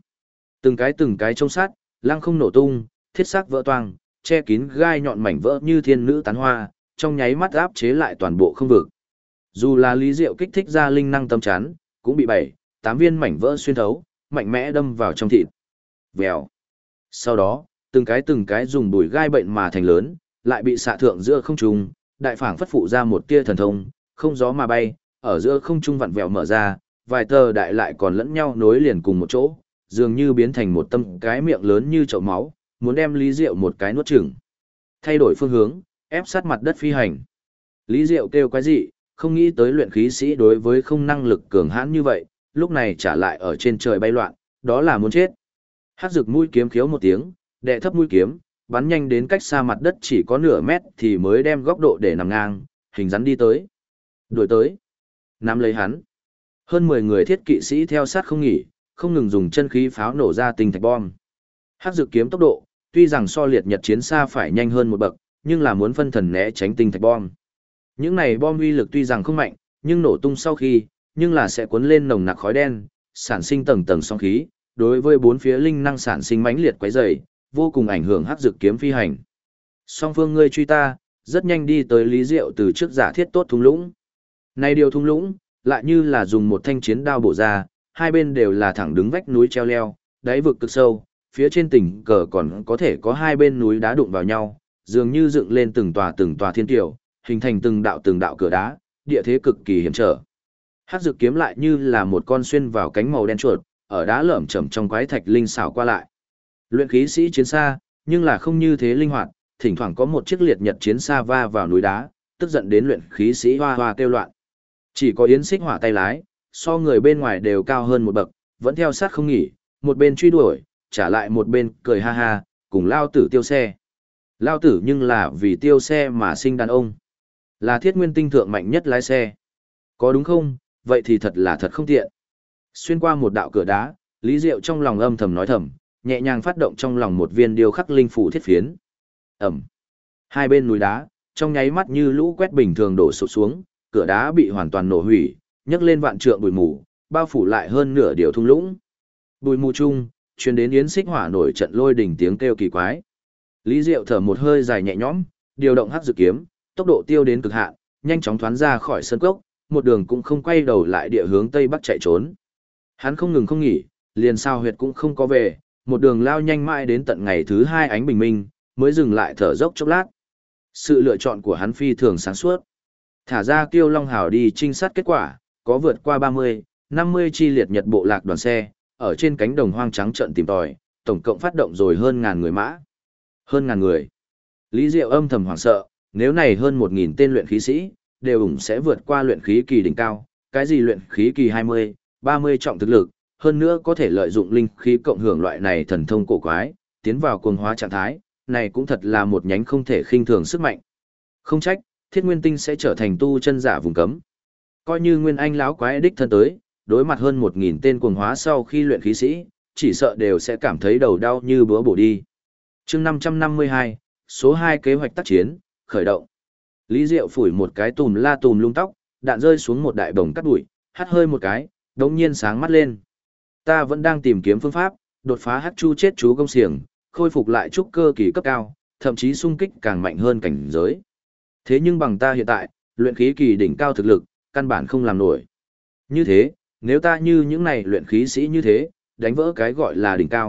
từng cái chống sát, lăng không nổ tung, thiết xác vỡ toang, che kín gai nhọn mảnh vỡ như thiên nữ tán hoa, trong nháy mắt áp chế lại toàn bộ không vực. Dù là Lý Diệu kích thích ra linh năng tâm chắn, cũng bị 7, 8 viên mảnh vỡ xuyên thấu, mạnh mẽ đâm vào trong thịt. Vèo. Sau đó, từng cái dùng bùi gai bệnh mà thành lớn, lại bị xạ thượng giữa không trung, đại phảng phất phụ ra một tia thần thông, không gió mà bay, ở giữa không trung vặn vẹo mở ra, vài tờ đại lại còn lẫn nhau nối liền cùng một chỗ, dường như biến thành một tâm cái miệng lớn như chậu máu, muốn đem Lý Diệu một cái nuốt chửng. Thay đổi phương hướng, ép sát mặt đất phi hành. Lý Diệu kêu quái dị, không nghĩ tới luyện khí sĩ đối với không năng lực cường hãn như vậy, lúc này trả lại ở trên trời bay loạn, đó là muốn chết. Hắc Dực mũi kiếm khiếu một tiếng, đệ thấp mũi kiếm, bắn nhanh đến cách xa mặt đất chỉ có nửa mét thì mới đem góc độ để nằm ngang, hình rắn đi tới. Đuổi tới. Nắm lấy hắn. Hơn 10 người thiết kỵ sĩ theo sát không nghỉ, không ngừng dùng chân khí pháo nổ ra tinh thạch bom. Hắc Dực kiếm tốc độ, tuy rằng so liệt nhật chiến xa phải nhanh hơn một bậc, nhưng là muốn phân thần né tránh tinh thạch bom. Những này bom uy lực tuy rằng không mạnh, nhưng nổ tung sau khi, nhưng là sẽ cuốn lên nồng nặc khói đen, sản sinh tầng tầng sóng khí, đối với bốn phía linh năng sản sinh mãnh liệt quấy rầy, vô cùng ảnh hưởng Hắc Dực kiếm phi hành. Song phương ngươi truy ta, rất nhanh đi tới Lý Diệu từ trước giả thiết tốt thung lũng. Này điều thung lũng, lại như là dùng một thanh chiến đao bổ ra, hai bên đều là thẳng đứng vách núi treo leo, đáy vực cực sâu, phía trên tình cờ còn có thể có hai bên núi đá đụng vào nhau, dường như dựng lên từng tòa thiên tiểu, hình thành từng đạo cửa đá, địa thế cực kỳ hiểm trở. Hắc Dực kiếm lại như là một con xuyên vào cánh màu đen chuột, ở đá lởm chởm trong quái thạch linh xảo qua lại. Luyện khí sĩ chiến xa, nhưng là không như thế linh hoạt, thỉnh thoảng có một chiếc liệt nhật chiến xa va vào núi đá, tức giận đến luyện khí sĩ hoa hoa kêu loạn. Chỉ có Yến Xích Hỏa tay lái, so người bên ngoài đều cao hơn một bậc, vẫn theo sát không nghỉ, một bên truy đuổi, trả lại một bên cười ha ha, cùng Lao Tử tiêu xe. Lao Tử nhưng là vì tiêu xe mà sinh đàn ông. Là thiết nguyên tinh thượng mạnh nhất lái xe. Có đúng không? Vậy thì thật là thật không tiện. Xuyên qua một đạo cửa đá, Lý Diệu trong lòng âm thầm nói thầm, nhẹ nhàng phát động trong lòng một viên điêu khắc linh phủ thiết phiến. Ẩm. Hai bên núi đá, trong nháy mắt như lũ quét bình thường đổ sụp xuống, cửa đá bị hoàn toàn nổ hủy, nhấc lên vạn trượng bụi mù, bao phủ lại hơn nửa điều thung lũng. Bụi mù chung, truyền đến Yến Xích Hỏa nổi trận lôi đình tiếng kêu kỳ quái. Lý Diệu thở một hơi dài nhẹ nhõm, điều động Hắc Dực kiếm, tốc độ tiêu đến cực hạn, nhanh chóng thoán ra khỏi sân cốc, một đường cũng không quay đầu lại địa hướng tây bắc chạy trốn. Hắn không ngừng không nghỉ, liền sao huyệt cũng không có về, một đường lao nhanh mãi đến tận ngày thứ 2 ánh bình minh, mới dừng lại thở dốc chốc lát. Sự lựa chọn của hắn phi thường sáng suốt. Thả ra Kiêu Long Hào đi trinh sát kết quả, có vượt qua 30, 50 chi liệt nhật bộ lạc đoàn xe, ở trên cánh đồng hoang trắng trận tìm tòi, tổng cộng phát động rồi hơn ngàn người mã. Hơn ngàn người. Lý Diệu âm thầm hoảng sợ, nếu này hơn 1000 tên luyện khí sĩ, đều ủng sẽ vượt qua luyện khí kỳ đỉnh cao, cái gì luyện khí kỳ 20, 30 trọng thực lực, hơn nữa có thể lợi dụng linh khí cộng hưởng loại này thần thông cổ quái, tiến vào cuồng hóa trạng thái, này cũng thật là một nhánh không thể khinh thường sức mạnh. Không trách, Thiết Nguyên Tinh sẽ trở thành tu chân giả vùng cấm. Coi như Nguyên Anh lão quái đích thân tới, đối mặt hơn 1000 tên cuồng hóa sau khi luyện khí sĩ, chỉ sợ đều sẽ cảm thấy đầu đau như búa bổ đi. Chương 552, số 2 kế hoạch tác chiến, khởi động. Lý Diệu phủi một cái tùm la tùm lung tóc, đạn rơi xuống một đại bồng cắt bụi, hắt hơi một cái, đống nhiên sáng mắt lên. Ta vẫn đang tìm kiếm phương pháp, đột phá hắc chu chết chú công xiềng, khôi phục lại trúc cơ kỳ cấp cao, thậm chí xung kích càng mạnh hơn cảnh giới. Thế nhưng bằng ta hiện tại, luyện khí kỳ đỉnh cao thực lực, căn bản không làm nổi. Như thế, nếu ta như những này luyện khí sĩ như thế, đánh vỡ cái gọi là đỉnh cao,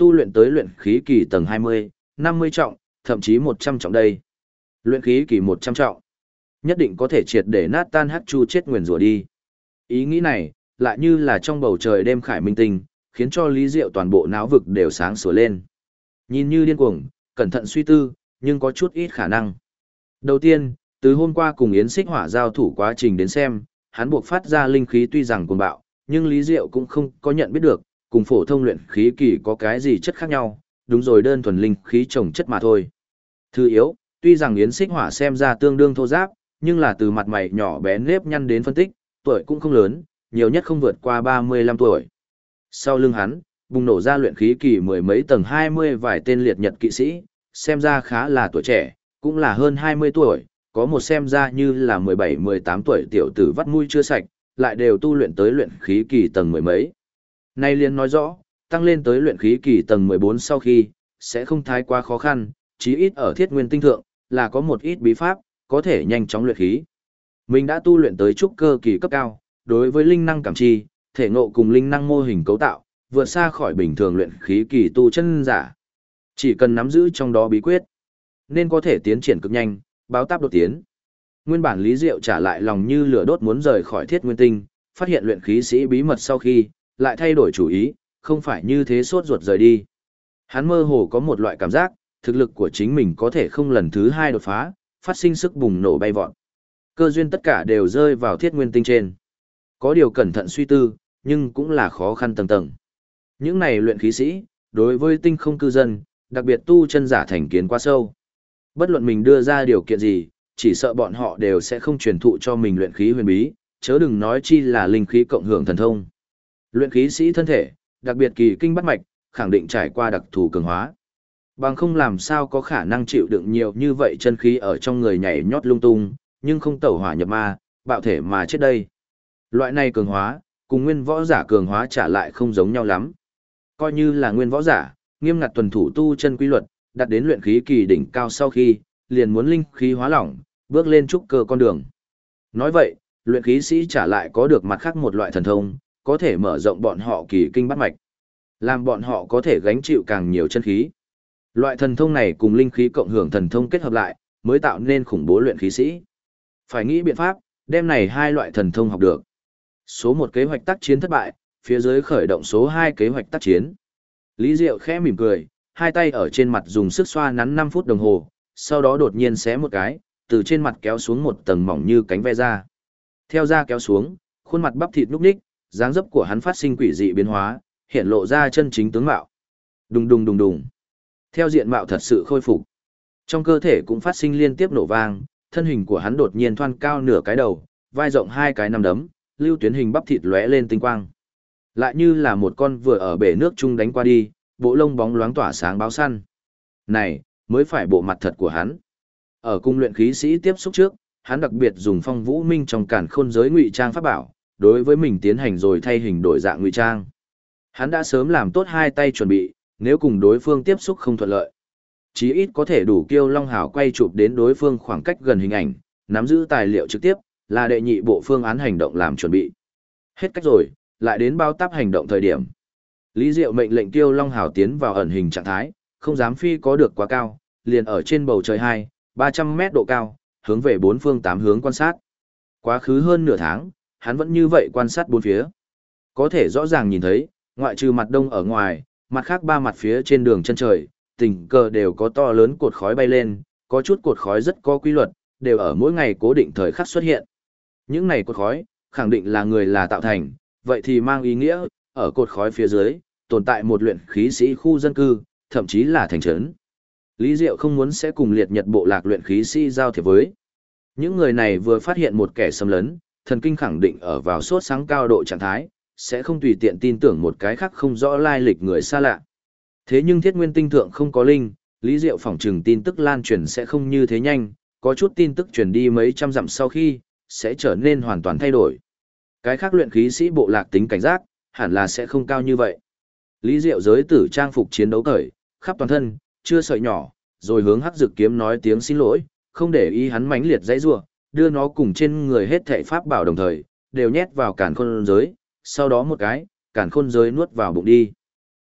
tu luyện tới luyện khí kỳ tầng 20, 50 trọng, thậm chí 100 trọng đây. Luyện khí kỳ 100 trọng, nhất định có thể triệt để nát tan hắc chu chết nguyền rủa đi. Ý nghĩ này, lại như là trong bầu trời đêm khải minh tinh, khiến cho Lý Diệu toàn bộ não vực đều sáng sủa lên. Nhìn như điên cuồng, cẩn thận suy tư, nhưng có chút ít khả năng. Đầu tiên, từ hôm qua cùng Yến Xích Hỏa giao thủ quá trình đến xem, hắn buộc phát ra linh khí tuy rằng cuồng bạo, nhưng Lý Diệu cũng không có nhận biết được, cùng phổ thông luyện khí kỳ có cái gì chất khác nhau, đúng rồi, đơn thuần linh khí trồng chất mà thôi. Thứ yếu, tuy rằng Yến Xích Hỏa xem ra tương đương thô ráp, nhưng là từ mặt mày nhỏ bé nếp nhăn đến phân tích, tuổi cũng không lớn, nhiều nhất không vượt qua 35 tuổi. Sau lưng hắn, bùng nổ ra luyện khí kỳ mười mấy tầng 20 vài tên liệt nhật kỵ sĩ, xem ra khá là tuổi trẻ, cũng là hơn 20 tuổi, có một xem ra như là 17-18 tuổi tiểu tử vắt mũi chưa sạch, lại đều tu luyện tới luyện khí kỳ tầng mười mấy. Nay liền nói rõ, tăng lên tới luyện khí kỳ tầng 14 sau khi, sẽ không thái quá khó khăn, chí ít ở thiết nguyên tinh thượng, là có một ít bí pháp, có thể nhanh chóng luyện khí. Mình đã tu luyện tới trúc cơ kỳ cấp cao, đối với linh năng cảm chi, thể ngộ cùng linh năng mô hình cấu tạo, vượt xa khỏi bình thường luyện khí kỳ tu chân giả. Chỉ cần nắm giữ trong đó bí quyết, nên có thể tiến triển cực nhanh, báo táp đột tiến. Nguyên bản Lý Diệu trả lại lòng như lửa đốt muốn rời khỏi thiết nguyên tinh, phát hiện luyện khí sĩ bí mật sau khi, lại thay đổi chủ ý, không phải như thế sốt ruột rời đi. Hắn mơ hồ có một loại cảm giác, thực lực của chính mình có thể không lần thứ hai đột phá, phát sinh sức bùng nổ bay vọt. Cơ duyên tất cả đều rơi vào thiết nguyên tinh trên. Có điều cẩn thận suy tư, nhưng cũng là khó khăn tầng tầng. Những này luyện khí sĩ, đối với tinh không cư dân, đặc biệt tu chân giả thành kiến quá sâu. Bất luận mình đưa ra điều kiện gì, chỉ sợ bọn họ đều sẽ không truyền thụ cho mình luyện khí huyền bí, chớ đừng nói chi là linh khí cộng hưởng thần thông. Luyện khí sĩ thân thể, đặc biệt kỳ kinh bắt mạch, khẳng định trải qua đặc thù cường hóa. Bằng không làm sao có khả năng chịu đựng nhiều như vậy chân khí ở trong người nhảy nhót lung tung, nhưng không tẩu hỏa nhập ma, bạo thể mà chết đây. Loại này cường hóa, cùng nguyên võ giả cường hóa trả lại không giống nhau lắm. Coi như là nguyên võ giả, nghiêm ngặt tuần thủ tu chân quy luật, đạt đến luyện khí kỳ đỉnh cao sau khi, liền muốn linh khí hóa lỏng, bước lên trúc cơ con đường. Nói vậy, luyện khí sĩ trả lại có được mặt khác một loại thần thông, có thể mở rộng bọn họ kỳ kinh bắt mạch, làm bọn họ có thể gánh chịu càng nhiều chân khí. Loại thần thông này cùng linh khí cộng hưởng thần thông kết hợp lại, mới tạo nên khủng bố luyện khí sĩ. Phải nghĩ biện pháp, đem này hai loại thần thông học được. Số 1 kế hoạch tác chiến thất bại, phía dưới khởi động số 2 kế hoạch tác chiến. Lý Diệu khẽ mỉm cười, hai tay ở trên mặt dùng sức xoa nắn 5 phút đồng hồ, sau đó đột nhiên xé một cái, từ trên mặt kéo xuống một tầng mỏng như cánh ve da. Theo da kéo xuống, khuôn mặt bắp thịt nhúc nhích, dáng dấp của hắn phát sinh quỷ dị biến hóa, hiện lộ ra chân chính tướng mạo. Đùng đùng đùng đùng. Theo diện mạo thật sự khôi phục, trong cơ thể cũng phát sinh liên tiếp nổ vang, thân hình của hắn đột nhiên thoăn cao nửa cái đầu, vai rộng 2 cái nắm đấm, lưu tuyến hình bắp thịt lóe lên tinh quang. Lại như là một con vừa ở bể nước chung đánh qua đi, bộ lông bóng loáng tỏa sáng báo săn. Này, mới phải bộ mặt thật của hắn. Ở cung luyện khí sĩ tiếp xúc trước, hắn đặc biệt dùng Phong Vũ Minh trong càn khôn giới ngụy trang pháp bảo, đối với mình tiến hành rồi thay hình đổi dạng ngụy trang. Hắn đã sớm làm tốt hai tay chuẩn bị, nếu cùng đối phương tiếp xúc không thuận lợi, chí ít có thể đủ Kiêu Long Hào quay chụp đến đối phương khoảng cách gần hình ảnh, nắm giữ tài liệu trực tiếp, là đệ nhị bộ phương án hành động làm chuẩn bị. Hết cách rồi, lại đến bao táp hành động thời điểm. Lý Diệu mệnh lệnh Kiêu Long Hào tiến vào ẩn hình trạng thái, không dám phi có được quá cao, liền ở trên bầu trời 200-300 mét độ cao, hướng về 4 phương 8 hướng quan sát. Quá khứ hơn nửa tháng, hắn vẫn như vậy quan sát bốn phía. Có thể rõ ràng nhìn thấy, ngoại trừ mặt đông ở ngoài, mặt khác 3 mặt phía trên đường chân trời, tình cờ đều có to lớn cột khói bay lên, có chút cột khói rất có quy luật, đều ở mỗi ngày cố định thời khắc xuất hiện. Những này cột khói, khẳng định là người là tạo thành, vậy thì mang ý nghĩa, ở cột khói phía dưới, tồn tại một luyện khí sĩ khu dân cư, thậm chí là thành trấn. Lý Diệu không muốn sẽ cùng liệt nhật bộ lạc luyện khí sĩ giao thiệp với. Những người này vừa phát hiện một kẻ xâm lấn, thần kinh khẳng định ở vào sốt sáng cao độ trạng thái, sẽ không tùy tiện tin tưởng một cái khác không rõ lai lịch người xa lạ. Thế nhưng thiết nguyên tinh thượng không có linh, Lý Diệu phỏng chừng tin tức lan truyền sẽ không như thế nhanh, có chút tin tức truyền đi mấy trăm dặm sau khi, sẽ trở nên hoàn toàn thay đổi. Cái khác luyện khí sĩ bộ lạc tính cảnh giác, hẳn là sẽ không cao như vậy. Lý Diệu giới tử trang phục chiến đấu cởi, khắp toàn thân, chưa sợi nhỏ, rồi hướng Hắc Dực kiếm nói tiếng xin lỗi, không để ý hắn mãnh liệt dãy rủa, đưa nó cùng trên người hết thảy pháp bảo đồng thời, đều nhét vào càn khôn giới, sau đó một cái, càn khôn giới nuốt vào bụng đi.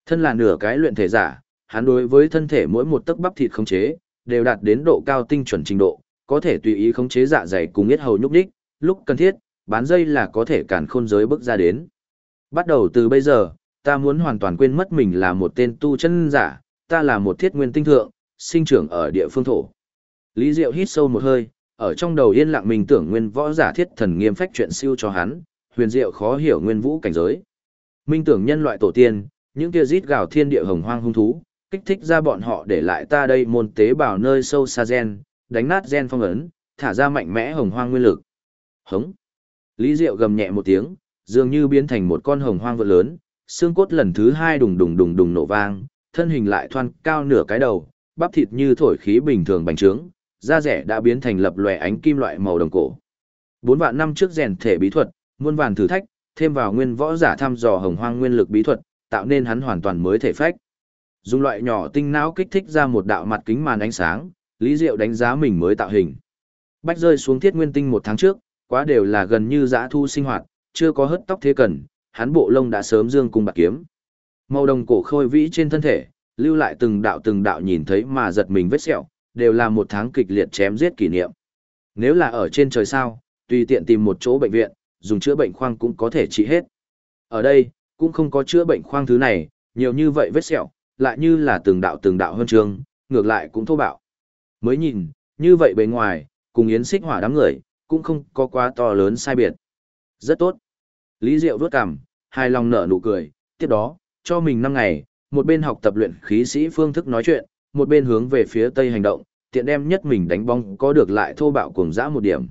Thân là nửa cái luyện thể giả, hắn đối với thân thể mỗi một tấc bắp thịt khống chế, đều đạt đến độ cao tinh chuẩn trình độ, có thể tùy ý khống chế dạ dày cùng yết hầu nhúc nhích, lúc cần thiết, bán dây là có thể càn khôn giới bước ra đến. Bắt đầu từ bây giờ, ta muốn hoàn toàn quên mất mình là một tên tu chân giả, ta là một thiết nguyên tinh thượng, sinh trưởng ở địa phương thổ. Lý Diệu hít sâu một hơi, ở trong đầu yên lặng mình tưởng nguyên võ giả thiết thần nghiêm phách chuyện siêu cho hắn, huyền diệu khó hiểu nguyên vũ cảnh giới. Minh tưởng nhân loại tổ tiên, những kia rít gào thiên địa hồng hoang hung thú, kích thích ra bọn họ để lại ta đây môn tế bào nơi sâu xa gen, đánh nát gen phong ấn, thả ra mạnh mẽ hồng hoang nguyên lực. Hống. Lý Diệu gầm nhẹ một tiếng, dường như biến thành một con hồng hoang vượn lớn, xương cốt lần thứ hai đùng đùng đùng đùng nổ vang, thân hình lại thoăn cao nửa cái đầu, bắp thịt như thổi khí bình thường bành trướng, da rẻ đã biến thành lập lòe ánh kim loại màu đồng cổ. 4 vạn năm trước rèn thể bí thuật, muôn vàn thử thách, thêm vào nguyên võ giả thăm dò hồng hoang nguyên lực bí thuật, tạo nên hắn hoàn toàn mới thể phách. Dùng loại nhỏ tinh não kích thích ra một đạo mặt kính màn ánh sáng, Lý Diệu đánh giá mình mới tạo hình. Bách rơi xuống thiết nguyên tinh 1 tháng trước, quá đều là gần như dã thu sinh hoạt, chưa có hớt tóc thế cần, hắn bộ lông đã sớm dương cung bạc kiếm. Màu đồng cổ khôi vĩ trên thân thể, lưu lại từng đạo nhìn thấy mà giật mình vết sẹo, đều là 1 tháng kịch liệt chém giết kỷ niệm. Nếu là ở trên trời sao, tùy tiện tìm một chỗ bệnh viện, dùng chữa bệnh khoang cũng có thể trị hết. Ở đây, cũng không có chữa bệnh khoang thứ này, nhiều như vậy vết sẹo, lại như là từng đạo hơn trường, ngược lại cũng thô bạo. Mới nhìn, như vậy bề ngoài, cùng Yến Xích Hỏa đám người, cũng không có quá to lớn sai biệt. Rất tốt. Lý Diệu vuốt cằm, hài lòng nở nụ cười, tiếp đó, cho mình 5 ngày, một bên học tập luyện khí sĩ phương thức nói chuyện, một bên hướng về phía tây hành động, tiện đem nhất mình đánh bóng có được lại thô bạo cuồng dã một điểm.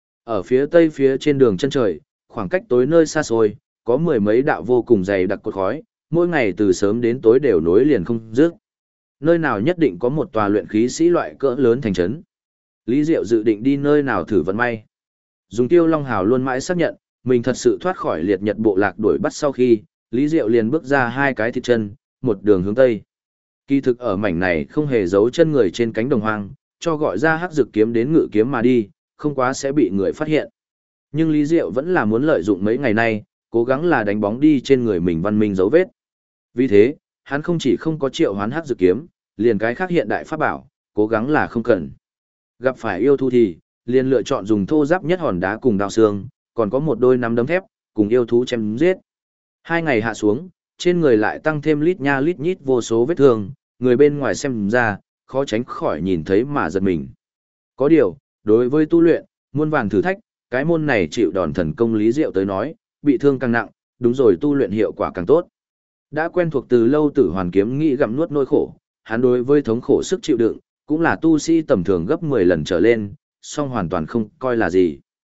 Ở phía tây phía trên đường chân trời, khoảng cách tối nơi xa xôi, có 10 mấy đạo vô cùng dày đặc cột khói, mỗi ngày từ sớm đến tối đều nối liền không dứt. Nơi nào nhất định có một tòa luyện khí sĩ loại cỡ lớn thành trấn. Lý Diệu dự định đi nơi nào thử vận may. Dùng Tiêu Long Hào luôn mãi xác nhận, mình thật sự thoát khỏi liệt nhật bộ lạc đuổi bắt sau khi, Lý Diệu liền bước ra 2 cái thịt chân, một đường hướng tây. Kỳ thực ở mảnh này không hề giấu chân người trên cánh đồng hoang, cho gọi ra hắc dược kiếm đến ngự kiếm mà đi, không quá sẽ bị người phát hiện. Nhưng Lý Diệu vẫn là muốn lợi dụng mấy ngày nay, cố gắng là đánh bóng đi trên người mình văn minh dấu vết. Vì thế, hắn không chỉ không có triệu hoán hắc dược kiếm, liền cái khác hiện đại pháp bảo, cố gắng là không cần. Gặp phải yêu thú thì, liền lựa chọn dùng thô giáp nhất hòn đá cùng đao xương, còn có một đôi nắm đấm thép, cùng yêu thú chém giết. 2 ngày hạ xuống, trên người lại tăng thêm lít nha lít nhít vô số vết thương, người bên ngoài xem ra, khó tránh khỏi nhìn thấy mà giật mình. Có điều, đối với tu luyện, muôn vàn thử thách, cái môn này chịu đòn thần công Lý Diệu tới nói, bị thương càng nặng, đúng rồi tu luyện hiệu quả càng tốt. Đã quen thuộc từ lâu Tử Hoàn kiếm nghĩ gặm nuốt nỗi khổ, hắn đối với thống khổ sức chịu đựng, cũng là tu sĩ tầm thường gấp 10 lần trở lên, song hoàn toàn không coi là gì.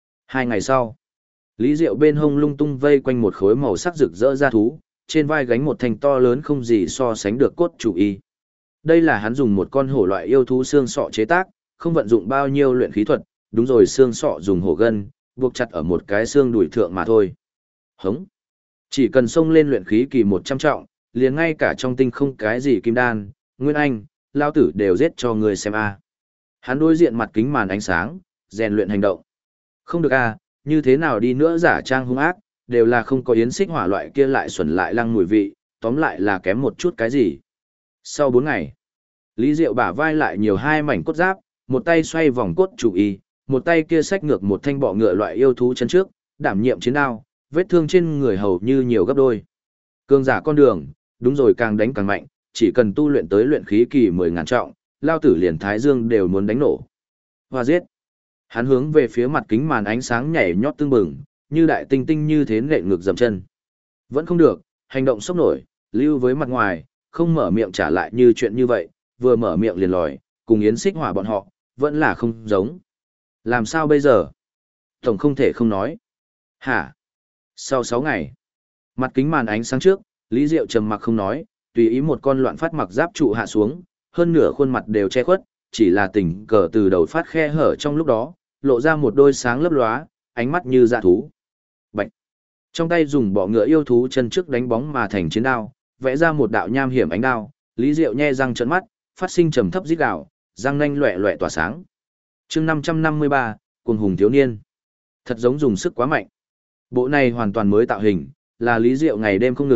2 ngày sau, Lý Diệu bên hông lung tung vây quanh một khối màu sắc rực rỡ da thú, trên vai gánh một thanh to lớn không gì so sánh được cốt chủ y. Đây là hắn dùng một con hổ loại yêu thú xương sọ chế tác, không vận dụng bao nhiêu luyện khí thuật, đúng rồi xương sọ dùng hổ gân, buộc chặt ở một cái xương đùi thượng mà thôi. Hống! Chỉ cần xông lên luyện khí kỳ 100 trọng, liền ngay cả trong tinh không cái gì kim đan, nguyên anh, lao tử đều giết cho người xem a. Hắn đối diện mặt kính màn ánh sáng, rèn luyện hành động. Không được a, như thế nào đi nữa giả trang hung ác, đều là không có Yến Xích Hỏa loại kia lại xuẩn lại lăng mùi vị, tóm lại là kém một chút cái gì. Sau 4 ngày, Lý Diệu bả vai lại nhiều 2 mảnh cốt giáp, một tay xoay vòng cốt chủ y, một tay kia xách ngược một thanh bọ ngựa loại yêu thú chân trước, đảm nhiệm chiến đao, vết thương trên người hầu như nhiều gấp đôi. Cường giả con đường, đúng rồi càng đánh càng mạnh, chỉ cần tu luyện tới luyện khí kỳ 10.000 trọng, lao tử liền thái dương đều muốn đánh nổ. Hoa giết. Hắn hướng về phía mặt kính màn ánh sáng nhảy nhót tương bừng, như đại tinh tinh như thế nện ngược dầm chân. Vẫn không được, hành động sốc nổi, lưu với mặt ngoài, không mở miệng trả lại như chuyện như vậy, vừa mở miệng liền lòi, cùng Yến Xích Hỏa bọn họ, vẫn là không giống. Làm sao bây giờ? Tổng không thể không nói. Hả? Sau 6 ngày, mặt kính màn ánh sáng trước, Lý Diệu trầm mặc không nói, tùy ý một con loạn phát mặc giáp trụ hạ xuống, hơn nửa khuôn mặt đều che khuất, chỉ là tình cờ từ đầu phát khe hở trong lúc đó, lộ ra một đôi sáng lấp lóa, ánh mắt như dạ thú. Bạch. Trong tay dùng bọ ngựa yêu thú chân trước đánh bóng mà thành chiến đao, vẽ ra một đạo nham hiểm ánh đao, Lý Diệu nhe răng trợn mắt, phát sinh trầm thấp rít gào, răng nanh loẻ loẻ tỏa sáng. Chương 553, cuồng hùng thiếu niên. Thật giống dùng sức quá mạnh. Bộ này hoàn toàn mới tạo hình, là Lý Diệu ngày đêm không ngừng,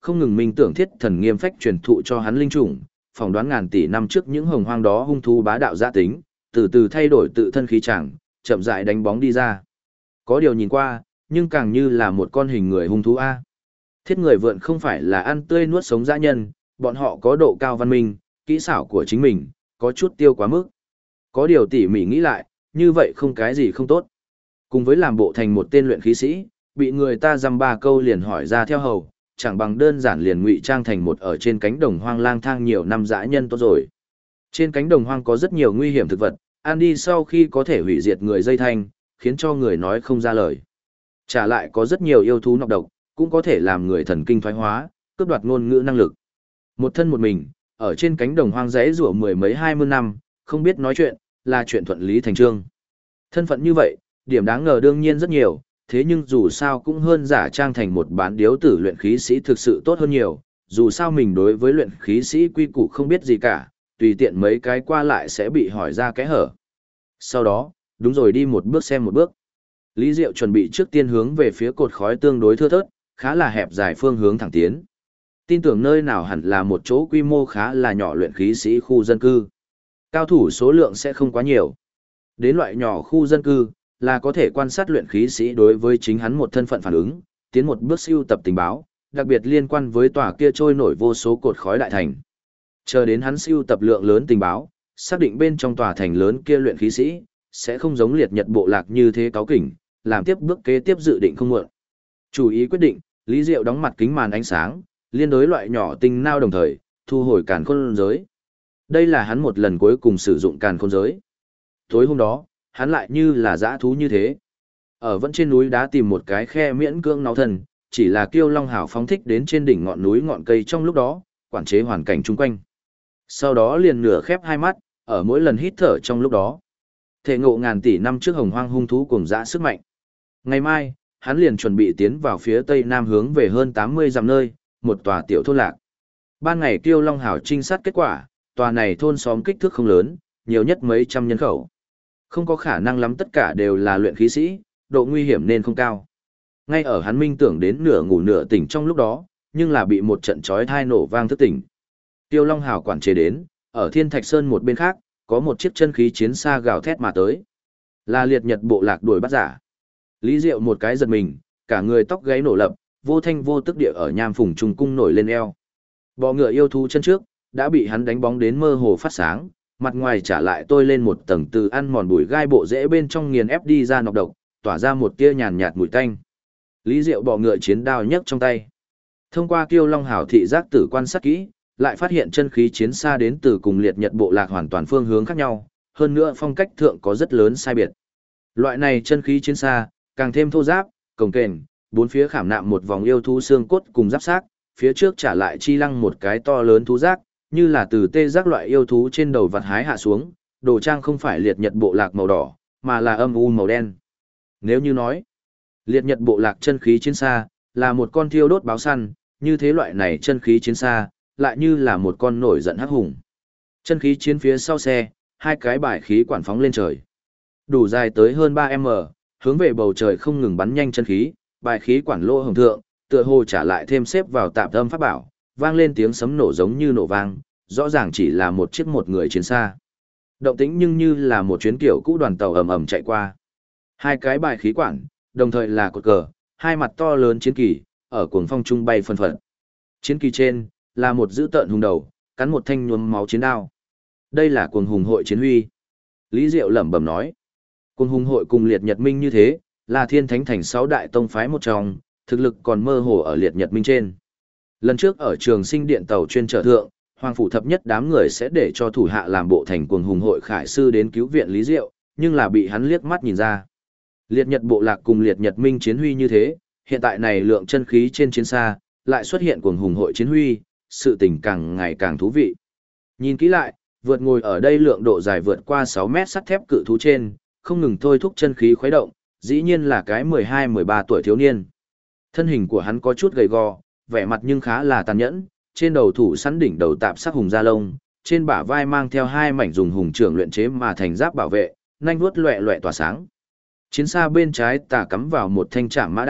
không ngừng minh tưởng thiết thần nghiêm phách truyền thụ cho hắn linh chủng, phỏng đoán ngàn tỷ năm trước những hồng hoang đó hung thú bá đạo gia tính, từ từ thay đổi tự thân khí chẳng, chậm rãi đánh bóng đi ra. Có điều nhìn qua, nhưng càng như là một con hình người hung thú A. Thiết người vượn không phải là ăn tươi nuốt sống dã nhân, bọn họ có độ cao văn minh, kỹ xảo của chính mình, có chút tiêu quá mức. Có điều tỉ mỉ nghĩ lại, như vậy không cái gì không tốt. Cùng với làm bộ thành một tên luyện khí sĩ, bị người ta dăm ba câu liền hỏi ra theo hầu, chẳng bằng đơn giản liền ngụy trang thành một ở trên cánh đồng hoang lang thang nhiều năm dã nhân tốt rồi. Trên cánh đồng hoang có rất nhiều nguy hiểm thực vật, ăn đi sau khi có thể hủy diệt người dây thanh, khiến cho người nói không ra lời. Trả lại có rất nhiều yêu thú nọc độc, cũng có thể làm người thần kinh thoái hóa, cướp đoạt ngôn ngữ năng lực. Một thân một mình, ở trên cánh đồng hoang rẽ rủa mười mấy 20 năm, không biết nói chuyện, là chuyện thuận lý thành trương. Thân phận như vậy, điểm đáng ngờ đương nhiên rất nhiều, thế nhưng dù sao cũng hơn giả trang thành một bán điếu tử luyện khí sĩ thực sự tốt hơn nhiều, dù sao mình đối với luyện khí sĩ quy củ không biết gì cả, tùy tiện mấy cái qua lại sẽ bị hỏi ra cái hở. Sau đó, đúng rồi đi một bước xem một bước. Lý Diệu chuẩn bị trước tiên hướng về phía cột khói tương đối thưa thớt, khá là hẹp dài phương hướng thẳng tiến. Tin tưởng nơi nào hẳn là một chỗ quy mô khá là nhỏ luyện khí sĩ khu dân cư. Cao thủ số lượng sẽ không quá nhiều. Đến loại nhỏ khu dân cư, là có thể quan sát luyện khí sĩ đối với chính hắn một thân phận phản ứng, tiến một bước siêu tập tình báo, đặc biệt liên quan với tòa kia trôi nổi vô số cột khói đại thành. Chờ đến hắn siêu tập lượng lớn tình báo, xác định bên trong tòa thành lớn kia luyện khí sĩ, sẽ không giống liệt nhật bộ lạc như thế cáu kỉnh, làm tiếp bước kế tiếp dự định không muộn. Chủ ý quyết định, Lý Diệu đóng mặt kính màn ánh sáng, liên đối loại nhỏ tinh nao đồng thời, thu hồi càn khôn giới. Đây là hắn một lần cuối cùng sử dụng càn khôn giới. Tối hôm đó, hắn lại như là dã thú như thế. Ở vẫn trên núi đá tìm một cái khe miễn cưỡng náo thần, chỉ là Kiêu Long Hào phóng thích đến trên đỉnh ngọn núi ngọn cây trong lúc đó, quản chế hoàn cảnh chung quanh. Sau đó liền nửa khép hai mắt, ở mỗi lần hít thở trong lúc đó. Thể ngộ ngàn tỷ năm trước hồng hoang hung thú cùng dã sức mạnh. Ngày mai, hắn liền chuẩn bị tiến vào phía tây nam hướng về hơn 80 dặm nơi, một tòa tiểu thôn lạc. Ban ngày Kiêu Long Hào trinh sát kết quả, tòa này thôn xóm kích thước không lớn, nhiều nhất mấy trăm nhân khẩu. Không có khả năng lắm tất cả đều là luyện khí sĩ, độ nguy hiểm nên không cao. Ngay ở hắn minh tưởng đến nửa ngủ nửa tỉnh trong lúc đó, nhưng là bị một trận chói tai nổ vang thức tỉnh. Tiêu Long Hào quản chế đến, ở Thiên Thạch Sơn một bên khác, có một chiếc chân khí chiến xa gào thét mà tới. Là liệt nhật bộ lạc đuổi bắt giả. Lý Diệu một cái giật mình, cả người tóc gáy nổ lập, vô thanh vô tức địa ở nham phùng trùng cung nổi lên eo. Bọ ngựa yêu thú chân trước, đã bị hắn đánh bóng đến mơ hồ phát sáng, mặt ngoài trả lại tôi lên một tầng từ ăn mòn bụi gai bộ rễ bên trong nghiền ép đi ra nọc độc, tỏa ra một tia nhàn nhạt mùi tanh. Lý Diệu bọ ngựa chiến đao nhấc trong tay. Thông qua Kiêu Long Hào thị giác tử quan sát kỹ, lại phát hiện chân khí chiến xa đến từ cùng liệt nhật bộ lạc hoàn toàn phương hướng khác nhau, hơn nữa phong cách thượng có rất lớn sai biệt. Loại này chân khí chiến xa, càng thêm thô giáp, cồng kềnh, bốn phía khảm nạm một vòng yêu thú xương cốt cùng giáp xác, phía trước trả lại chi lăng một cái to lớn thú giác, như là từ tê giác loại yêu thú trên đầu vặt hái hạ xuống, đồ trang không phải liệt nhật bộ lạc màu đỏ, mà là âm u màu đen. Nếu như nói, liệt nhật bộ lạc chân khí chiến xa, là một con thiêu đốt báo săn, như thế loại này chân khí chiến xa, lại như là một con nổi giận hắc hùng. Chân khí chiến phía sau xe, hai cái bài khí quản phóng lên trời. Đủ dài tới hơn 3m, hướng về bầu trời không ngừng bắn nhanh chân khí, bài khí quản lỗ hồng thượng, tựa hồ trả lại thêm xếp vào tạm âm pháp bảo, vang lên tiếng sấm nổ giống như nổ vang, rõ ràng chỉ là một chiếc một người chiến xa. Động tĩnh nhưng như là một chuyến kiểu cũ đoàn tàu ầm ầm chạy qua. Hai cái bài khí quản, đồng thời là cột cờ, hai mặt to lớn chiến kỳ, ở cuồng phong trung bay phân phật. Chiến kỳ trên, là một dữ tợn hùng đầu, cắn một thanh nhuốm máu chiến đao. Đây là cuồng hùng hội chiến huy. Lý Diệu lẩm bẩm nói. Cuồng hùng hội cùng liệt nhật minh như thế, là thiên thánh thành 6 đại tông phái một trong, thực lực còn mơ hồ ở liệt nhật minh trên. Lần trước ở trường sinh điện tàu chuyên trở thượng, Hoàng phủ thập nhất đám người sẽ để cho thủ hạ làm bộ thành cuồng hùng hội khải sư đến cứu viện Lý Diệu, nhưng là bị hắn liếc mắt nhìn ra. Liệt nhật bộ lạc cùng liệt nhật minh chiến huy như thế, hiện tại này lượng chân khí trên chiến xa, lại xuất hiện cuồng hùng hội chiến huy, sự tình càng ngày càng thú vị. Nhìn kỹ lại, vượt ngồi ở đây lượng độ dài vượt qua 6 mét sắt thép cự thú trên, không ngừng thôi thúc chân khí khuấy động, dĩ nhiên là cái 12-13 tuổi thiếu niên. Thân hình của hắn có chút gầy gò, vẻ mặt nhưng khá là tàn nhẫn, trên đầu thủ sắn đỉnh đầu tạp sắc hùng da lông, trên bả vai mang theo hai mảnh dùng hùng trưởng luyện chế mà thành giáp bảo vệ, nhanh vuốt loẻ loẻ tỏa sáng. Chiến xa bên trái tà cắm vào một thanh trảm mã đao,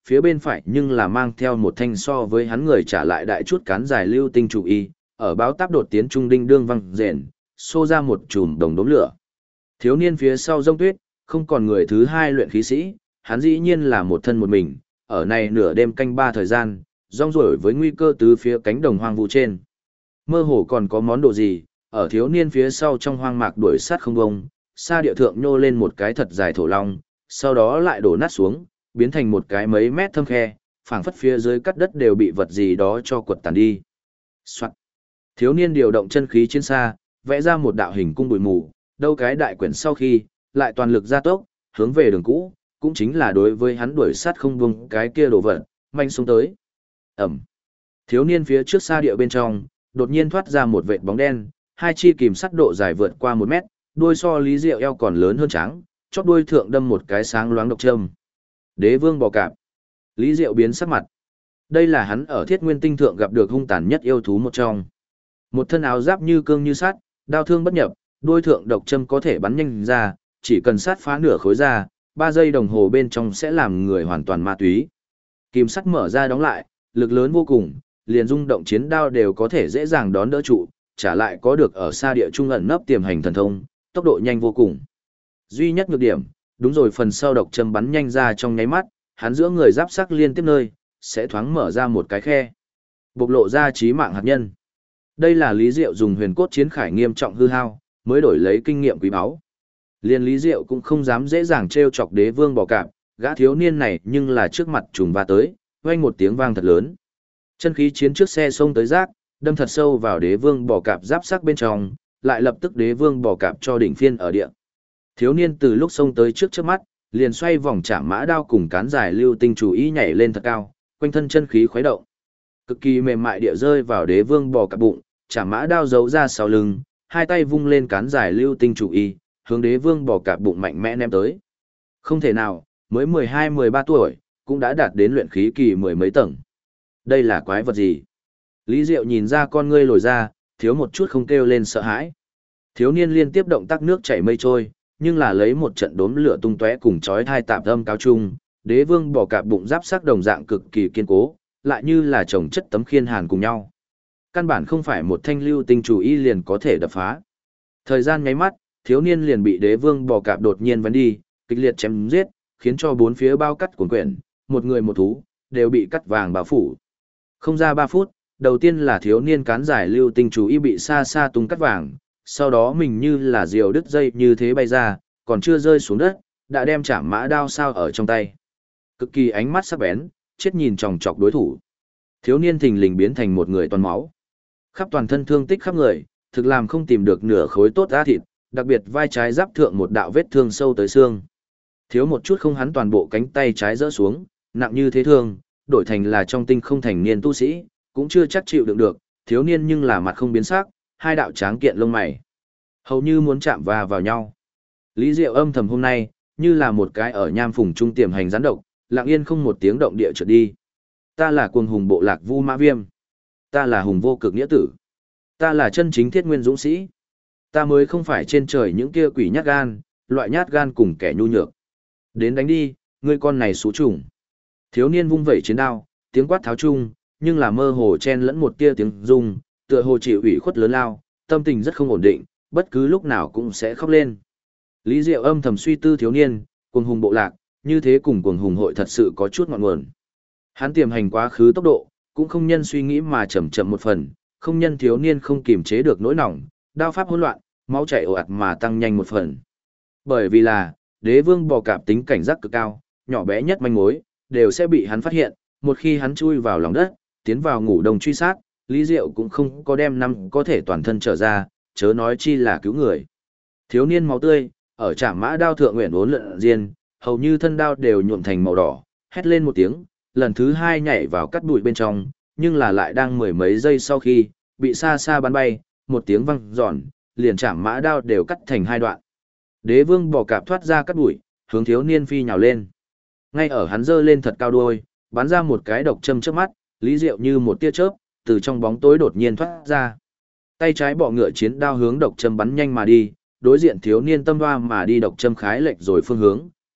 phía bên phải nhưng là mang theo một thanh so với hắn người trả lại đại chút cán dài lưu tinh chủ y, ở báo táp đột tiến trung đinh đương văng rền, xô ra một chùm đồng đốm lửa. Thiếu niên phía sau Rông Tuyết, không còn người thứ hai luyện khí sĩ, hắn dĩ nhiên là một thân một mình, ở này nửa đêm canh ba thời gian, rong ruổi với nguy cơ tứ phía cánh đồng hoang vu trên. Mơ hồ còn có món đồ gì, ở thiếu niên phía sau trong hoang mạc đuổi sát không bông, xa địa thượng nhô lên một cái thật dài thổ long, sau đó lại đổ nát xuống, biến thành một cái mấy mét thâm khe, phảng phất phía dưới cắt đất đều bị vật gì đó cho quật tàn đi. Soạn. Thiếu niên điều động chân khí trên xa, vẽ ra một đạo hình cung bụi mù, đâu cái đại quyển sau khi, lại toàn lực gia tốc, hướng về đường cũ, cũng chính là đối với hắn đuổi sát không buông cái kia đồ vật, manh xuống tới. Ẩm. Thiếu niên phía trước xa địa bên trong, đột nhiên thoát ra một vệt bóng đen, hai chi kìm sắt độ dài vượt qua 1 mét, đuôi so Lý Diệu eo còn lớn hơn trắng, chóp đuôi thượng đâm một cái sáng loáng độc châm. Đế vương bò cạp. Lý Diệu biến sắc mặt. Đây là hắn ở Thiết Nguyên Tinh thượng gặp được hung tàn nhất yêu thú một trong. Một thân áo giáp như cương như sắt, đao thương bất nhập, đuôi thượng độc châm có thể bắn nhanh ra, chỉ cần sát phá nửa khối ra, 3 giây đồng hồ bên trong sẽ làm người hoàn toàn ma túy. Kìm sắt mở ra đóng lại, lực lớn vô cùng, liền rung động chiến đao đều có thể dễ dàng đón đỡ trụ, trả lại có được ở xa địa trung ẩn nấp tiềm hành thần thông, tốc độ nhanh vô cùng. Duy nhất nhược điểm, đúng rồi phần sau độc châm bắn nhanh ra trong nháy mắt, hắn giữa người giáp sắc liên tiếp nơi, sẽ thoáng mở ra một cái khe. Bộc lộ ra chí mạng hạt nhân. Đây là Lý Diệu dùng huyền cốt chiến khải nghiêm trọng hư hao, mới đổi lấy kinh nghiệm quý báu. Liên Lý Diệu cũng không dám dễ dàng trêu chọc đế vương bò cạp, gã thiếu niên này nhưng là trước mặt trùng va tới, vang một tiếng vang thật lớn. Chân khí chiến trước xe xông tới rác, đâm thật sâu vào đế vương bò cạp giáp sắc bên trong, lại lập tức đế vương bò cạp cho đỉnh phiên ở địa. Thiếu niên từ lúc xông tới trước mắt, liền xoay vòng chạm mã đao cùng cán dài lưu tinh chủ ý nhảy lên thật cao, quanh thân chân khí khuấy động. Cực kỳ mềm mại địa rơi vào đế vương bò cạp bụng, chạm mã đao giấu ra sau lưng, hai tay vung lên cán dài lưu tinh chủ ý, hướng đế vương bò cạp bụng mạnh mẽ ném tới. Không thể nào, mới 12-13 tuổi, cũng đã đạt đến luyện khí kỳ 10 mấy tầng. Đây là quái vật gì? Lý Diệu nhìn ra con ngươi lồi ra, thiếu một chút không kêu lên sợ hãi. Thiếu niên liên tiếp động tác nước chảy mây trôi, nhưng là lấy một trận đốm lửa tung tóe cùng chói tai tạp âm cao trung, đế vương bò cạp bụng giáp sắc đồng dạng cực kỳ kiên cố, lại như là chồng chất tấm khiên hàn cùng nhau. Căn bản không phải một thanh lưu tinh chủ y liền có thể đập phá. Thời gian nháy mắt, thiếu niên liền bị đế vương bò cạp đột nhiên vấn đi, kịch liệt chém giết, khiến cho bốn phía bao cắt cuồn quyển, một người một thú, đều bị cắt vàng bao phủ. Không ra 3 phút, đầu tiên là thiếu niên cán giải lưu tinh chủ y bị xa xa tung cắt vàng, sau đó mình như là diều đứt dây như thế bay ra, còn chưa rơi xuống đất, đã đem chạm mã đao sao ở trong tay. Cực kỳ ánh mắt sắc bén, chết nhìn chòng chọc đối thủ. Thiếu niên thình lình biến thành một người toàn máu. Khắp toàn thân thương tích khắp người, thực làm không tìm được nửa khối tốt da thịt, đặc biệt vai trái giáp thượng một đạo vết thương sâu tới xương. Thiếu một chút không hắn toàn bộ cánh tay trái rỡ xuống, nặng như thế thương, đổi thành là trong tinh không thành niên tu sĩ, cũng chưa chắc chịu đựng được, thiếu niên nhưng là mặt không biến sắc, hai đạo tráng kiện lông mày, hầu như muốn chạm vào nhau. Lý Diệu âm thầm hôm nay, như là một cái ở nham phùng trung tiềm hành gián độc, lặng yên không một tiếng động địa trượt đi. Ta là cuồng hùng bộ lạc Vu Mã Viêm. Ta là hùng vô cực nghĩa tử. Ta là chân chính thiết nguyên dũng sĩ. Ta mới không phải trên trời những kia quỷ nhát gan, loại nhát gan cùng kẻ nhu nhược. Đến đánh đi, ngươi con này xú trùng. Thiếu niên vung vẩy chiến đao, tiếng quát tháo chung, nhưng là mơ hồ chen lẫn một tia tiếng rung, tựa hồ chịu ủy khuất lớn lao, tâm tình rất không ổn định, bất cứ lúc nào cũng sẽ khóc lên. Lý Diệu âm thầm suy tư thiếu niên, cuồng hùng bộ lạc, như thế cùng cuồng hùng hội thật sự có chút ngọn nguồn. Hắn tiềm hành quá khứ tốc độ, cũng không nhân suy nghĩ mà chậm chậm một phần, không nhân thiếu niên không kiềm chế được nỗi nỏng, đao pháp hỗn loạn, máu chảy ồ ạt mà tăng nhanh một phần. Bởi vì là, đế vương bò cạp tính cảnh giác cực cao, nhỏ bé nhất manh mối, đều sẽ bị hắn phát hiện, một khi hắn chui vào lòng đất, tiến vào ngủ đông truy sát, Lý Diệu cũng không có đem năm có thể toàn thân trở ra, chớ nói chi là cứu người. Thiếu niên máu tươi, ở chạm mã đao thượng nguyện uốn lượn riêng, hầu như thân đao đều nhuộm thành màu đỏ, hét lên một tiếng, lần thứ hai nhảy vào cắt bụi bên trong, nhưng là lại đang mười mấy giây sau khi, bị xa xa bắn bay, một tiếng vang giòn, liền chạm mã đao đều cắt thành hai đoạn. Đế vương bò cạp thoát ra cắt bụi, hướng thiếu niên phi nhào lên. Ngay ở hắn giơ lên thật cao đuôi, bắn ra một cái độc châm trước mắt, Lý Diệu như một tia chớp, từ trong bóng tối đột nhiên thoát ra. Tay trái bọ ngựa chiến đao hướng độc châm bắn nhanh mà đi, đối diện thiếu niên tâm hoa mà đi độc châm khái lệch rồi phương hướng,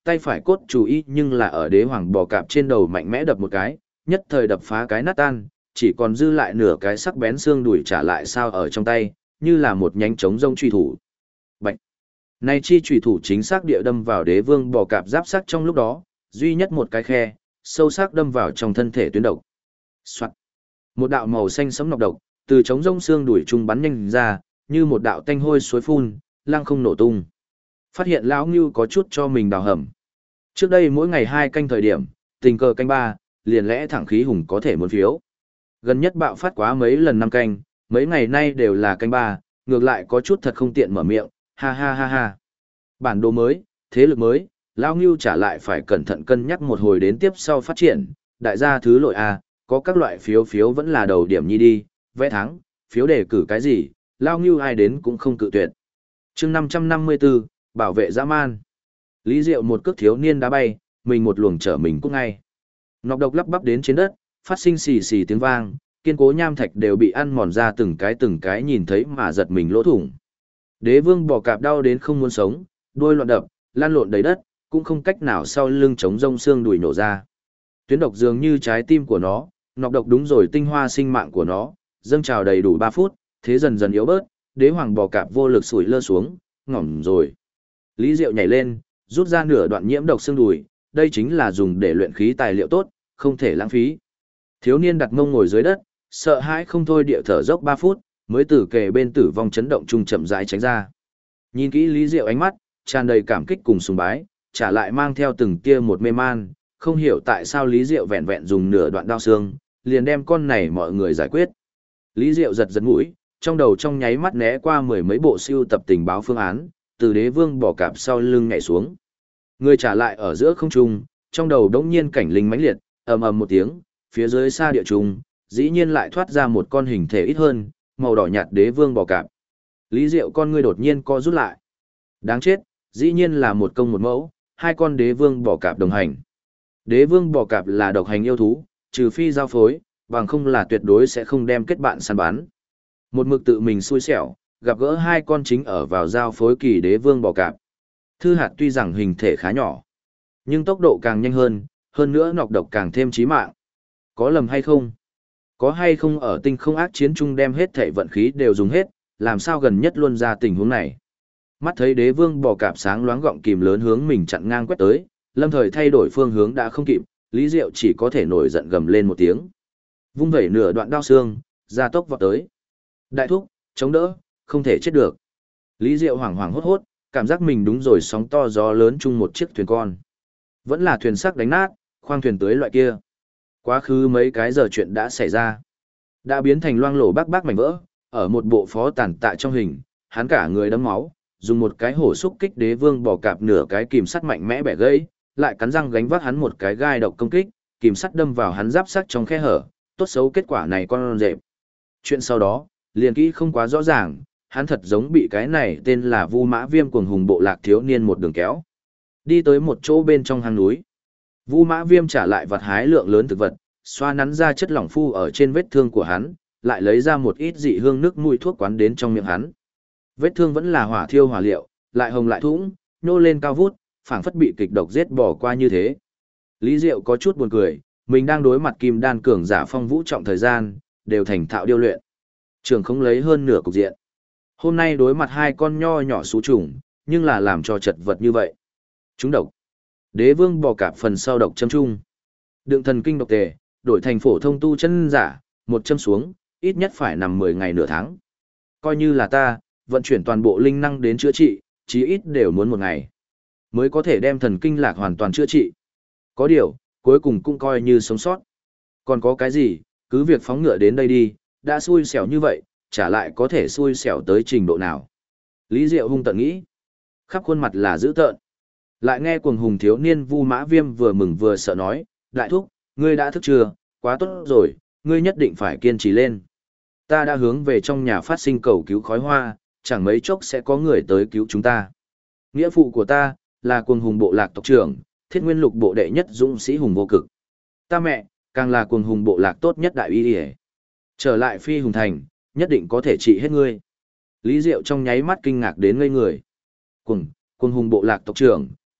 tay phải cốt chú ý nhưng là ở đế hoàng bò cạp trên đầu mạnh mẽ đập một cái, nhất thời đập phá cái nát tan, chỉ còn dư lại nửa cái sắc bén xương đùi trả lại sao ở trong tay, như là một nhánh trống rông truy thủ. Bạch! Này chi truy thủ chính xác địa đâm vào đế vương bò cạp giáp sắc trong lúc đó, duy nhất một cái khe, sâu sắc đâm vào trong thân thể tuyến độc. Soạt! Một đạo màu xanh sẫm nọc độc, từ trống rông xương đùi trung bắn nhanh ra, như một đạo tanh hôi suối phun, lăng không nổ tung. Phát hiện lão Ngưu có chút cho mình đào hầm. Trước đây mỗi ngày 2 canh thời điểm, tình cờ canh 3, liền lẽ thẳng khí hùng có thể muốn phiếu. Gần nhất bạo phát quá mấy lần 5 canh, mấy ngày nay đều là canh 3, ngược lại có chút thật không tiện mở miệng, ha ha ha ha. Bản đồ mới, thế lực mới, lão Ngưu trả lại phải cẩn thận cân nhắc một hồi đến tiếp sau phát triển, đại gia thứ lội A, có các loại phiếu vẫn là đầu điểm nhi đi, vẽ thắng, phiếu đề cử cái gì, lão Ngưu ai đến cũng không cự tuyệt. chương 554, bảo vệ dã man. Lý Diệu một cước thiếu niên đá bay, mình một luồng trở mình cũng ngay. Nọc độc lắp bắp đến trên đất, phát sinh xì xì tiếng vang, kiên cố nham thạch đều bị ăn mòn ra từng cái nhìn thấy mà giật mình lỗ thủng. Đế vương bò cạp đau đến không muốn sống, đuôi loạn đập, lan lộn đầy đất, cũng không cách nào sau lưng chống rông xương đùi nổ ra. Tuyến độc dường như trái tim của nó, nọc độc đúng rồi tinh hoa sinh mạng của nó, dâng trào đầy đủ 3 phút, thế dần dần yếu bớt, đế hoàng bò cạp vô lực sủi lơ xuống, ngỏm rồi. Lý Diệu nhảy lên, rút ra nửa đoạn nhiễm độc xương đùi, đây chính là dùng để luyện khí tài liệu tốt, không thể lãng phí. Thiếu niên đặt mông ngồi dưới đất, sợ hãi không thôi địa thở dốc 3 phút, mới từ kề bên tử vong chấn động trung chậm rãi tránh ra. Nhìn kỹ Lý Diệu ánh mắt, tràn đầy cảm kích cùng sùng bái, trả lại mang theo từng tia một mê man, không hiểu tại sao Lý Diệu vẹn vẹn dùng nửa đoạn đao xương, liền đem con này mọi người giải quyết. Lý Diệu giật giật mũi, trong đầu trong nháy mắt né qua 10 mấy bộ siêu tập tình báo phương án, từ đế vương bò cạp sau lưng nhảy xuống. Người trả lại ở giữa không trung, trong đầu đống nhiên cảnh linh mãnh liệt, ầm ầm một tiếng, phía dưới xa địa trung, dĩ nhiên lại thoát ra một con hình thể ít hơn, màu đỏ nhạt đế vương bò cạp. Lý Diệu con ngươi đột nhiên co rút lại. Đáng chết, dĩ nhiên là một công một mẫu, 2 con đế vương bò cạp đồng hành. Đế vương bò cạp là độc hành yêu thú, trừ phi giao phối, bằng không là tuyệt đối sẽ không đem kết bạn săn bắn. Một mực tự mình xui xẻo, gặp gỡ 2 con chính ở vào giao phối kỳ đế vương bò cạp. Thư hạt tuy rằng hình thể khá nhỏ, nhưng tốc độ càng nhanh hơn nữa nọc độc càng thêm chí mạng. Có lầm hay không? Có hay không ở tinh không ác chiến chung đem hết thể vận khí đều dùng hết, làm sao gần nhất luôn ra tình huống này? Mắt thấy đế vương bò cạp sáng loáng gọng kìm lớn hướng mình chặn ngang quét tới, lâm thời thay đổi phương hướng đã không kịp, Lý Diệu chỉ có thể nổi giận gầm lên một tiếng. Vung vẩy nửa đoạn đao xương, ra tốc vọt tới. Đại thúc, chống đỡ, không thể chết được. Lý Diệu hoảng hoảng hốt hốt, cảm giác mình đúng rồi sóng to gió lớn chung một chiếc thuyền con. Vẫn là thuyền sắc đánh nát, khoang thuyền tới loại kia. Quá khứ mấy cái giờ chuyện đã xảy ra. Đã biến thành loang lổ bác mảnh vỡ, ở một bộ phó tàn tạ trong hình, hắn cả người đẫm máu, dùng một cái hổ xúc kích đế vương bò cạp nửa cái kìm sắt mạnh mẽ bẻ gãy, lại cắn răng gánh vác hắn một cái gai độc công kích, kìm sắt đâm vào hắn giáp sắt trong khe hở, tốt xấu kết quả này con rệp. Chuyện sau đó, liền kỹ không quá rõ ràng, hắn thật giống bị cái này tên là Vu Mã Viêm cuồng hùng bộ lạc thiếu niên một đường kéo. Đi tới một chỗ bên trong hang núi. Vu Mã Viêm trả lại vật hái lượng lớn thực vật, xoa nắn ra chất lỏng phu ở trên vết thương của hắn, lại lấy ra một ít dị hương nước mùi thuốc quán đến trong miệng hắn. Vết thương vẫn là hỏa thiêu hỏa liệu, lại hồng lại thủng, nhô lên cao vút, phảng phất bị kịch độc giết bỏ qua như thế. Lý Diệu có chút buồn cười, mình đang đối mặt kim đan cường giả phong vũ trọng thời gian, đều thành thạo điêu luyện. Trường không lấy hơn nửa cục diện. Hôm nay đối mặt 2 con nho nhỏ xú trùng, nhưng là làm cho chật vật như vậy. Chúng độc. Đế vương bò cạp phần sau độc châm chung. Đựng thần kinh độc tề, đổi thành phổ thông tu chân giả, một châm xuống, ít nhất phải nằm 10 ngày nửa tháng. Coi như là ta, vận chuyển toàn bộ linh năng đến chữa trị, chí ít đều muốn 1 ngày. Mới có thể đem thần kinh lạc hoàn toàn chữa trị. Có điều, cuối cùng cũng coi như sống sót. Còn có cái gì, cứ việc phóng ngựa đến đây đi, đã xui xẻo như vậy, trả lại có thể xui xẻo tới trình độ nào. Lý Diệu hung tận nghĩ. Khắp khuôn mặt là dữ tợn. Lại nghe cuồng hùng thiếu niên Vu Mã Viêm vừa mừng vừa sợ nói, đại thúc, ngươi đã thức chưa, quá tốt rồi, ngươi nhất định phải kiên trì lên. Ta đã hướng về trong nhà phát sinh cầu cứu khói hoa, chẳng mấy chốc sẽ có người tới cứu chúng ta. Nghĩa phụ của ta, là cuồng hùng bộ lạc tộc trưởng, Thiết Nguyên Lục bộ đệ nhất dũng sĩ hùng vô cực. Ta mẹ, càng là cuồng hùng bộ lạc tốt nhất đại uy y. Trở lại Phi Hùng Thành, nhất định có thể trị hết ngươi. Lý Diệu trong nháy mắt kinh ngạc đến ngây người. Cuồng hùng bộ lạc tộc trưởng,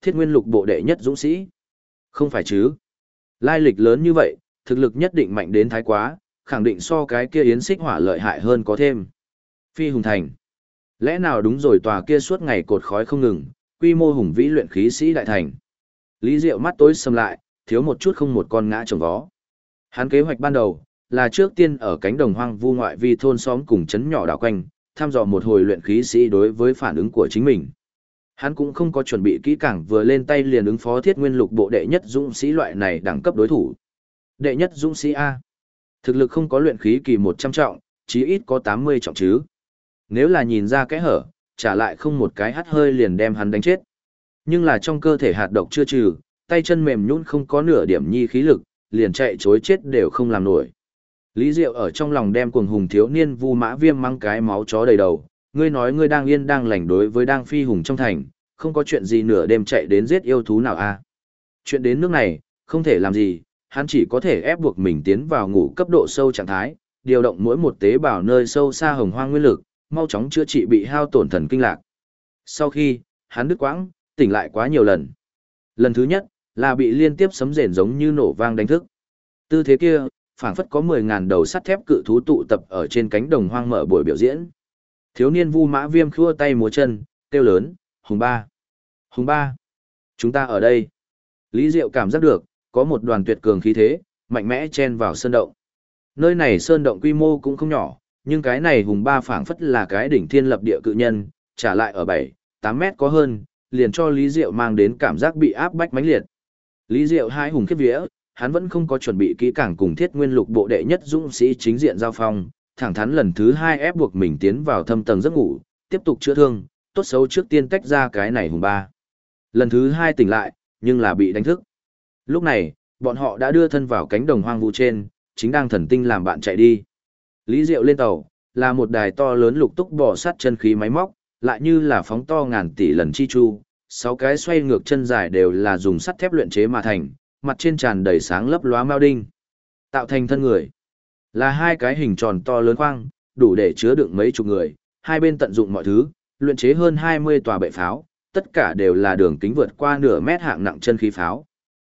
Thiết Nguyên Lục bộ đệ nhất dũng sĩ. Không phải chứ? Lai lịch lớn như vậy, thực lực nhất định mạnh đến thái quá, khẳng định so cái kia Yến Xích Hỏa lợi hại hơn có thêm. Phi Hùng Thành. Lẽ nào đúng rồi, tòa kia suốt ngày cột khói không ngừng, quy mô hùng vĩ luyện khí sĩ đại thành. Lý Diệu mắt tối sầm lại, thiếu một chút không một con ngã trồng vó. Hắn kế hoạch ban đầu là trước tiên ở cánh đồng hoang vu ngoại vi thôn xóm cùng trấn nhỏ đảo quanh, thăm dò một hồi luyện khí sĩ đối với phản ứng của chính mình. Hắn cũng không có chuẩn bị kỹ càng, vừa lên tay liền ứng phó Thiết Nguyên Lục bộ đệ nhất dũng sĩ loại này đẳng cấp đối thủ. Đệ nhất dũng sĩ A. Thực lực không có luyện khí kỳ 100 trọng, chí ít có 80 trọng chứ. Nếu là nhìn ra cái hở, trả lại không một cái hắt hơi liền đem hắn đánh chết. Nhưng là trong cơ thể hạt độc chưa trừ, tay chân mềm nhũn không có nửa điểm nhi khí lực, liền chạy chối chết đều không làm nổi. Lý Diệu ở trong lòng đem cuồng hùng thiếu niên Vu Mã Viêm mang cái máu chó đầy đầu, ngươi nói ngươi đang yên đang lành đối với đang phi hùng trong thành, không có chuyện gì nửa đêm chạy đến giết yêu thú nào a? Chuyện đến nước này, không thể làm gì, hắn chỉ có thể ép buộc mình tiến vào ngủ cấp độ sâu trạng thái, điều động mỗi một tế bào nơi sâu xa hồng hoang nguyên lực, mau chóng chữa trị bị hao tổn thần kinh lạc. Sau khi, hắn đứt quãng, tỉnh lại quá nhiều lần. Lần thứ nhất, là bị liên tiếp sấm rền giống như nổ vang đánh thức. Tư thế kia, phảng phất có 10.000 đầu sắt thép cự thú tụ tập ở trên cánh đồng hoang mở buổi biểu diễn. Thiếu niên Vu Mã Viêm khua tay múa chân, kêu lớn, Hùng ba! Hùng ba! Chúng ta ở đây! Lý Diệu cảm giác được, có một đoàn tuyệt cường khí thế, mạnh mẽ chen vào sơn động. Nơi này sơn động quy mô cũng không nhỏ, nhưng cái này Hùng ba phảng phất là cái đỉnh thiên lập địa cự nhân, trả lại ở 7-8 mét có hơn, liền cho Lý Diệu mang đến cảm giác bị áp bách mãnh liệt. Lý Diệu hai hùng khiếp vía, hắn vẫn không có chuẩn bị kỹ càng cùng Thiết Nguyên Lục bộ đệ nhất dũng sĩ chính diện giao phong, thẳng thắn lần thứ 2 ép buộc mình tiến vào thâm tầng giấc ngủ, tiếp tục chữa thương, tốt xấu trước tiên tách ra cái này Hùng ba. Lần thứ 2 tỉnh lại, nhưng là bị đánh thức. Lúc này, bọn họ đã đưa thân vào cánh đồng hoang vu trên, chính đang thần tinh làm bạn chạy đi. Lý Diệu lên tàu, là một đài to lớn lục túc bò sát chân khí máy móc, lại như là phóng to ngàn tỷ lần chi chu, 6 cái xoay ngược chân dài đều là dùng sắt thép luyện chế mà thành, mặt trên tràn đầy sáng lấp lóa mao đinh. Tạo thành thân người, là 2 cái hình tròn to lớn khoang, đủ để chứa đựng mấy chục người, hai bên tận dụng mọi thứ, luyện chế hơn 20 tòa bệ pháo, tất cả đều là đường kính vượt qua nửa mét hạng nặng chân khí pháo.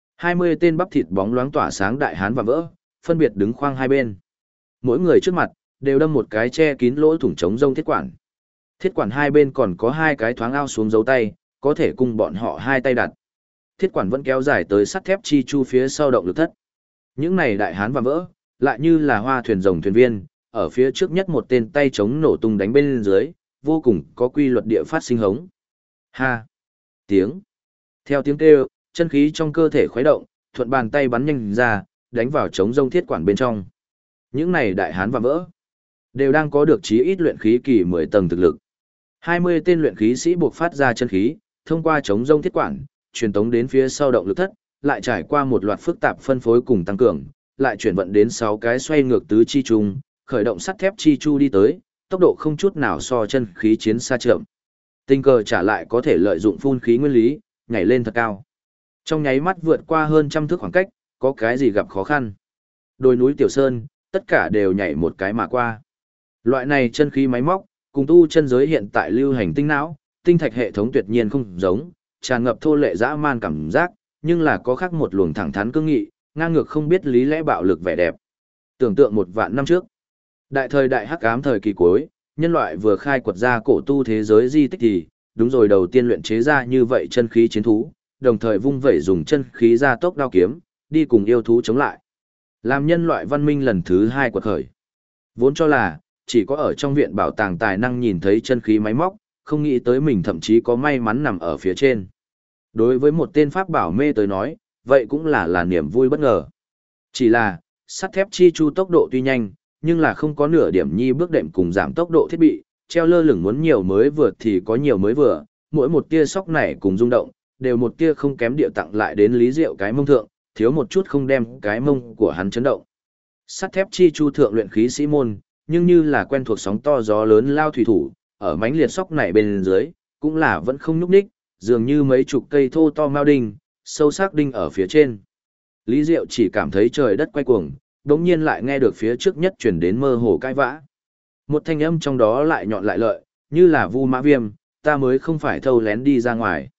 20 tên bắp thịt bóng loáng tỏa sáng đại hán và vỡ, phân biệt đứng khoang hai bên. Mỗi người trước mặt, đều đâm một cái che kín lỗ thủng chống rông thiết quản. Thiết quản hai bên còn có 2 cái thoáng ao xuống dấu tay, có thể cùng bọn họ hai tay đặt. Thiết quản vẫn kéo dài tới sắt thép chi chu phía sau động lực thất. Những này đại hán và vỡ, lại như là hoa thuyền rồng thuyền viên, ở phía trước nhất một tên tay chống nổ tung đánh bên dưới, vô cùng có quy luật địa phát sinh hống. Ha! Tiếng. Theo tiếng kêu, chân khí trong cơ thể khuấy động, thuận bàn tay bắn nhanh ra, đánh vào chống rông thiết quản bên trong. Những này đại hán và vỡ, đều đang có được chí ít luyện khí kỳ 10 tầng thực lực. 20 tên luyện khí sĩ buộc phát ra chân khí, thông qua chống rông thiết quản, truyền tống đến phía sau động lực thất, lại trải qua một loạt phức tạp phân phối cùng tăng cường, lại chuyển vận đến 6 cái xoay ngược tứ chi trung, khởi động sắt thép chi chu đi tới, tốc độ không chút nào so chân khí chiến xa chậm. Tình cờ trả lại có thể lợi dụng phun khí nguyên lý, nhảy lên thật cao. Trong nháy mắt vượt qua hơn trăm thước khoảng cách, có cái gì gặp khó khăn. Đồi núi tiểu sơn, tất cả đều nhảy một cái mà qua. Loại này chân khí máy móc, cùng tu chân giới hiện tại lưu hành tinh não, tinh thạch hệ thống tuyệt nhiên không giống, tràn ngập thô lệ dã man cảm giác, nhưng là có khác một luồng thẳng thắn cương nghị, ngang ngược không biết lý lẽ bạo lực vẻ đẹp. Tưởng tượng 1.000 năm trước, đại thời đại hắc ám thời kỳ cuối, nhân loại vừa khai quật ra cổ tu thế giới di tích thì, đúng rồi đầu tiên luyện chế ra như vậy chân khí chiến thú, đồng thời vung vẩy dùng chân khí ra tốc đao kiếm, đi cùng yêu thú chống lại. Làm nhân loại văn minh lần thứ 2 quật khởi. Vốn cho là, chỉ có ở trong viện bảo tàng tài năng nhìn thấy chân khí máy móc, không nghĩ tới mình thậm chí có may mắn nằm ở phía trên. Đối với một tên pháp bảo mê tới nói, vậy cũng là niềm vui bất ngờ. Chỉ là, sắt thép chi chu tốc độ tuy nhanh, nhưng là không có nửa điểm nhi bước đệm cùng giảm tốc độ thiết bị, treo lơ lửng muốn nhiều mới vừa thì có nhiều mới vừa, mỗi một tia sóc này cùng rung động, đều một tia không kém địa tặng lại đến Lý Diệu cái mông thượng, thiếu một chút không đem cái mông của hắn chấn động. Sắt thép chi chu thượng luyện khí sĩ môn, nhưng như là quen thuộc sóng to gió lớn lao thủy thủ, ở mánh liệt sóc này bên dưới, cũng là vẫn không nhúc nhích, dường như mấy chục cây thô to mao đinh, sâu sắc đinh ở phía trên. Lý Diệu chỉ cảm thấy trời đất quay cuồng, đống nhiên lại nghe được phía trước nhất chuyển đến mơ hồ cãi vã. Một thanh âm trong đó lại nhọn lại lợi, như là Vu Mã Viêm, ta mới không phải thâu lén đi ra ngoài.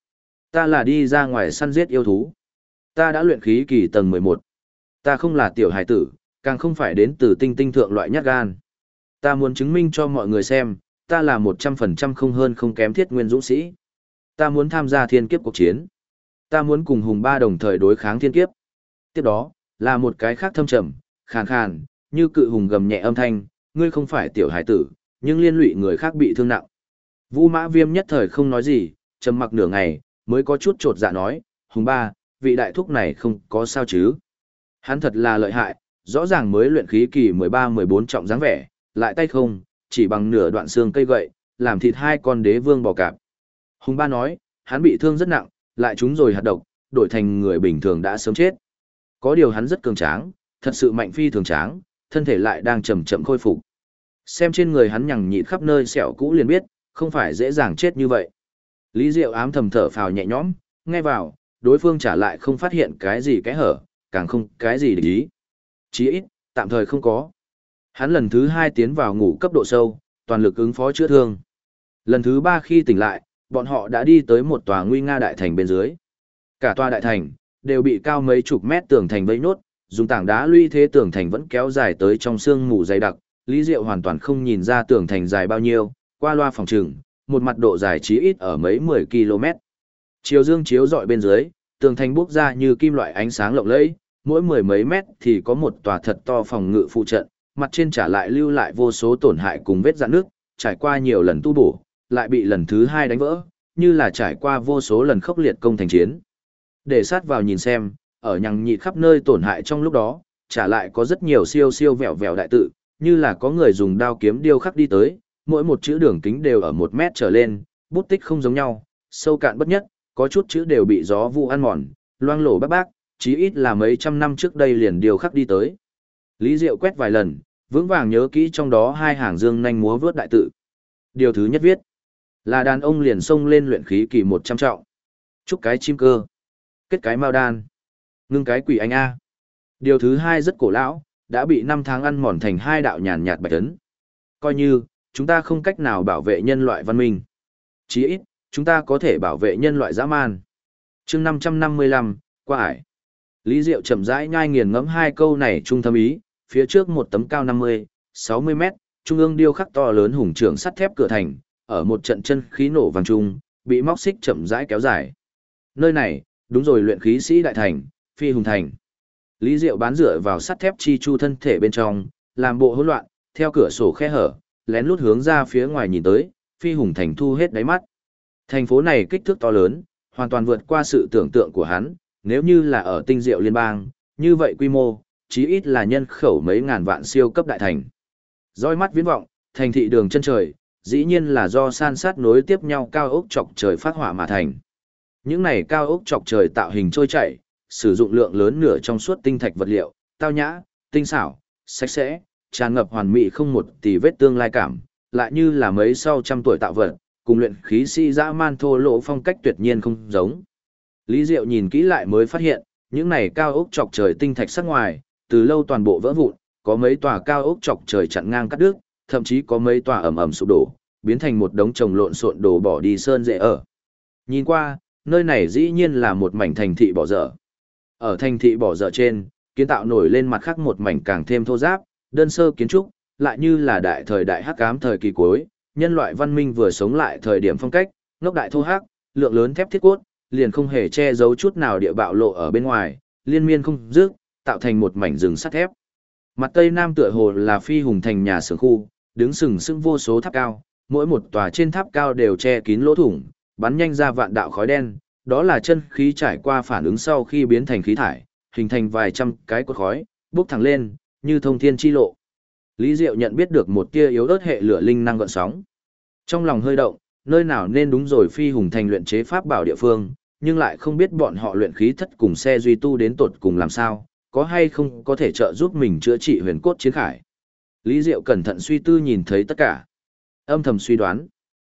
Ta là đi ra ngoài săn giết yêu thú. Ta đã luyện khí kỳ tầng 11. Ta không là tiểu hải tử, càng không phải đến từ tinh tinh thượng loại nhát gan. Ta muốn chứng minh cho mọi người xem, ta là 100% không hơn không kém thiết nguyên dũng sĩ. Ta muốn tham gia thiên kiếp cuộc chiến. Ta muốn cùng hùng ba đồng thời đối kháng thiên kiếp. Tiếp đó, là một cái khác thâm trầm, khàn khàn, như cự hùng gầm nhẹ âm thanh, ngươi không phải tiểu hải tử, nhưng liên lụy người khác bị thương nặng. Vu Mã Viêm nhất thời không nói gì, trầm mặc nửa ngày, mới có chút chột dạ nói, hùng ba, vị đại thúc này không có sao chứ. Hắn thật là lợi hại, rõ ràng mới luyện khí kỳ 13-14 trọng dáng vẻ, lại tay không, chỉ bằng nửa đoạn xương cây gậy, làm thịt hai con đế vương bò cạp. Hùng ba nói, hắn bị thương rất nặng, lại trúng rồi hạt độc, đổi thành người bình thường đã sớm chết. Có điều hắn rất cường tráng, thật sự mạnh phi thường tráng, thân thể lại đang chậm chậm khôi phục. Xem trên người hắn nhằng nhịt khắp nơi sẹo cũ liền biết, không phải dễ dàng chết như vậy. Lý Diệu ám thầm thở phào nhẹ nhõm, nghe vào, đối phương trả lại không phát hiện cái gì cái hở, càng không cái gì để ý. Chí ít, tạm thời không có. Hắn lần thứ 2 tiến vào ngủ cấp độ sâu, toàn lực ứng phó chữa thương. Lần thứ 3 khi tỉnh lại, bọn họ đã đi tới một tòa nguy nga đại thành bên dưới. Cả tòa đại thành đều bị cao mấy chục mét tường thành vây nốt, dùng tảng đá lũy thế tường thành vẫn kéo dài tới trong sương mù dày đặc. Lý Diệu hoàn toàn không nhìn ra tường thành dài bao nhiêu, qua loa phòng trừng, một mặt độ dài chí ít ở mấy 10 km. Chiều dương chiếu rọi bên dưới, tường thành bốc ra như kim loại ánh sáng lộng lẫy, mỗi mười mấy mét thì có một tòa thật to phòng ngự phụ trận, mặt trên trả lại lưu lại vô số tổn hại cùng vết rạn nước, trải qua nhiều lần tu bổ, lại bị lần thứ 2 đánh vỡ, như là trải qua vô số lần khốc liệt công thành chiến. Để sát vào nhìn xem, ở nhằng nhịt khắp nơi tổn hại trong lúc đó, trả lại có rất nhiều siêu siêu vẹo vẹo đại tự, như là có người dùng đao kiếm điêu khắc đi tới, mỗi một chữ đường kính đều ở 1 mét trở lên, bút tích không giống nhau, sâu cạn bất nhất, có chút chữ đều bị gió vụ ăn mòn, loang lổ bác bác, chí ít là mấy trăm năm trước đây liền điêu khắc đi tới. Lý Diệu quét vài lần, vững vàng nhớ kỹ trong đó 2 hàng dương nhanh múa vớt đại tự. Điều thứ nhất viết là đàn ông liền xông lên luyện khí kỳ 100 trọng. Chúc cái chim cơ, kết cái mao đan, ngưng cái quỷ anh a. Điều thứ 2 rất cổ lão, đã bị 5 tháng ăn mòn thành 2 đạo nhàn nhạt bạch ấn. Coi như chúng ta không cách nào bảo vệ nhân loại văn minh, chí ít chúng ta có thể bảo vệ nhân loại dã man. Chương 555, qua ải. Lý Diệu chậm rãi nhai nghiền ngẫm 2 câu này trung thâm ý, phía trước một tấm cao 50-60 mét, trung ương điêu khắc to lớn hùng trưởng sắt thép cửa thành, ở một trận chân khí nổ vang trung, bị móc xích chậm rãi kéo dài. Nơi này, đúng rồi luyện khí sĩ đại thành, Phi Hùng Thành. Lý Diệu bán dựa vào sắt thép chi chu thân thể bên trong, làm bộ hỗn loạn, theo cửa sổ khe hở, lén lút hướng ra phía ngoài nhìn tới, Phi Hùng Thành thu hết đáy mắt. Thành phố này kích thước to lớn, hoàn toàn vượt qua sự tưởng tượng của hắn, nếu như là ở tinh diệu liên bang, như vậy quy mô, chí ít là nhân khẩu mấy ngàn vạn siêu cấp đại thành. Dõi mắt viễn vọng, thành thị đường chân trời, dĩ nhiên là do san sát nối tiếp nhau cao ốc chọc trời phát hỏa mà thành. Những này cao ốc chọc trời tạo hình trôi chảy, sử dụng lượng lớn nửa trong suốt tinh thạch vật liệu, tao nhã, tinh xảo, sạch sẽ, tràn ngập hoàn mỹ không một tì vết tương lai cảm, lại như là mấy sau trăm tuổi tạo vật, cùng luyện khí sĩ dã man thô lỗ phong cách tuyệt nhiên không giống. Lý Diệu nhìn kỹ lại mới phát hiện, những này cao ốc chọc trời tinh thạch sắc ngoài, từ lâu toàn bộ vỡ vụn, có mấy tòa cao ốc chọc trời chặn ngang cắt đứt, thậm chí có mấy tòa ẩm ẩm sụp đổ, biến thành một đống chồng lộn xộn đồ bỏ đi sơn dễ ở. Nhìn qua, nơi này dĩ nhiên là một mảnh thành thị bỏ dở. Ở thành thị bỏ dở trên, kiến tạo nổi lên mặt khác một mảnh càng thêm thô ráp, đơn sơ kiến trúc, lại như là đại thời đại hắc ám thời kỳ cuối, nhân loại văn minh vừa sống lại thời điểm phong cách, ngốc đại thô hắc, lượng lớn thép thiết cốt, liền không hề che giấu chút nào địa bạo lộ ở bên ngoài, liên miên không dứt, tạo thành một mảnh rừng sắt thép. Mặt tây nam tựa hồ là Phi Hùng Thành nhà xưởng khu, đứng sừng sững vô số tháp cao, mỗi một tòa trên tháp cao đều che kín lỗ thủng, bắn nhanh ra vạn đạo khói đen, đó là chân khí trải qua phản ứng sau khi biến thành khí thải, hình thành vài trăm cái cột khói, bốc thẳng lên, như thông thiên chi lộ. Lý Diệu nhận biết được một tia yếu ớt hệ lửa linh năng gợn sóng. Trong lòng hơi động, nơi nào nên đúng rồi Phi Hùng Thành luyện chế pháp bảo địa phương, nhưng lại không biết bọn họ luyện khí thất cùng xe duy tu đến tột cùng làm sao, có hay không có thể trợ giúp mình chữa trị huyền cốt chiến khải. Lý Diệu cẩn thận suy tư nhìn thấy tất cả. Âm thầm suy đoán.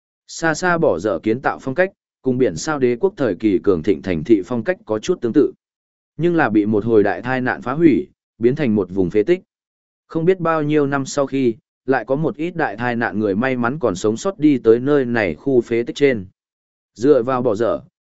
Xa xa bỏ dở kiến tạo phong cách, cùng biển sao đế quốc thời kỳ cường thịnh thành thị phong cách có chút tương tự. Nhưng là bị một hồi đại tai nạn phá hủy, biến thành một vùng phế tích. Không biết bao nhiêu năm sau khi, lại có một ít đại tai nạn người may mắn còn sống sót đi tới nơi này khu phế tích trên. Dựa vào bỏ dở,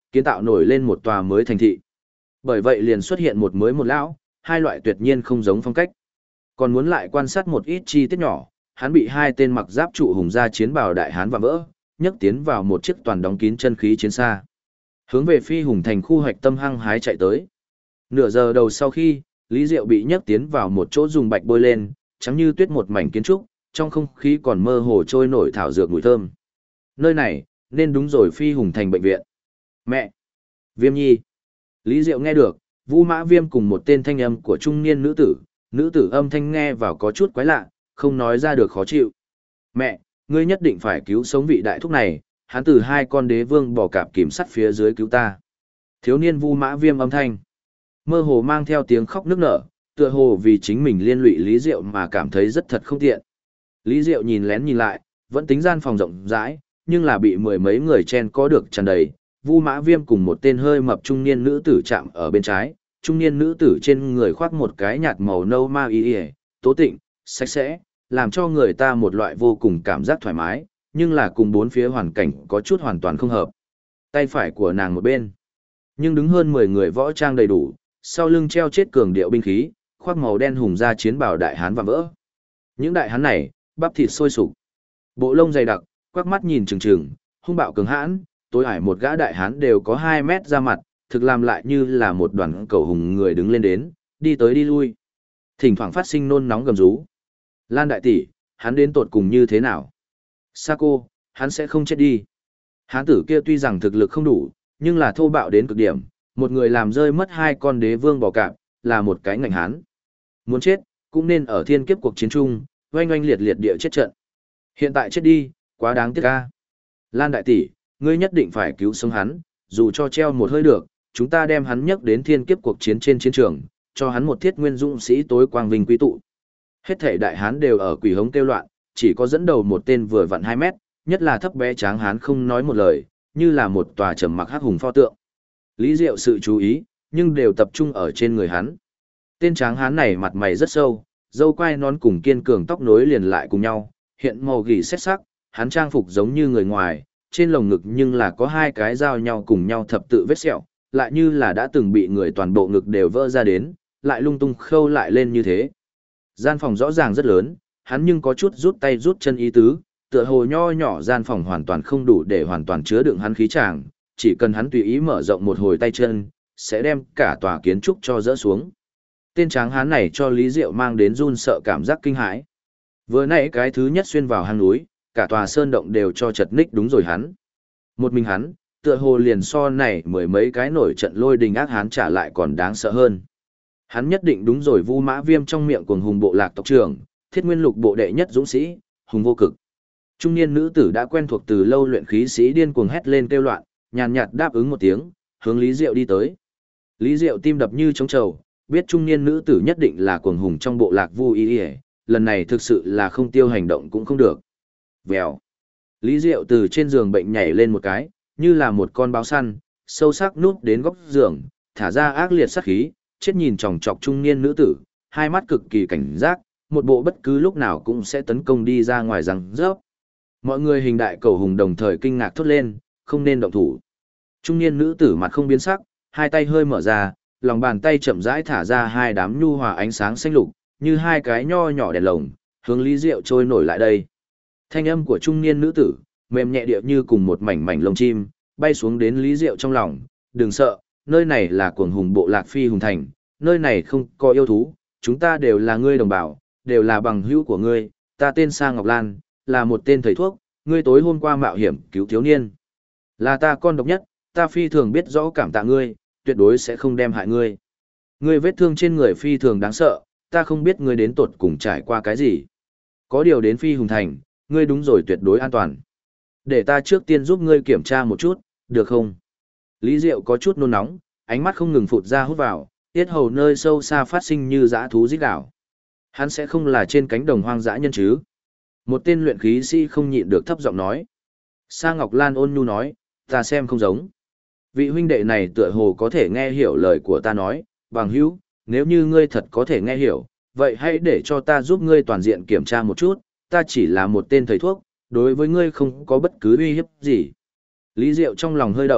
kiến tạo nổi lên một tòa mới thành thị. Bởi vậy liền xuất hiện một mới một lão, hai loại tuyệt nhiên không giống phong cách. Còn muốn lại quan sát một ít chi tiết nhỏ, hắn bị hai tên mặc giáp trụ hùng gia chiến bào đại hán và vỡ, nhấc tiến vào một chiếc toàn đóng kín chân khí chiến xa. Hướng về Phi Hùng thành khu hoạch tâm hăng hái chạy tới. Nửa giờ đầu sau khi, Lý Diệu bị nhấc tiến vào một chỗ dùng bạch bôi lên, trắng như tuyết một mảnh kiến trúc, trong không khí còn mơ hồ trôi nổi thảo dược mùi thơm. Nơi này, nên đúng rồi Phi Hùng thành bệnh viện. Mẹ! Viêm nhi! Lý Diệu nghe được, Vũ Mã Viêm cùng một tên thanh âm của trung niên nữ tử âm thanh nghe vào có chút quái lạ, không nói ra được khó chịu. Mẹ, ngươi nhất định phải cứu sống vị đại thúc này, hắn từ hai con đế vương bò cạp kìm sắt phía dưới cứu ta. Thiếu niên Vu Mã Viêm âm thanh, mơ hồ mang theo tiếng khóc nức nở, tựa hồ vì chính mình liên lụy Lý Diệu mà cảm thấy rất thật không tiện. Lý Diệu nhìn lén nhìn lại, vẫn tính gian phòng rộng rãi, nhưng là bị mười mấy người chen có được tràn đầy. Vu Mã Viêm cùng một tên hơi mập trung niên nữ tử chạm ở bên trái, trung niên nữ tử trên người khoác một cái nhạt màu nâu ma y, tố tịnh, sạch sẽ, làm cho người ta một loại vô cùng cảm giác thoải mái, nhưng là cùng bốn phía hoàn cảnh có chút hoàn toàn không hợp. Tay phải của nàng một bên, nhưng đứng hơn 10 người võ trang đầy đủ, sau lưng treo chết cường điệu binh khí, khoác màu đen hùng gia chiến bào đại hán và vỡ. Những đại hán này, bắp thịt sôi sục, bộ lông dày đặc, quắc mắt nhìn trừng trừng, hung bạo cường hãn, tối ải một gã đại hán đều có 2 mét ra mặt, thực làm lại như là một đoàn cầu hùng người đứng lên đến, đi tới đi lui. Thỉnh thoảng phát sinh nôn nóng gầm rú. Lan đại tỷ, hắn đến tột cùng như thế nào? Sako, hắn sẽ không chết đi. Hán tử kia tuy rằng thực lực không đủ, nhưng là thô bạo đến cực điểm, một người làm rơi mất 2 con đế vương bò cạp, là một cái ngành hán. Muốn chết, cũng nên ở thiên kiếp cuộc chiến chung, oanh oanh liệt liệt địa chết trận. Hiện tại chết đi, quá đáng tiếc ca. Lan đại tỷ, ngươi nhất định phải cứu sống hắn, dù cho treo một hơi được, chúng ta đem hắn nhấc đến thiên kiếp cuộc chiến trên chiến trường, cho hắn một thiết nguyên dũng sĩ tối quang vinh quý tụ. Hết thể đại hán đều ở quỷ hống kêu loạn, chỉ có dẫn đầu một tên vừa vặn 2 mét, nhất là thấp bé tráng hán không nói một lời, như là một tòa trầm mặc hắc hùng pho tượng. Lý Diệu sự chú ý, nhưng đều tập trung ở trên người hắn. Tên tráng hán này mặt mày rất sâu, râu quai nón cùng kiên cường tóc nối liền lại cùng nhau, hiện màu gỉ xét sắc, hắn trang phục giống như người ngoài, trên lồng ngực nhưng là có 2 cái giao nhau cùng nhau thập tự vết sẹo, lại như là đã từng bị người toàn bộ ngực đều vỡ ra đến, lại lung tung khâu lại lên như thế. Gian phòng rõ ràng rất lớn, hắn nhưng có chút rút tay rút chân ý tứ, tựa hồ nho nhỏ gian phòng hoàn toàn không đủ để hoàn toàn chứa đựng hắn khí tràng, chỉ cần hắn tùy ý mở rộng một hồi tay chân, sẽ đem cả tòa kiến trúc cho dỡ xuống. Tên tráng hán này cho Lý Diệu mang đến run sợ cảm giác kinh hãi. Vừa nãy cái thứ nhất xuyên vào hang núi, cả tòa sơn động đều cho chật ních đúng rồi hắn. Một mình hắn, tựa hồ liền so này mười mấy cái nổi trận lôi đình ác hán trả lại còn đáng sợ hơn. Hắn nhất định đúng rồi Vu Mã Viêm trong miệng cuồng hùng bộ lạc tộc trưởng, Thiết Nguyên Lục bộ đệ nhất dũng sĩ, hùng vô cực. Trung niên nữ tử đã quen thuộc từ lâu luyện khí sĩ điên cuồng hét lên kêu loạn, nhàn nhạt đáp ứng một tiếng, hướng Lý Diệu đi tới. Lý Diệu tim đập như trống trầu, biết trung niên nữ tử nhất định là cuồng hùng trong bộ lạc Vu Y, lần này thực sự là không tiêu hành động cũng không được. Vèo. Lý Diệu từ trên giường bệnh nhảy lên một cái, như là một con báo săn, sâu sắc núp đến góc giường, thả ra ác liệt sát khí, chết nhìn chòng chọc trung niên nữ tử, hai mắt cực kỳ cảnh giác, một bộ bất cứ lúc nào cũng sẽ tấn công đi ra ngoài rằng rớp. Mọi người hình đại cầu hùng đồng thời kinh ngạc thốt lên, không nên động thủ. Trung niên nữ tử mặt không biến sắc, hai tay hơi mở ra, lòng bàn tay chậm rãi thả ra 2 đám nhu hòa ánh sáng xanh lục, như 2 cái nho nhỏ đèn lồng, hướng Lý Diệu trôi nổi lại đây. Thanh âm của trung niên nữ tử, mềm nhẹ điệu như cùng một mảnh mảnh lông chim, bay xuống đến Lý Diệu trong lòng, đừng sợ, nơi này là cuồng hùng bộ lạc Phi Hùng Thành, nơi này không có yêu thú, chúng ta đều là ngươi đồng bào, đều là bằng hữu của ngươi, ta tên Sa Ngọc Lan, là một tên thầy thuốc, ngươi tối hôm qua mạo hiểm cứu thiếu niên. Là ta con độc nhất, ta phi thường biết rõ cảm tạ ngươi, tuyệt đối sẽ không đem hại ngươi. Ngươi vết thương trên người phi thường đáng sợ, ta không biết ngươi đến tột cùng trải qua cái gì. Có điều đến Phi Hùng Thành, ngươi đúng rồi tuyệt đối an toàn. Để ta trước tiên giúp ngươi kiểm tra một chút, được không? Lý Diệu có chút nôn nóng, ánh mắt không ngừng phụt ra hút vào, tiết hầu nơi sâu xa phát sinh như dã thú rít gào. Hắn sẽ không là trên cánh đồng hoang dã nhân chứ? Một tên luyện khí sĩ không nhịn được thấp giọng nói. Sa Ngọc Lan ôn nhu nói, ta xem không giống. Vị huynh đệ này tựa hồ có thể nghe hiểu lời của ta nói, bằng hữu, nếu như ngươi thật có thể nghe hiểu, vậy hãy để cho ta giúp ngươi toàn diện kiểm tra một chút, ta chỉ là một tên thầy thuốc, đối với ngươi không có bất cứ uy hiếp gì. Lý Diệu trong lòng hơi động,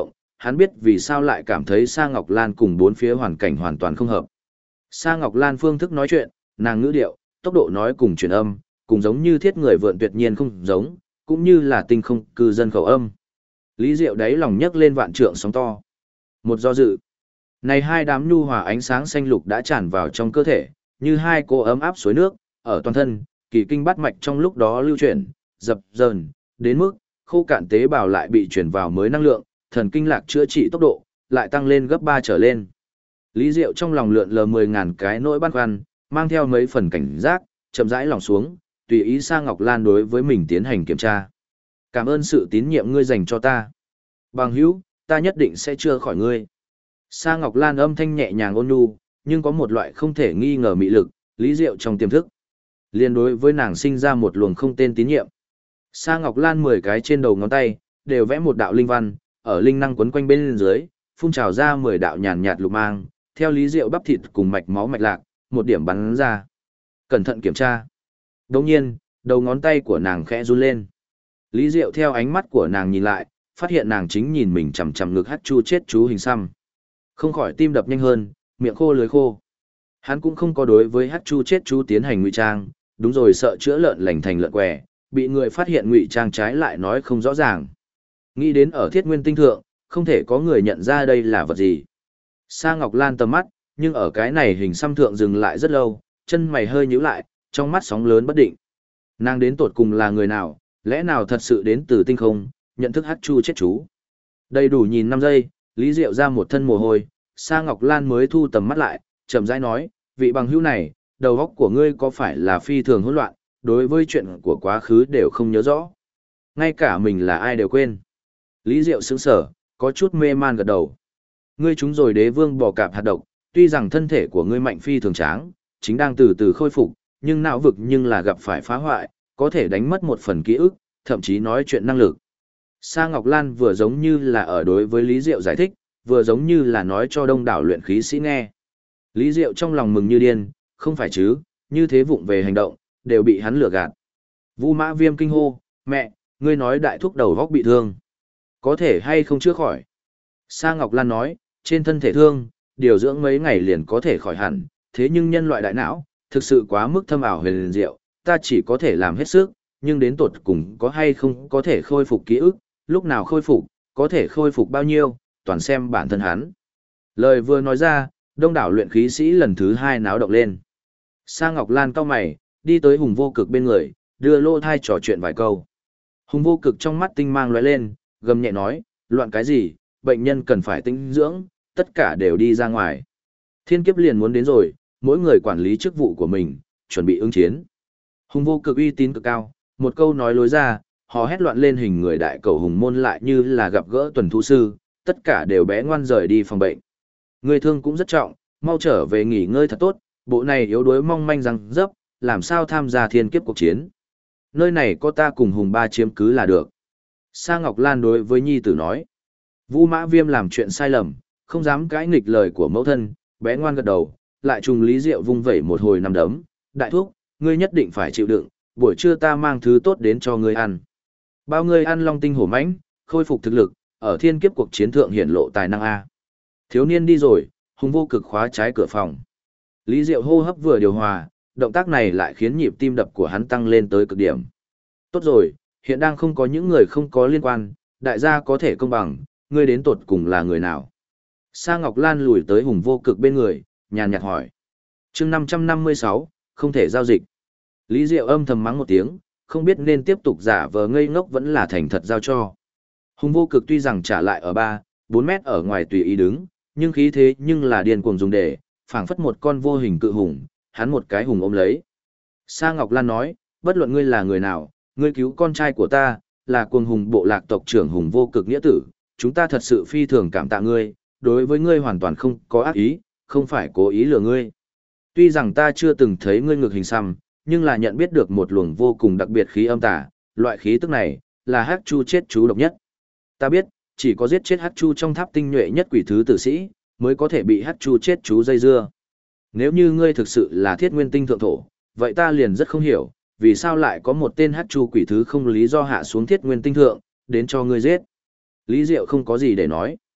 hắn biết vì sao lại cảm thấy Sa Ngọc Lan cùng bốn phía hoàn cảnh hoàn toàn không hợp. Sa Ngọc Lan phương thức nói chuyện, nàng ngữ điệu, tốc độ nói cùng truyền âm, cùng giống như thiết người vượn tuyệt nhiên không giống, cũng như là tinh không cư dân khẩu âm. Lý Diệu đáy lòng nhấc lên vạn trượng sóng to. Một do dự. Này hai đám nhu hòa ánh sáng xanh lục đã tràn vào trong cơ thể, như hai cô ấm áp suối nước, ở toàn thân, kỳ kinh bát mạch trong lúc đó lưu chuyển, dập dờn, đến mức khô cạn tế bào lại bị chuyển vào mới năng lượng, thần kinh lạc chữa trị tốc độ, lại tăng lên gấp 3 trở lên. Lý Diệu trong lòng lượn lờ 10.000 cái nỗi băn khoăn, mang theo mấy phần cảnh giác, chậm rãi lòng xuống, tùy ý Sa Ngọc Lan đối với mình tiến hành kiểm tra. Cảm ơn sự tín nhiệm ngươi dành cho ta. Bằng hữu, ta nhất định sẽ chữa khỏi ngươi. Sa Ngọc Lan âm thanh nhẹ nhàng ôn nhu, nhưng có một loại không thể nghi ngờ mị lực, Lý Diệu trong tiềm thức. Liên đối với nàng sinh ra một luồng không tên tín nhiệm. Sa Ngọc Lan 10 cái trên đầu ngón tay, đều vẽ một đạo linh văn, ở linh năng quấn quanh bên dưới, phun trào ra 10 đạo nhàn nhạt lục mang, theo Lý Diệu bắp thịt cùng mạch máu mạch lạc, một điểm bắn ra. Cẩn thận kiểm tra. Đồng nhiên, đầu ngón tay của nàng khẽ run lên. Lý Diệu theo ánh mắt của nàng nhìn lại, phát hiện nàng chính nhìn mình chằm chằm ngực Hắc Chu chết chú hình xăm. Không khỏi tim đập nhanh hơn, miệng khô lưỡi khô. Hắn cũng không có đối với Hắc Chu chết chú tiến hành ngụy trang, đúng rồi sợ chữa lợn lành thành lợn què, bị người phát hiện ngụy trang trái lại nói không rõ ràng. Nghĩ đến ở Thiết Nguyên Tinh thượng, không thể có người nhận ra đây là vật gì. Sa Ngọc Lan tầm mắt, nhưng ở cái này hình xăm thượng dừng lại rất lâu, chân mày hơi nhíu lại, trong mắt sóng lớn bất định. Nàng đến tột cùng là người nào, lẽ nào thật sự đến từ tinh không, nhận thức Hắc Chu chết chú. Đầy đủ nhìn 5 giây, Lý Diệu ra một thân mồ hôi, Sa Ngọc Lan mới thu tầm mắt lại, chậm rãi nói, vị bằng hữu này, đầu óc của ngươi có phải là phi thường hỗn loạn, đối với chuyện của quá khứ đều không nhớ rõ. Ngay cả mình là ai đều quên. Lý Diệu sững sờ, có chút mê man gật đầu. Ngươi trúng rồi đế vương bò cạp hạt độc, tuy rằng thân thể của ngươi mạnh phi thường tráng, chính đang từ từ khôi phục, nhưng não vực nhưng là gặp phải phá hoại, có thể đánh mất một phần ký ức, thậm chí nói chuyện năng lực. Sa Ngọc Lan vừa giống như là ở đối với Lý Diệu giải thích, vừa giống như là nói cho đông đảo luyện khí sĩ nghe. Lý Diệu trong lòng mừng như điên, không phải chứ, như thế vụng về hành động, đều bị hắn lừa gạt. Vu Mã Viêm kinh hô, mẹ, ngươi nói đại thúc đầu góc bị thương. Có thể hay không chữa khỏi? Sa Ngọc Lan nói, trên thân thể thương, điều dưỡng mấy ngày liền có thể khỏi hẳn, thế nhưng nhân loại đại não, thực sự quá mức thâm ảo huyền diệu, ta chỉ có thể làm hết sức, nhưng đến tột cùng có hay không có thể khôi phục ký ức, lúc nào khôi phục, có thể khôi phục bao nhiêu, toàn xem bản thân hắn. Lời vừa nói ra, đông đảo luyện khí sĩ lần thứ 2 náo động lên. Sa Ngọc Lan cau mày, đi tới Hùng Vô Cực bên người, đưa lô thai trò chuyện vài câu. Hùng Vô Cực trong mắt tinh mang lóe lên, gầm nhẹ nói, loạn cái gì, bệnh nhân cần phải tĩnh dưỡng, tất cả đều đi ra ngoài. Thiên kiếp liền muốn đến rồi, mỗi người quản lý chức vụ của mình, chuẩn bị ứng chiến. Hùng Vô Cực uy tín cực cao, một câu nói lối ra, họ hét loạn lên hình người đại cầu hùng môn lại như là gặp gỡ tuần thú sư, tất cả đều bé ngoan rời đi phòng bệnh. Người thương cũng rất trọng, mau trở về nghỉ ngơi thật tốt, bộ này yếu đuối mong manh răng dấp, làm sao tham gia thiên kiếp cuộc chiến. Nơi này có ta cùng Hùng Ba chiếm cứ là được. Sa Ngọc Lan đối với nhi tử nói. Vu Mã Viêm làm chuyện sai lầm, không dám cãi nghịch lời của mẫu thân, bé ngoan gật đầu, lại trùng Lý Diệu vung vẩy một hồi nằm đấm. Đại thúc, ngươi nhất định phải chịu đựng, buổi trưa ta mang thứ tốt đến cho ngươi ăn. Bao ngươi ăn long tinh hổ mãnh, khôi phục thực lực, ở thiên kiếp cuộc chiến thượng hiển lộ tài năng A. Thiếu niên đi rồi, Hùng Vô Cực khóa trái cửa phòng. Lý Diệu hô hấp vừa điều hòa, động tác này lại khiến nhịp tim đập của hắn tăng lên tới cực điểm. Tốt rồi, hiện đang không có những người không có liên quan, đại gia có thể công bằng, ngươi đến tột cùng là người nào? Sa Ngọc Lan lùi tới Hùng Vô Cực bên người, nhàn nhạt hỏi. Chương 556, không thể giao dịch. Lý Diệu âm thầm mắng một tiếng, không biết nên tiếp tục giả vờ ngây ngốc vẫn là thành thật giao cho. Hùng Vô Cực tuy rằng trả lại ở 3-4 mét ở ngoài tùy ý đứng, nhưng khí thế nhưng là điên cuồng dùng để, phảng phất một con vô hình cự hùng, hắn một cái hùng ôm lấy. Sa Ngọc Lan nói, bất luận ngươi là người nào, ngươi cứu con trai của ta, là cuồng hùng bộ lạc tộc trưởng Hùng Vô Cực nghĩa tử, chúng ta thật sự phi thường cảm tạ ngươi, đối với ngươi hoàn toàn không có ác ý, không phải cố ý lừa ngươi. Tuy rằng ta chưa từng thấy ngươi ngực hình xăm, nhưng là nhận biết được một luồng vô cùng đặc biệt khí âm tà, loại khí tức này là Hắc Chu chết chú độc nhất. Ta biết, chỉ có giết chết Hắc Chu trong tháp tinh nhuệ nhất quỷ thứ tử sĩ, mới có thể bị Hắc Chu chết chú dây dưa. Nếu như ngươi thực sự là Thiết Nguyên Tinh thượng thổ, vậy ta liền rất không hiểu, vì sao lại có một tên Hắc Chu quỷ thứ không lý do hạ xuống Thiết Nguyên Tinh thượng, đến cho ngươi giết. Lý Diệu không có gì để nói.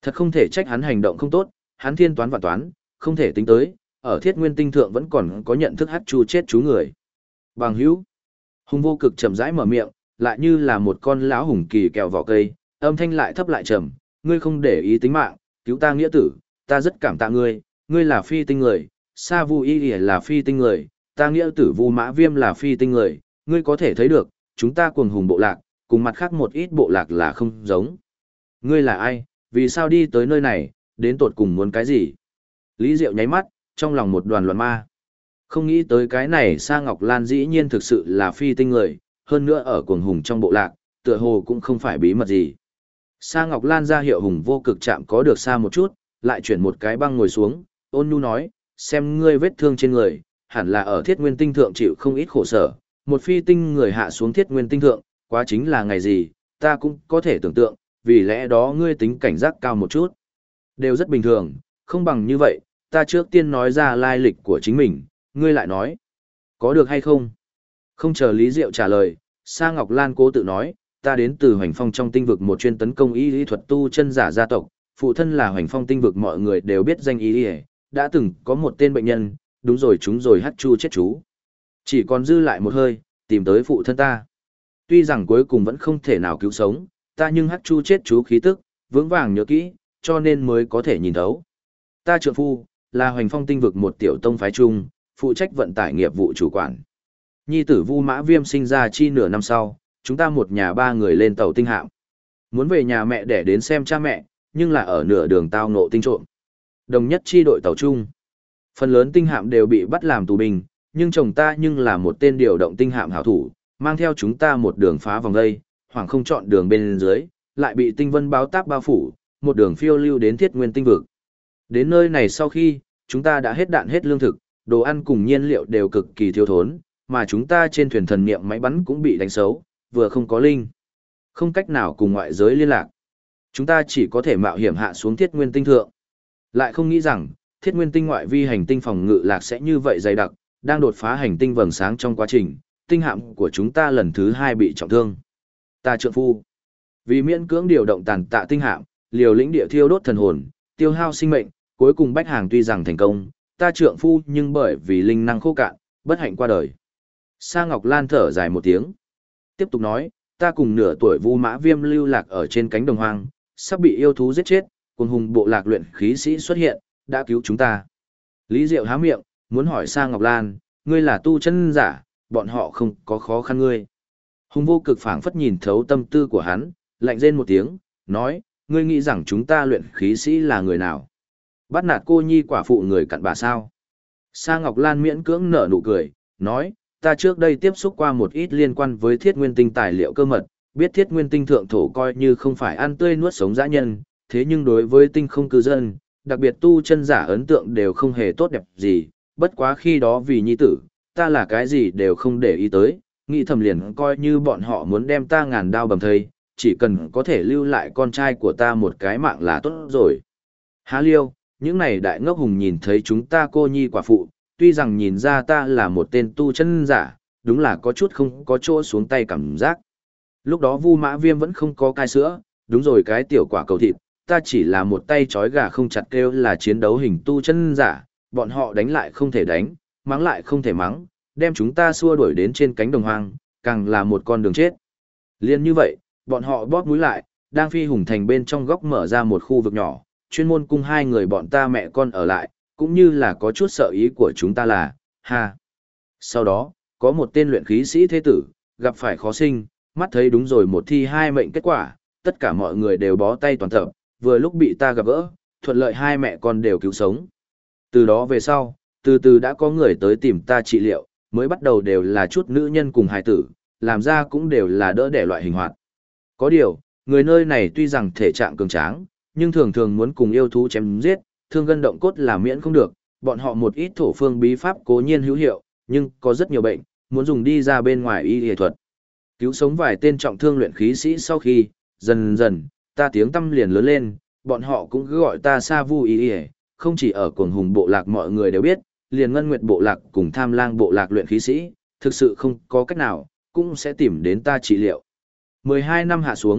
Thật không thể trách hắn hành động không tốt, hắn thiên toán vạn toán, không thể tính tới, ở Thiết Nguyên Tinh thượng vẫn còn có nhận thức Hắc Chu chết chú người. Bằng hữu. Hùng Vô Cực chậm rãi mở miệng, lại như là một con lão hùng kỳ kẹo vỏ cây, âm thanh lại thấp lại trầm, ngươi không để ý tính mạng, cứu ta nghĩa tử, ta rất cảm tạ ngươi, ngươi là phi tinh người, Sa Vu Y là phi tinh người, ta nghĩa tử Vu Mã Viêm là phi tinh người, ngươi có thể thấy được, chúng ta cuồng hùng bộ lạc, cùng mặt khác một ít bộ lạc là không giống. Ngươi là ai, vì sao đi tới nơi này, đến tột cùng muốn cái gì? Lý Diệu nháy mắt, trong lòng một đoàn loạn ma. Không nghĩ tới cái này Sa Ngọc Lan dĩ nhiên thực sự là phi tinh người, hơn nữa ở cuồng hùng trong bộ lạc, tựa hồ cũng không phải bí mật gì. Sa Ngọc Lan ra hiệu Hùng Vô Cực chạm có được xa một chút, lại chuyển một cái băng ngồi xuống, ôn nhu nói, xem ngươi vết thương trên người, hẳn là ở Thiết Nguyên Tinh thượng chịu không ít khổ sở, một phi tinh người hạ xuống Thiết Nguyên Tinh thượng, quá chính là ngày gì, ta cũng có thể tưởng tượng, vì lẽ đó ngươi tính cảnh giác cao một chút. Đều rất bình thường, không bằng như vậy, ta trước tiên nói ra lai lịch của chính mình, ngươi lại nói, có được hay không? Không chờ Lý Diệu trả lời, Sa Ngọc Lan cố tự nói, ta đến từ Hoành Phong trong tinh vực một chuyên tấn công y lý thuật tu chân giả gia tộc, phụ thân là Hoành Phong tinh vực mọi người đều biết danh y lý, đã từng có một tên bệnh nhân, đúng rồi chúng rồi Hắc Chu chết chú. Chỉ còn dư lại một hơi, tìm tới phụ thân ta. Tuy rằng cuối cùng vẫn không thể nào cứu sống, ta nhưng Hắc Chu chết chú khí tức, vững vàng nhớ kỹ, cho nên mới có thể nhìn thấu. Ta trượng phu, là Hoành Phong tinh vực một tiểu tông phái trung, phụ trách vận tải nghiệp vụ chủ quản. Nhi tử Vu Mã Viêm sinh ra chi nửa năm sau, chúng ta một nhà ba người lên tàu tinh hạm. Muốn về nhà mẹ để đến xem cha mẹ, nhưng là ở nửa đường tao ngộ tinh trộm. Đồng nhất chi đội tàu chung. Phần lớn tinh hạm đều bị bắt làm tù binh, nhưng chồng ta nhưng là một tên điều động tinh hạm hảo thủ, mang theo chúng ta một đường phá vòng dây, hoàng không chọn đường bên dưới, lại bị tinh vân báo táp bao phủ, một đường phiêu lưu đến Thiết Nguyên tinh vực. Đến nơi này sau khi, chúng ta đã hết đạn hết lương thực, đồ ăn cùng nhiên liệu đều cực kỳ thiếu thốn, mà chúng ta trên thuyền thần niệm máy bắn cũng bị đánh xấu, vừa không có linh. Không cách nào cùng ngoại giới liên lạc. Chúng ta chỉ có thể mạo hiểm hạ xuống Thiết Nguyên tinh thượng. Lại không nghĩ rằng, Thiết Nguyên tinh ngoại vi hành tinh phòng ngự lạc sẽ như vậy dày đặc, đang đột phá hành tinh vầng sáng trong quá trình, tinh hạm của chúng ta lần thứ 2 bị trọng thương. Ta trượng phu, vì miễn cưỡng điều động tàn tạ tinh hạm, liều lĩnh địa thiêu đốt thần hồn, tiêu hao sinh mệnh, cuối cùng bách hàng tuy rằng thành công, ta trượng phu nhưng bởi vì linh năng khô cạn, bất hạnh qua đời. Sa Ngọc Lan thở dài một tiếng. Tiếp tục nói, ta cùng nửa tuổi Vu Mã Viêm lưu lạc ở trên cánh đồng hoang, sắp bị yêu thú giết chết, cùng hùng bộ lạc luyện khí sĩ xuất hiện, đã cứu chúng ta. Lý Diệu há miệng, muốn hỏi Sa Ngọc Lan, ngươi là tu chân giả, bọn họ không có khó khăn ngươi. Hùng Vô Cực phảng phất nhìn thấu tâm tư của hắn, lạnh rên một tiếng, nói, ngươi nghĩ rằng chúng ta luyện khí sĩ là người nào? Bắt nạt cô nhi quả phụ người cặn bà sao? Sa Ngọc Lan miễn cưỡng nở nụ cười, nói, ta trước đây tiếp xúc qua một ít liên quan với Thiết Nguyên tinh tài liệu cơ mật, biết Thiết Nguyên tinh thượng thổ coi như không phải ăn tươi nuốt sống dã nhân, thế nhưng đối với tinh không cư dân, đặc biệt tu chân giả ấn tượng đều không hề tốt đẹp gì, bất quá khi đó vì nhi tử, ta là cái gì đều không để ý tới, nghĩ thầm liền coi như bọn họ muốn đem ta ngàn đao bầm thây, chỉ cần có thể lưu lại con trai của ta một cái mạng là tốt rồi. Há liêu, những này đại ngốc hùng nhìn thấy chúng ta cô nhi quả phụ, tuy rằng nhìn ra ta là một tên tu chân giả, đúng là có chút không có chỗ xuống tay cảm giác. Lúc đó Vu Mã Viêm vẫn không có cai sữa, đúng rồi cái tiểu quả cầu thịt, ta chỉ là một tay trói gà không chặt kêu là chiến đấu hình tu chân giả, bọn họ đánh lại không thể đánh, mắng lại không thể mắng, đem chúng ta xua đuổi đến trên cánh đồng hoang, càng là một con đường chết. Liên như vậy, bọn họ bóp mũi lại, đang phi hùng thành bên trong góc mở ra một khu vực nhỏ, chuyên môn cung hai người bọn ta mẹ con ở lại, cũng như là có chút sợ ý của chúng ta là, ha. Sau đó, có một tên luyện khí sĩ thế tử, gặp phải khó sinh, mắt thấy đúng rồi một thi hai mệnh kết quả, tất cả mọi người đều bó tay toàn tập, vừa lúc bị ta gặp gỡ, thuận lợi hai mẹ con đều cứu sống. Từ đó về sau, từ từ đã có người tới tìm ta trị liệu, mới bắt đầu đều là chút nữ nhân cùng hài tử, làm ra cũng đều là đỡ đẻ loại hình hoạt. Có điều, người nơi này tuy rằng thể trạng cường tráng, nhưng thường thường muốn cùng yêu thú chém giết, thương gân động cốt là miễn không được, bọn họ một ít thổ phương bí pháp cố nhiên hữu hiệu, nhưng có rất nhiều bệnh, muốn dùng đi ra bên ngoài y y thuật. Cứu sống vài tên trọng thương luyện khí sĩ sau khi, dần dần, ta tiếng tâm liền lớn lên, bọn họ cũng cứ gọi ta Sa Vu y y, không chỉ ở cuồng hùng bộ lạc mọi người đều biết, liền ngân nguyệt bộ lạc cùng tham lang bộ lạc luyện khí sĩ, thực sự không có cách nào, cũng sẽ tìm đến ta trị liệu. 12 năm hạ xuống,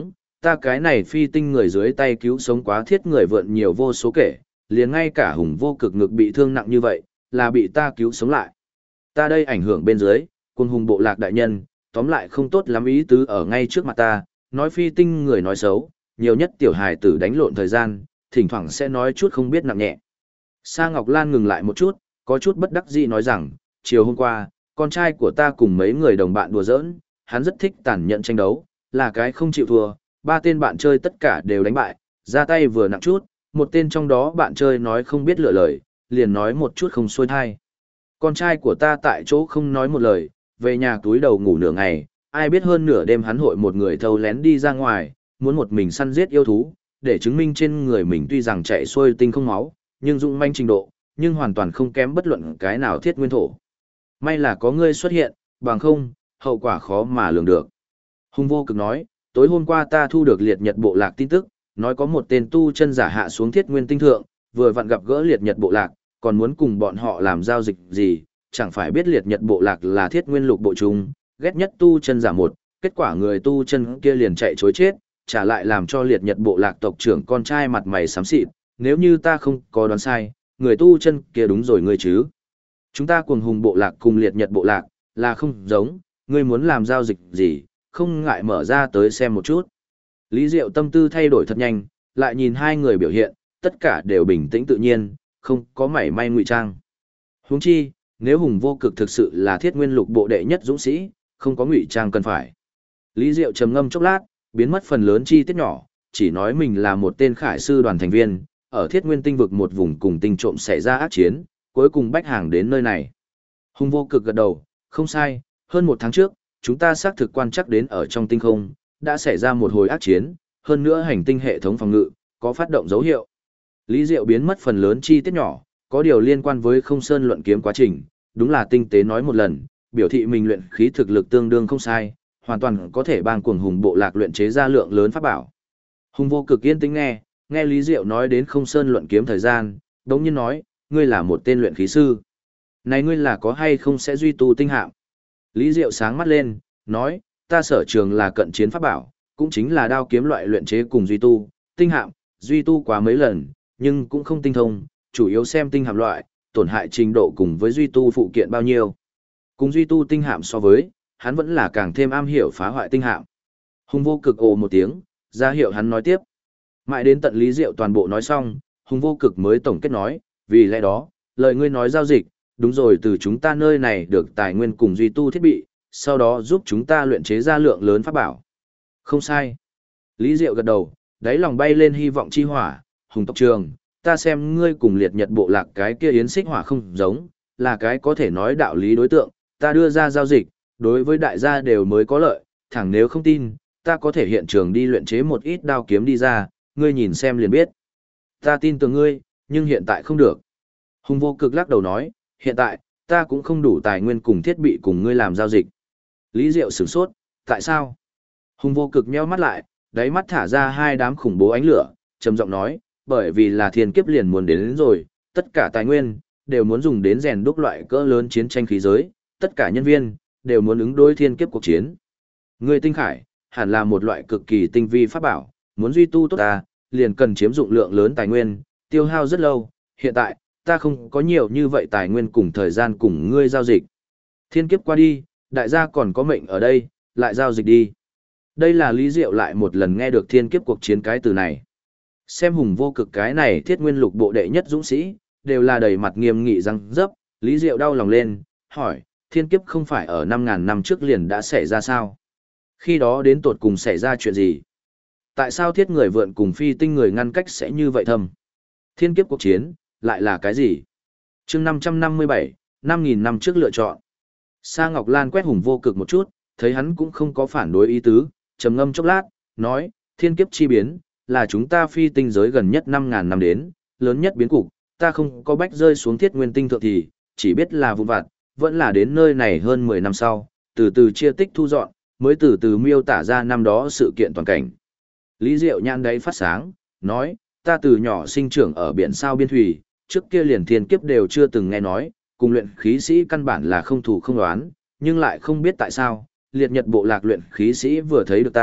Ta cái này phi tinh người dưới tay cứu sống quá thiết người vượn nhiều vô số kể, liền ngay cả hùng vô cực ngực bị thương nặng như vậy, là bị ta cứu sống lại. Ta đây ảnh hưởng bên dưới, quân hùng bộ lạc đại nhân, tóm lại không tốt lắm ý tứ ở ngay trước mặt ta, nói phi tinh người nói xấu, nhiều nhất tiểu hài tử đánh lộn thời gian, thỉnh thoảng sẽ nói chút không biết nặng nhẹ. Sa Ngọc Lan ngừng lại một chút, có chút bất đắc dĩ nói rằng, chiều hôm qua, con trai của ta cùng mấy người đồng bạn đùa giỡn, hắn rất thích tàn nhẫn tranh đấu, là cái không chịu thua, ba tên bạn chơi tất cả đều đánh bại, ra tay vừa nặng chút, một tên trong đó bạn chơi nói không biết lựa lời, liền nói một chút không xuôi thai. Con trai của ta tại chỗ không nói một lời, về nhà túi đầu ngủ nửa ngày, ai biết hơn nửa đêm hắn hội một người thâu lén đi ra ngoài, muốn một mình săn giết yêu thú, để chứng minh trên người mình tuy rằng chạy xuôi tinh không máu, nhưng dũng manh trình độ, nhưng hoàn toàn không kém bất luận cái nào thiết nguyên thổ. May là có ngươi xuất hiện, bằng không, hậu quả khó mà lường được. Hùng vô cực nói, tối hôm qua ta thu được liệt nhật bộ lạc tin tức, nói có một tên tu chân giả hạ xuống thiết nguyên tinh thượng, vừa vặn gặp gỡ liệt nhật bộ lạc, còn muốn cùng bọn họ làm giao dịch gì, chẳng phải biết liệt nhật bộ lạc là thiết nguyên lục bộ chung, ghét nhất tu chân giả một, kết quả người tu chân kia liền chạy chối chết, trả lại làm cho liệt nhật bộ lạc tộc trưởng con trai mặt mày xám xịt, nếu như ta không có đoán sai, người tu chân kia đúng rồi ngươi chứ. Chúng ta cùng hùng bộ lạc cùng liệt nhật bộ lạc, là không giống, ngươi muốn làm giao dịch gì, không ngại mở ra tới xem một chút. Lý Diệu tâm tư thay đổi thật nhanh, lại nhìn hai người biểu hiện, tất cả đều bình tĩnh tự nhiên, không có mảy may ngụy trang. Huống chi, nếu hùng vô cực thực sự là thiết nguyên lục bộ đệ nhất dũng sĩ, không có ngụy trang cần phải. Lý Diệu trầm ngâm chốc lát, biến mất phần lớn chi tiết nhỏ, chỉ nói mình là một tên khải sư đoàn thành viên, ở thiết nguyên tinh vực một vùng cùng tinh trộm xảy ra ác chiến, cuối cùng bách hàng đến nơi này. Hùng vô cực gật đầu, không sai, hơn một tháng trước, chúng ta xác thực quan chắc đến ở trong tinh không, đã xảy ra một hồi ác chiến, hơn nữa hành tinh hệ thống phòng ngự, có phát động dấu hiệu. Lý Diệu biến mất phần lớn chi tiết nhỏ, có điều liên quan với không sơn luận kiếm quá trình, đúng là tinh tế nói một lần, biểu thị mình luyện khí thực lực tương đương không sai, hoàn toàn có thể bang cuồng hùng bộ lạc luyện chế ra lượng lớn pháp bảo. Hùng vô cực yên tĩnh nghe, nghe Lý Diệu nói đến không sơn luận kiếm thời gian, đống nhiên nói, ngươi là một tên luyện khí sư. Này ngươi là có hay không sẽ duy tu tinh hạm? Lý Diệu sáng mắt lên, nói, ta sở trường là cận chiến pháp bảo, cũng chính là đao kiếm loại luyện chế cùng duy tu, tinh hạm, duy tu quá mấy lần, nhưng cũng không tinh thông, chủ yếu xem tinh hạm loại, tổn hại trình độ cùng với duy tu phụ kiện bao nhiêu. Cùng duy tu tinh hạm so với, hắn vẫn là càng thêm am hiểu phá hoại tinh hạm. Hùng vô cực ồ một tiếng, ra hiệu hắn nói tiếp. Mãi đến tận Lý Diệu toàn bộ nói xong, Hùng vô cực mới tổng kết nói, vì lẽ đó, lời ngươi nói giao dịch, đúng rồi từ chúng ta nơi này được tài nguyên cùng duy tu thiết bị, sau đó giúp chúng ta luyện chế ra lượng lớn pháp bảo. Không sai. Lý Diệu gật đầu, đáy lòng bay lên hy vọng chi hỏa, Hùng tộc trường, ta xem ngươi cùng liệt nhật bộ lạc cái kia yến xích hỏa không giống, là cái có thể nói đạo lý đối tượng, ta đưa ra giao dịch, đối với đại gia đều mới có lợi, thẳng nếu không tin, ta có thể hiện trường đi luyện chế một ít đao kiếm đi ra, ngươi nhìn xem liền biết. Ta tin tưởng ngươi, nhưng hiện tại không được. Hùng vô cực lắc đầu nói, hiện tại, ta cũng không đủ tài nguyên cùng thiết bị cùng ngươi làm giao dịch. Lý Diệu sửng sốt, tại sao? Hùng vô cực nheo mắt lại, đáy mắt thả ra hai đám khủng bố ánh lửa, trầm giọng nói, bởi vì là thiên kiếp liền muốn đến rồi, tất cả tài nguyên, đều muốn dùng đến rèn đúc loại cỡ lớn chiến tranh khí giới, tất cả nhân viên, đều muốn ứng đối thiên kiếp cuộc chiến. Ngươi tinh khải, hẳn là một loại cực kỳ tinh vi pháp bảo, muốn duy tu tốt ta, liền cần chiếm dụng lượng lớn tài nguyên, tiêu hao rất lâu, hiện tại, ta không có nhiều như vậy tài nguyên cùng thời gian cùng ngươi giao dịch. Thiên kiếp qua đi, đại gia còn có mệnh ở đây, lại giao dịch đi. Đây là Lý Diệu lại một lần nghe được thiên kiếp cuộc chiến cái từ này. Xem hùng vô cực cái này thiết nguyên lục bộ đệ nhất dũng sĩ, đều là đầy mặt nghiêm nghị răng dấp, Lý Diệu đau lòng lên, hỏi, thiên kiếp không phải ở 5.000 năm trước liền đã xảy ra sao? Khi đó đến tột cùng xảy ra chuyện gì? Tại sao thiết người vượn cùng phi tinh người ngăn cách sẽ như vậy thầm? Thiên kiếp cuộc chiến, lại là cái gì? chương 557, 5.000 năm trước lựa chọn. Sa Ngọc Lan quét hùng vô cực một chút, thấy hắn cũng không có phản đối ý tứ, trầm ngâm chốc lát, nói, thiên kiếp chi biến, là chúng ta phi tinh giới gần nhất 5.000 năm đến, lớn nhất biến cục, ta không có bách rơi xuống thiết nguyên tinh thượng thì, chỉ biết là vụn vặt, vẫn là đến nơi này hơn 10 năm sau, từ từ chia tích thu dọn, mới từ từ miêu tả ra năm đó sự kiện toàn cảnh. Lý Diệu nhãn đấy phát sáng, nói, ta từ nhỏ sinh trưởng ở biển sao biên thủy, trước kia liền thiên kiếp đều chưa từng nghe nói, cùng luyện khí sĩ căn bản là không thủ không đoán, nhưng lại không biết tại sao, liệt nhật bộ lạc luyện khí sĩ vừa thấy được ta,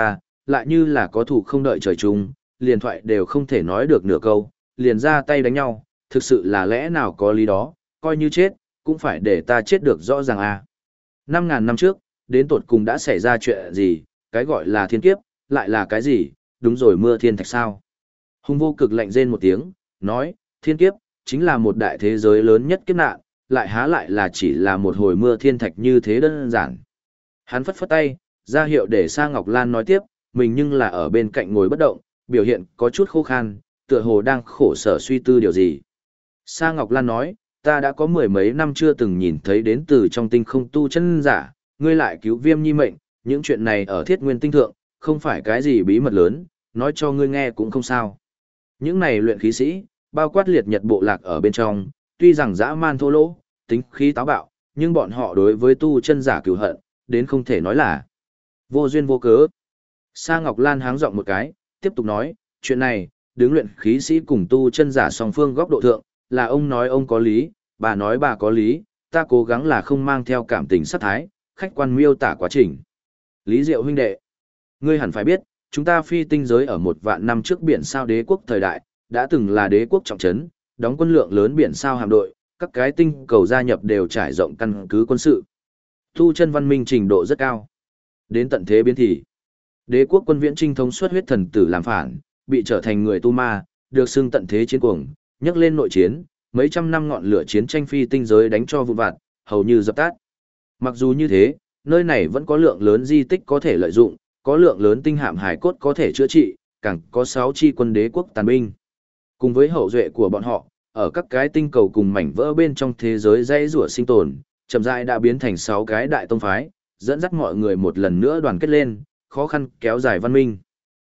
lại như là có thủ không đợi trời chung, liền thoại đều không thể nói được nửa câu, liền ra tay đánh nhau, thực sự là lẽ nào có lý đó, coi như chết, cũng phải để ta chết được rõ ràng à. 5.000 năm trước, đến tột cùng đã xảy ra chuyện gì, cái gọi là thiên kiếp, lại là cái gì, đúng rồi mưa thiên thạch sao. Hùng Vô Cực lạnh rên một tiếng, nói, thiên kiếp, chính là một đại thế giới lớn nhất kiếp nạn, lại há lại là chỉ là một hồi mưa thiên thạch như thế đơn giản. Hắn phất phất tay, ra hiệu để Sa Ngọc Lan nói tiếp, mình nhưng là ở bên cạnh ngồi bất động, biểu hiện có chút khô khan, tựa hồ đang khổ sở suy tư điều gì. Sa Ngọc Lan nói, ta đã có mười mấy năm chưa từng nhìn thấy đến từ trong tinh không tu chân giả, ngươi lại cứu Viêm Nhi mệnh, những chuyện này ở Thiết Nguyên tinh thượng, không phải cái gì bí mật lớn, nói cho ngươi nghe cũng không sao. Những này luyện khí sĩ, bao quát liệt nhật bộ lạc ở bên trong, tuy rằng dã man thô lỗ, tính khí táo bạo, nhưng bọn họ đối với tu chân giả cừu hận, đến không thể nói là vô duyên vô cớ. Sa Ngọc Lan háng giọng một cái, tiếp tục nói, chuyện này, đứng luyện khí sĩ cùng tu chân giả song phương góc độ thượng, là ông nói ông có lý, bà nói bà có lý, ta cố gắng là không mang theo cảm tình sát thái, khách quan miêu tả quá trình. Lý Diệu huynh đệ, ngươi hẳn phải biết, chúng ta phi tinh giới ở 1.000 năm trước biển sao đế quốc thời đại, đã từng là đế quốc trọng trấn, đóng quân lượng lớn biển sao hạm đội, các cái tinh cầu gia nhập đều trải rộng căn cứ quân sự. Tu chân văn minh trình độ rất cao. Đến tận thế biến thì, đế quốc quân viễn trinh thống suất huyết thần tử làm phản, bị trở thành người tu ma, được xưng tận thế chiến cuồng, nhấc lên nội chiến, mấy trăm năm ngọn lửa chiến tranh phi tinh giới đánh cho vụn vặt, hầu như dập tắt. Mặc dù như thế, nơi này vẫn có lượng lớn di tích có thể lợi dụng, có lượng lớn tinh hạm hải cốt có thể chữa trị, càng có 6 chi quân đế quốc tàn binh. Cùng với hậu duệ của bọn họ, ở các cái tinh cầu cùng mảnh vỡ bên trong thế giới dãy rủa sinh tồn, chậm rãi đã biến thành 6 cái đại tông phái, dẫn dắt mọi người một lần nữa đoàn kết lên, khó khăn kéo dài văn minh.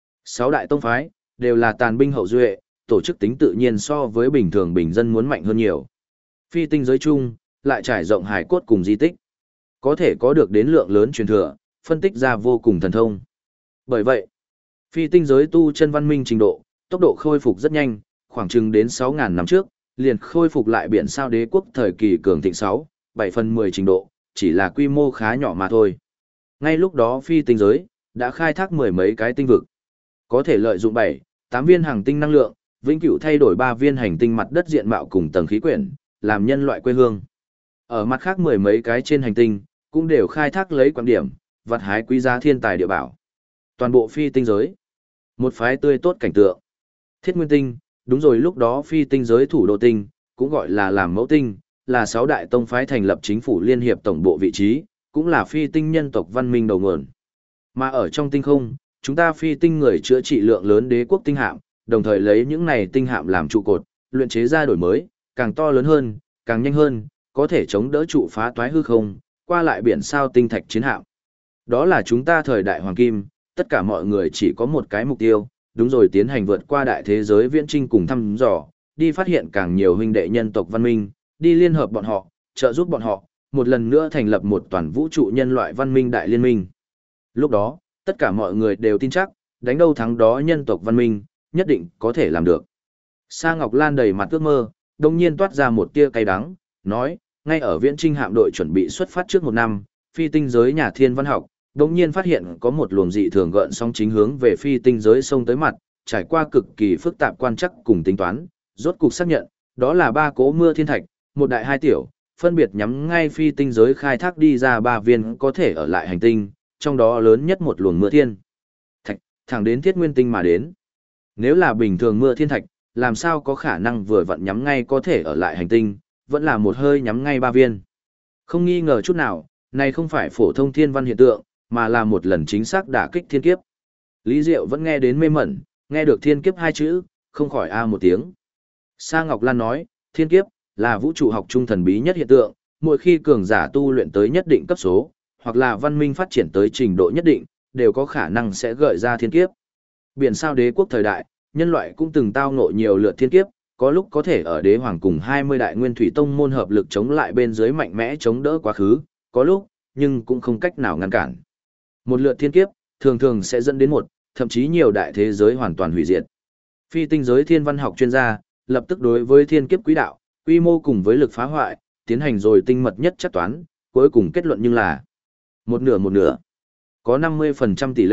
6 đại tông phái đều là tàn binh hậu duệ, tổ chức tính tự nhiên so với bình thường bình dân muốn mạnh hơn nhiều. Phi tinh giới chung, lại trải rộng hải cốt cùng di tích. Có thể có được đến lượng lớn truyền thừa, phân tích ra vô cùng thần thông. Bởi vậy, phi tinh giới tu chân văn minh trình độ, tốc độ khôi phục rất nhanh, khoảng chừng đến 6.000 năm trước, liền khôi phục lại biển sao đế quốc thời kỳ cường thịnh 7/10 trình độ, chỉ là quy mô khá nhỏ mà thôi. Ngay lúc đó phi tinh giới, đã khai thác mười mấy cái tinh vực. Có thể lợi dụng 7-8 viên hành tinh năng lượng, vĩnh cửu thay đổi 3 viên hành tinh mặt đất diện mạo cùng tầng khí quyển, làm nhân loại quê hương. Ở mặt khác mười mấy cái trên hành tinh, cũng đều khai thác lấy quan điểm, vặt hái quý giá thiên tài địa bảo. Toàn bộ phi tinh giới, một phái tươi tốt cảnh tượng. Thiết Nguyên tinh, đúng rồi lúc đó phi tinh giới thủ đô tinh, cũng gọi là làm mẫu tinh, là 6 đại tông phái thành lập chính phủ liên hiệp tổng bộ vị trí, cũng là phi tinh nhân tộc văn minh đầu nguồn. Mà ở trong tinh không, chúng ta phi tinh người chữa trị lượng lớn đế quốc tinh hạm, đồng thời lấy những này tinh hạm làm trụ cột, luyện chế ra đổi mới, càng to lớn hơn, càng nhanh hơn, có thể chống đỡ trụ phá toái hư không, qua lại biển sao tinh thạch chiến hạm. Đó là chúng ta thời đại hoàng kim, tất cả mọi người chỉ có một cái mục tiêu, đúng rồi tiến hành vượt qua đại thế giới viễn trinh cùng thăm dò, đi phát hiện càng nhiều huynh đệ nhân tộc văn minh, đi liên hợp bọn họ, trợ giúp bọn họ, một lần nữa thành lập một toàn vũ trụ nhân loại văn minh đại liên minh. Lúc đó, tất cả mọi người đều tin chắc, đánh đâu thắng đó nhân tộc văn minh, nhất định có thể làm được. Sa Ngọc Lan đầy mặt ước mơ, đồng nhiên toát ra một tia cay đắng, nói, ngay ở viễn trinh hạm đội chuẩn bị xuất phát trước một năm, phi tinh giới nhà thiên văn học, đồng nhiên phát hiện có một luồng dị thường gợn sóng chính hướng về phi tinh giới sông tới mặt, trải qua cực kỳ phức tạp quan trắc cùng tính toán, rốt cục xác nhận, đó là 3 cỗ mưa thiên thạch, một đại 2 tiểu, phân biệt nhắm ngay phi tinh giới khai thác đi ra 3 viên có thể ở lại hành tinh, trong đó lớn nhất một luồng mưa thiên thạch, thẳng đến Thiết Nguyên tinh mà đến. Nếu là bình thường mưa thiên thạch, làm sao có khả năng vừa vặn nhắm ngay có thể ở lại hành tinh, vẫn là một hơi nhắm ngay 3 viên. Không nghi ngờ chút nào, này không phải phổ thông thiên văn hiện tượng, mà là một lần chính xác đả kích thiên kiếp. Lý Diệu vẫn nghe đến mê mẩn, nghe được thiên kiếp 2 chữ, không khỏi a một tiếng. Sa Ngọc Lan nói, thiên kiếp là vũ trụ học trung thần bí nhất hiện tượng, mỗi khi cường giả tu luyện tới nhất định cấp số, hoặc là văn minh phát triển tới trình độ nhất định, đều có khả năng sẽ gợi ra thiên kiếp. Biển sao đế quốc thời đại, nhân loại cũng từng tao ngộ nhiều lượt thiên kiếp, có lúc có thể ở đế hoàng cùng 20 đại nguyên thủy tông môn hợp lực chống lại bên dưới mạnh mẽ chống đỡ quá khứ, có lúc, nhưng cũng không cách nào ngăn cản. Một lượt thiên kiếp, thường thường sẽ dẫn đến thậm chí nhiều đại thế giới hoàn toàn hủy diệt. Phi tinh giới thiên văn học chuyên gia, lập tức đối với thiên kiếp quỹ đạo, quy mô cùng với lực phá hoại, tiến hành rồi tinh mật nhất chắc toán, cuối cùng kết luận nhưng là một nửa. Có 50% tỷ lệ,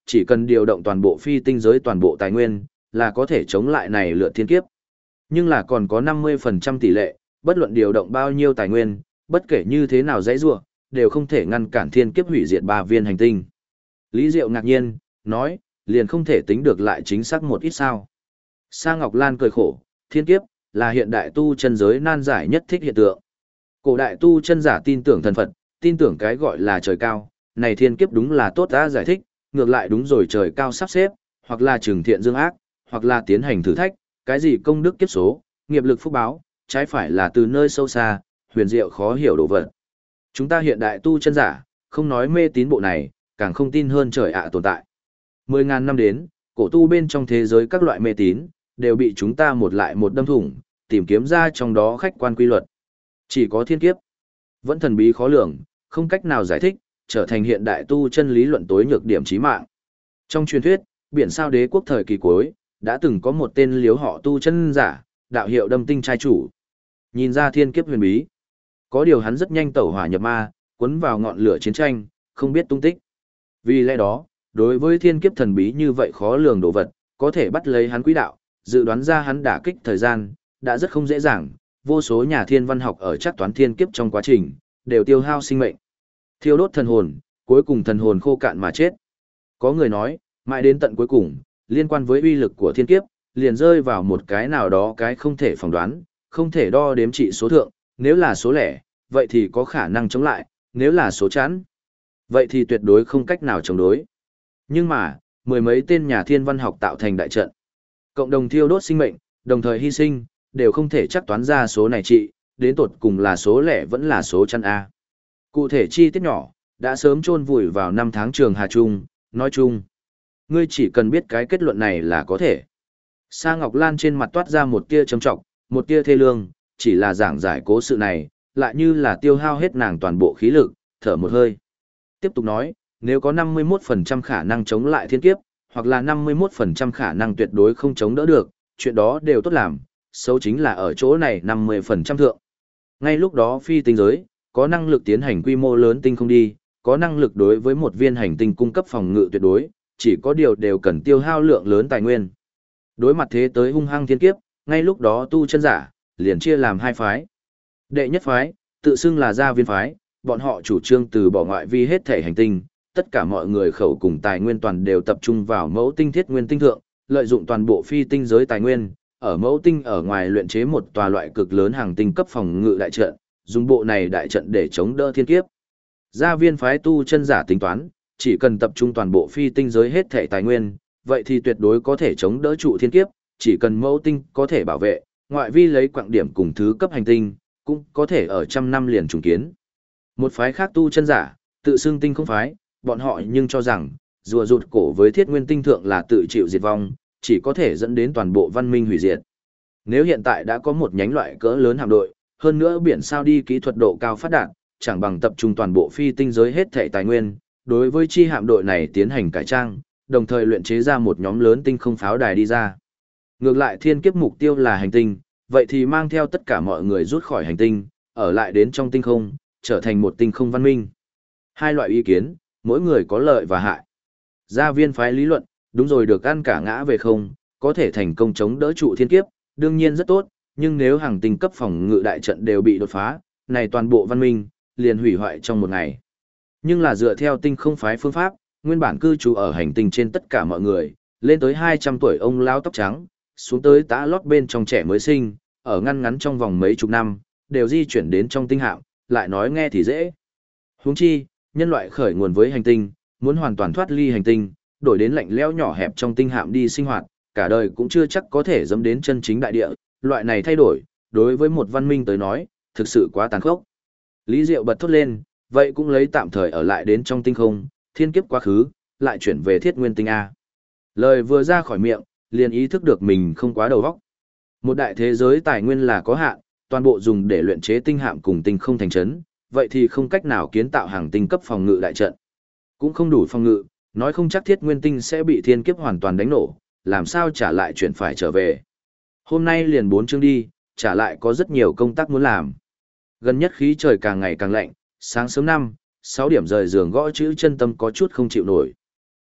chỉ cần điều động toàn bộ phi tinh giới toàn bộ tài nguyên, là có thể chống lại này lượt thiên kiếp. Nhưng là còn có 50% tỷ lệ, bất luận điều động bao nhiêu tài nguyên, bất kể như thế nào dãy rủa, đều không thể ngăn cản thiên kiếp hủy diệt 3 viên hành tinh. Lý Diệu ngạc nhiên, nói, liền không thể tính được lại chính xác một ít sao. Sa Ngọc Lan cười khổ, thiên kiếp, là hiện đại tu chân giới nan giải nhất thích hiện tượng. Cổ đại tu chân giả tin tưởng thần Phật, tin tưởng cái gọi là trời cao, này thiên kiếp đúng là tốt đã giải thích, ngược lại đúng rồi trời cao sắp xếp, hoặc là trừng thiện dương ác, hoặc là tiến hành thử thách, cái gì công đức kiếp số, nghiệp lực phúc báo, trái phải là từ nơi sâu xa, huyền diệu khó hiểu đồ vật. Chúng ta hiện đại tu chân giả, không nói mê tín bộ này, càng không tin hơn trời ạ tồn tại. 10.000 năm đến, cổ tu bên trong thế giới các loại mê tín, đều bị chúng ta một lại một đâm thủng, tìm kiếm ra trong đó khách quan quy luật. Chỉ có thiên kiếp, vẫn thần bí khó lường, không cách nào giải thích, trở thành hiện đại tu chân lý luận tối nhược điểm chí mạng. Trong truyền thuyết, biển sao đế quốc thời kỳ cuối, đã từng có một tên liếu họ tu chân giả, đạo hiệu Đâm Tinh trai chủ. Nhìn ra thiên kiếp huyền bí, có điều hắn rất nhanh tẩu hỏa nhập ma, cuốn vào ngọn lửa chiến tranh, không biết tung tích. Vì lẽ đó, đối với thiên kiếp thần bí như vậy khó lường đồ vật, có thể bắt lấy hắn quỹ đạo, dự đoán ra hắn đả kích thời gian, đã rất không dễ dàng. Vô số nhà thiên văn học ở chắc toán thiên kiếp trong quá trình, đều tiêu hao sinh mệnh. Thiêu đốt thần hồn, cuối cùng thần hồn khô cạn mà chết. Có người nói, mãi đến tận cuối cùng, liên quan với uy lực của thiên kiếp, liền rơi vào một cái nào đó cái không thể phỏng đoán, không thể đo đếm trị số thượng, nếu là số lẻ, vậy thì có khả năng chống lại, nếu là số chẵn, vậy thì tuyệt đối không cách nào chống đối. Nhưng mà, mười mấy tên nhà thiên văn học tạo thành đại trận, cộng đồng thiêu đốt sinh mệnh, đồng thời hy sinh, đều không thể chắc toán ra số này trị, đến tột cùng là số lẻ vẫn là số chẵn A. Cụ thể chi tiết nhỏ, đã sớm chôn vùi vào năm tháng trường Hà Trung, nói chung. Ngươi chỉ cần biết cái kết luận này là có thể. Sa Ngọc Lan trên mặt toát ra một tia trầm trọng, một tia thê lương, chỉ là giảng giải cố sự này, lại như là tiêu hao hết nàng toàn bộ khí lực, thở một hơi. Tiếp tục nói, nếu có 51% khả năng chống lại thiên kiếp, hoặc là 51% khả năng tuyệt đối không chống đỡ được, chuyện đó đều tốt làm, xấu chính là ở chỗ này 50% thượng. Ngay lúc đó phi tinh giới, có năng lực tiến hành quy mô lớn tinh không đi, có năng lực đối với một viên hành tinh cung cấp phòng ngự tuyệt đối, chỉ có điều đều cần tiêu hao lượng lớn tài nguyên. Đối mặt thế tới hung hăng thiên kiếp, ngay lúc đó tu chân giả, liền chia làm hai phái. Đệ nhất phái, tự xưng là Gia Viên phái, bọn họ chủ trương từ bỏ ngoại vi hết thể hành tinh, tất cả mọi người khẩu cùng tài nguyên toàn đều tập trung vào mẫu tinh thiết nguyên tinh thượng, lợi dụng toàn bộ phi tinh giới tài nguyên, ở mẫu tinh ở ngoài luyện chế một tòa loại cực lớn hàng tinh cấp phòng ngự đại trận, dùng bộ này đại trận để chống đỡ thiên kiếp. Gia Viên phái tu chân giả tính toán, chỉ cần tập trung toàn bộ phi tinh giới hết thể tài nguyên, vậy thì tuyệt đối có thể chống đỡ trụ thiên kiếp, chỉ cần mẫu tinh có thể bảo vệ, ngoại vi lấy quặng điểm cùng thứ cấp hành tinh, cũng có thể ở trăm năm liền trùng kiến. Một phái khác tu chân giả, tự xưng tinh không phái, bọn họ nhưng cho rằng, rùa rụt cổ với thiết nguyên tinh thượng là tự chịu diệt vong, chỉ có thể dẫn đến toàn bộ văn minh hủy diệt. Nếu hiện tại đã có một nhánh loại cỡ lớn hạm đội, hơn nữa biển sao đi kỹ thuật độ cao phát đạt, chẳng bằng tập trung toàn bộ phi tinh giới hết thể tài nguyên, đối với chi hạm đội này tiến hành cải trang, đồng thời luyện chế ra một nhóm lớn tinh không pháo đài đi ra. Ngược lại thiên kiếp mục tiêu là hành tinh, vậy thì mang theo tất cả mọi người rút khỏi hành tinh, ở lại đến trong tinh không, trở thành một tinh không văn minh. Hai loại ý kiến, mỗi người có lợi và hại. Gia Viên phái lý luận, đúng rồi được ăn cả ngã về không, có thể thành công chống đỡ trụ thiên kiếp, đương nhiên rất tốt, nhưng nếu hàng tinh cấp phòng ngự đại trận đều bị đột phá, này toàn bộ văn minh, liền hủy hoại trong một ngày. Nhưng là dựa theo tinh không phái phương pháp, nguyên bản cư trú ở hành tinh trên tất cả mọi người, lên tới 200 tuổi ông lão tóc trắng, xuống tới tã lót bên trong trẻ mới sinh, ở ngăn ngắn trong vòng mấy chục năm, đều di chuyển đến trong tinh hạm, lại nói nghe thì dễ. Huống chi, nhân loại khởi nguồn với hành tinh, muốn hoàn toàn thoát ly hành tinh, đổi đến lạnh lẽo nhỏ hẹp trong tinh hạm đi sinh hoạt, cả đời cũng chưa chắc có thể dẫm đến chân chính đại địa, loại này thay đổi, đối với một văn minh tới nói, thực sự quá tàn khốc. Lý Diệu bật thốt lên, vậy cũng lấy tạm thời ở lại đến trong tinh không, thiên kiếp quá khứ, lại chuyển về thiết nguyên tinh A. Lời vừa ra khỏi miệng, liền ý thức được mình không quá đầu óc. Một đại thế giới tài nguyên là có hạn, toàn bộ dùng để luyện chế tinh hạm cùng tinh không thành trấn, vậy thì không cách nào kiến tạo hàng tinh cấp phòng ngự đại trận. Cũng không đủ phòng ngự, nói không chắc thiết nguyên tinh sẽ bị thiên kiếp hoàn toàn đánh nổ, làm sao trả lại chuyện phải trở về. Hôm nay liền 4 chương đi, trả lại có rất nhiều công tác muốn làm. Gần nhất khí trời càng ngày càng lạnh, sáng sớm 6 điểm rời giường gõ chữ chân tâm có chút không chịu nổi.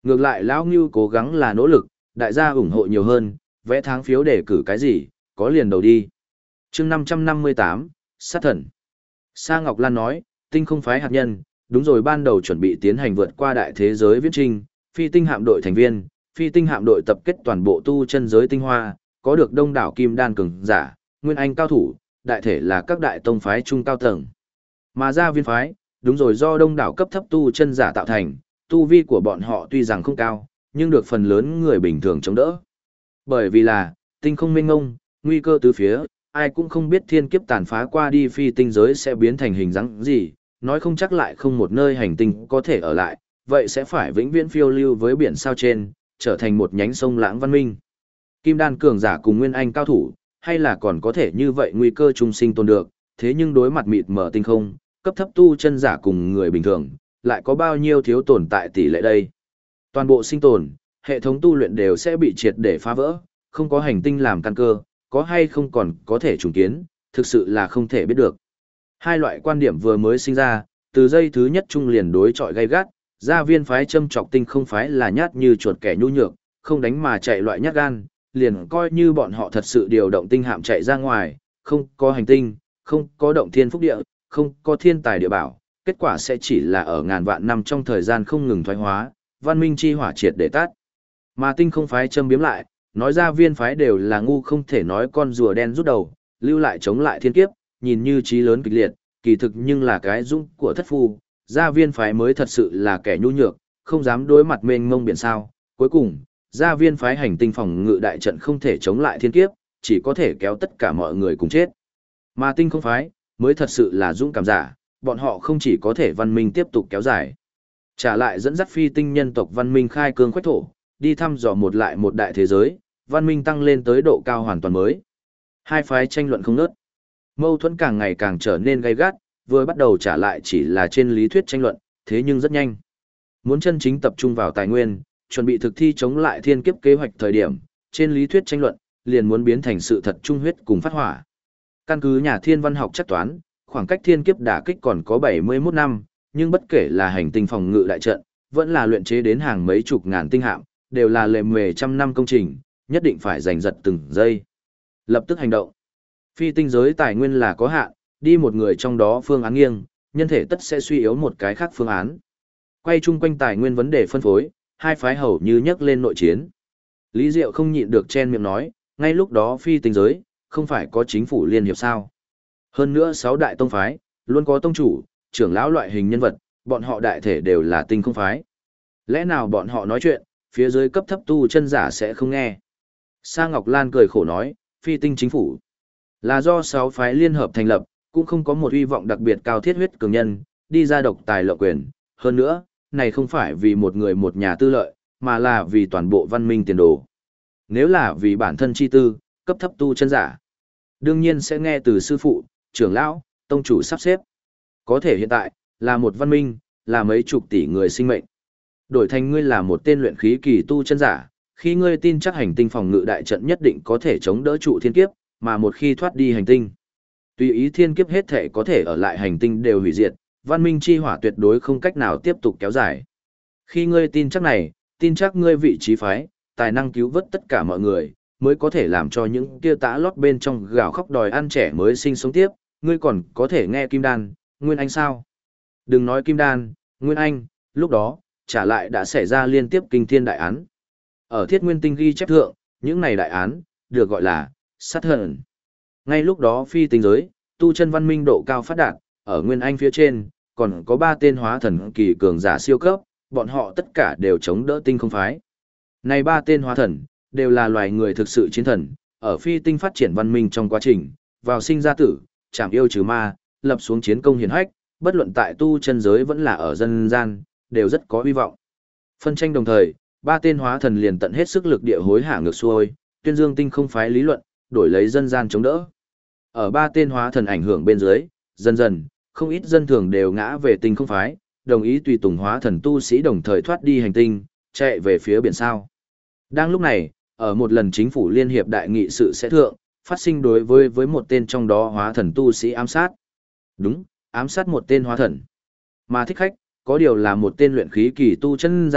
Ngược lại lão Ngưu cố gắng là nỗ lực, đại gia ủng hộ nhiều hơn, vẽ tháng phiếu để cử cái gì, có liền đầu đi. chương 558, sát thần. Sa Ngọc Lan nói, tinh không phái hạt nhân, đúng rồi ban đầu chuẩn bị tiến hành vượt qua đại thế giới viễn trinh, phi tinh hạm đội thành viên, phi tinh hạm đội tập kết toàn bộ tu chân giới tinh hoa, có được đông đảo kim đan cường giả, nguyên anh cao thủ, đại thể là các đại tông phái trung cao tầng. Mà Gia Viên phái, đúng rồi do đông đảo cấp thấp tu chân giả tạo thành, tu vi của bọn họ tuy rằng không cao, nhưng được phần lớn người bình thường chống đỡ. Bởi vì là, tinh không mênh mông, nguy cơ tứ phía, ai cũng không biết thiên kiếp tàn phá qua đi phi tinh giới sẽ biến thành hình dáng gì, nói không chắc lại không một nơi hành tinh có thể ở lại, vậy sẽ phải vĩnh viễn phiêu lưu với biển sao trên, trở thành một nhánh sông lãng văn minh. Kim đan cường giả cùng nguyên anh cao thủ, hay là còn có thể như vậy nguy cơ trung sinh tồn được, thế nhưng đối mặt mịt mở tinh không, cấp thấp tu chân giả cùng người bình thường, lại có bao nhiêu thiếu tồn tại tỷ lệ đây. Toàn bộ sinh tồn, hệ thống tu luyện đều sẽ bị triệt để phá vỡ, không có hành tinh làm căn cơ, có hay không còn có thể trùng kiến, thực sự là không thể biết được. Hai loại quan điểm vừa mới sinh ra, từ giây thứ nhất chung liền đối chọi gay gắt, Gia Viên phái châm chọc tinh không phái là nhát như chuột kẻ nhu nhược, không đánh mà chạy loại nhát gan, liền coi như bọn họ thật sự điều động tinh hạm chạy ra ngoài, không có hành tinh, không có động thiên phúc địa, không có thiên tài địa bảo, kết quả sẽ chỉ là ở ngàn vạn năm trong thời gian không ngừng thoái hóa, văn minh chi hỏa triệt để tắt. Mà tinh không phái châm biếm lại, nói Gia Viên phái đều là ngu không thể nói con rùa đen rút đầu, lưu lại chống lại thiên kiếp, nhìn như trí lớn kịch liệt, kỳ thực nhưng là cái dũng của thất phu, Gia Viên phái mới thật sự là kẻ nhu nhược, không dám đối mặt mênh mông biển sao. Cuối cùng, Gia Viên phái hành tinh phòng ngự đại trận không thể chống lại thiên kiếp, chỉ có thể kéo tất cả mọi người cùng chết. Mà tinh không phái, mới thật sự là dũng cảm giả, bọn họ không chỉ có thể văn minh tiếp tục kéo dài, trả lại dẫn dắt phi tinh nhân tộc văn minh khai cương khoách thổ, đi thăm dò một lại một đại thế giới, văn minh tăng lên tới độ cao hoàn toàn mới. Hai phái tranh luận không ngớt, mâu thuẫn càng ngày càng trở nên gay gắt, vừa bắt đầu trả lại chỉ là trên lý thuyết tranh luận, thế nhưng rất nhanh. Muốn chân chính tập trung vào tài nguyên, chuẩn bị thực thi chống lại thiên kiếp kế hoạch thời điểm, trên lý thuyết tranh luận, liền muốn biến thành sự thật trung huyết cùng phát hỏa. Căn cứ nhà thiên văn học chắc toán, khoảng cách thiên kiếp đả kích còn có 71 năm, nhưng bất kể là hành tinh phòng ngự đại trận, vẫn là luyện chế đến hàng mấy chục ngàn tinh hạm, đều là lề mề trăm năm công trình, nhất định phải giành giật từng giây. Lập tức hành động. Phi tinh giới tài nguyên là có hạn, đi một người trong đó phương án nghiêng, nhân thể tất sẽ suy yếu một cái khác phương án. Quay chung quanh tài nguyên vấn đề phân phối, hai phái hầu như nhấc lên nội chiến. Lý Diệu không nhịn được chen miệng nói, ngay lúc đó phi tinh giới, không phải có chính phủ liên hiệp sao. Hơn nữa 6 đại tông phái, luôn có tông chủ, trưởng lão loại hình nhân vật, bọn họ đại thể đều là tinh không phái. Lẽ nào bọn họ nói chuyện, phía dưới cấp thấp tu chân giả sẽ không nghe. Sa Ngọc Lan cười khổ nói, phi tinh chính phủ là do 6 phái liên hợp thành lập, cũng không có một hy vọng đặc biệt cao thiết huyết cường nhân, đi ra độc tài lộng quyền. Hơn nữa, này không phải vì một người một nhà tư lợi, mà là vì toàn bộ văn minh tiền đồ. Nếu là vì bản thân chi tư, cấp thấp tu chân giả, đương nhiên sẽ nghe từ sư phụ, trưởng lão, tông chủ sắp xếp. Có thể hiện tại, là một văn minh, là mấy chục tỷ người sinh mệnh. Đổi thành ngươi là một tên luyện khí kỳ tu chân giả, khi ngươi tin chắc hành tinh phòng ngự đại trận nhất định có thể chống đỡ trụ thiên kiếp, mà một khi thoát đi hành tinh, tùy ý thiên kiếp hết thể có thể ở lại hành tinh đều hủy diệt, văn minh chi hỏa tuyệt đối không cách nào tiếp tục kéo dài. Khi ngươi tin chắc này, tin chắc ngươi vị trí phái, tài năng cứu vớt tất cả mọi người, mới có thể làm cho những kia tã lót bên trong gào khóc đòi ăn trẻ mới sinh sống tiếp, ngươi còn có thể nghe Kim Đan, Nguyên Anh sao? Đừng nói Kim Đan, Nguyên Anh, lúc đó, trả lại đã xảy ra liên tiếp kinh thiên đại án. Ở Thiết Nguyên Tinh ghi chép thượng, những này đại án, được gọi là sát thần. Ngay lúc đó phi tinh giới, tu chân văn minh độ cao phát đạt, ở Nguyên Anh phía trên, còn có 3 tên hóa thần kỳ cường giả siêu cấp, bọn họ tất cả đều chống đỡ tinh không phái. Này 3 tên hóa thần, đều là loài người thực sự chiến thần, ở phi tinh phát triển văn minh trong quá trình, vào sinh ra tử, chảm yêu trừ ma, lập xuống chiến công hiển hách, bất luận tại tu chân giới vẫn là ở dân gian, đều rất có hy vọng. Phân tranh đồng thời, 3 tên hóa thần liền tận hết sức lực địa hối hả ngược xuôi, tuyên dương tinh không phái lý luận, đổi lấy dân gian chống đỡ. Ở 3 tên hóa thần ảnh hưởng bên dưới, dần dần, không ít dân thường đều ngã về tinh không phái, đồng ý tùy tùng hóa thần tu sĩ đồng thời thoát đi hành tinh, chạy về phía biển sao. Đang lúc này, ở một lần chính phủ liên hiệp đại nghị sự sẽ thượng, phát sinh đối với một tên trong đó hóa thần tu sĩ ám sát. Đúng, ám sát một tên hóa thần. Mà thích khách, có điều là một tên luyện khí kỳ tu chân giả,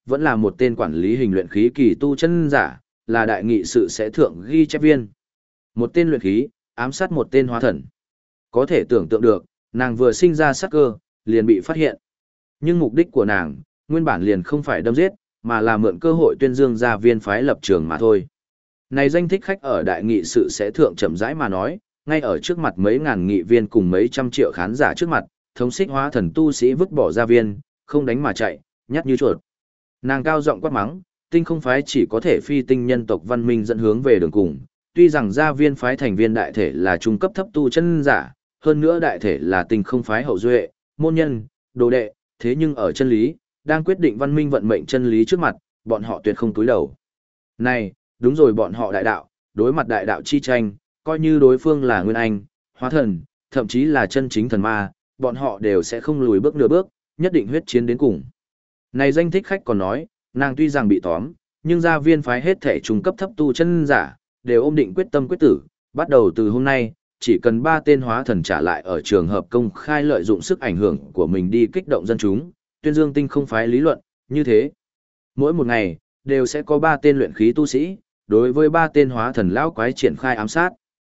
vẫn là một tên quản lý hình luyện khí kỳ tu chân giả, là đại nghị sự sẽ thượng ghi chép viên. Một tên luyện khí, ám sát một tên hóa thần. Có thể tưởng tượng được, nàng vừa sinh ra sát cơ, liền bị phát hiện. Nhưng mục đích của nàng, nguyên bản liền không phải đâm giết, mà là mượn cơ hội tuyên dương gia viên phái lập trường mà thôi. Này danh thích khách ở đại nghị sự sẽ thượng chậm rãi mà nói, ngay ở trước mặt mấy ngàn nghị viên cùng mấy trăm triệu khán giả trước mặt, thống xích hóa thần tu sĩ vứt bỏ gia viên, không đánh mà chạy, nhát như chuột. Nàng cao giọng quát mắng, tinh không phái chỉ có thể phi tinh nhân tộc văn minh dẫn hướng về đường cùng, tuy rằng gia viên phái thành viên đại thể là trung cấp thấp tu chân giả, hơn nữa đại thể là tinh không phái hậu duệ, môn nhân, đồ đệ, thế nhưng ở chân lý, đang quyết định văn minh vận mệnh chân lý trước mặt, bọn họ tuyệt không túi đầu. Này, đúng rồi, bọn họ đại đạo, đối mặt đại đạo chi tranh, coi như đối phương là nguyên anh, hóa thần, thậm chí là chân chính thần ma, bọn họ đều sẽ không lùi bước nửa bước, nhất định huyết chiến đến cùng. Này danh thích khách còn nói, nàng tuy rằng bị tóm, nhưng gia viên phái hết thể trung cấp thấp tu chân giả, đều ôm định quyết tâm quyết tử, bắt đầu từ hôm nay, chỉ cần 3 tên hóa thần trả lại ở trường hợp công khai lợi dụng sức ảnh hưởng của mình đi kích động dân chúng, tuyên dương tinh không phái lý luận, như thế. Mỗi một ngày, đều sẽ có 3 tên luyện khí tu sĩ, đối với 3 tên hóa thần lão quái triển khai ám sát.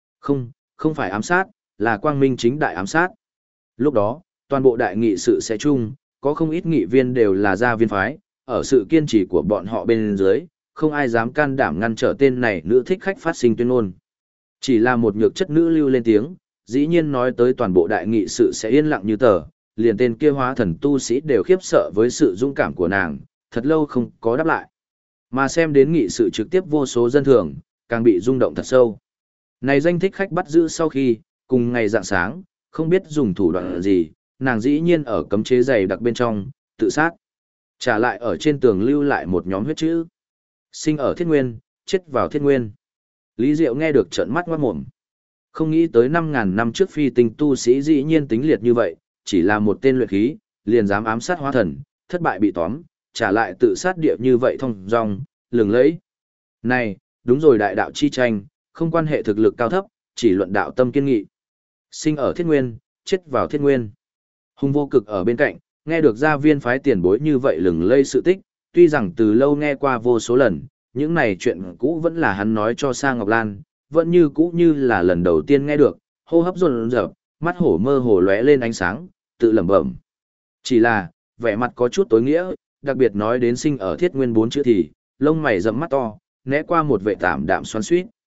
Không phải ám sát, là quang minh chính đại ám sát. Lúc đó, toàn bộ đại nghị sự sẽ chung, có không ít nghị viên đều là gia viên phái, ở sự kiên trì của bọn họ bên dưới, không ai dám can đảm ngăn trở tên này nữ thích khách phát sinh tuyên ngôn. Chỉ là một nhược chất nữ lưu lên tiếng, dĩ nhiên nói tới toàn bộ đại nghị sự sẽ yên lặng như tờ, liền tên kia hóa thần tu sĩ đều khiếp sợ với sự dũng cảm của nàng, thật lâu không có đáp lại. Mà xem đến nghị sự trực tiếp vô số dân thường, càng bị rung động thật sâu. Này danh thích khách bắt giữ sau khi, cùng ngày dạng sáng, không biết dùng thủ đoạn gì, nàng dĩ nhiên ở cấm chế dày đặc bên trong, tự sát. Trả lại ở trên tường lưu lại một nhóm huyết chữ. Sinh ở Thiết Nguyên, chết vào Thiết Nguyên. Lý Diệu nghe được trợn mắt ngoát mồm. Không nghĩ tới 5.000 năm trước phi tinh tu sĩ dĩ nhiên tính liệt như vậy, chỉ là một tên luyện khí, liền dám ám sát hóa thần, thất bại bị tóm, trả lại tự sát địa như vậy thông dong, lừng lẫy. Này, đúng rồi, đại đạo chi tranh, không quan hệ thực lực cao thấp, chỉ luận đạo tâm kiên nghị. Sinh ở Thiết Nguyên, chết vào Thiết Nguyên. Hùng Vô Cực ở bên cạnh, nghe được gia viên phái tiền bối như vậy lừng lây sự tích, tuy rằng từ lâu nghe qua vô số lần, những này chuyện cũ vẫn là hắn nói cho Sa Ngọc Lan, vẫn như cũ như là lần đầu tiên nghe được, hô hấp dồn dập, mắt hổ mơ hồ lóe lên ánh sáng, tự lẩm bẩm. Chỉ là, vẻ mặt có chút tối nghĩa, đặc biệt nói đến sinh ở Thiết Nguyên 4 chữ thì, lông mày rậm mắt to, né qua một vẻ tạm đạm xoắn xuýt.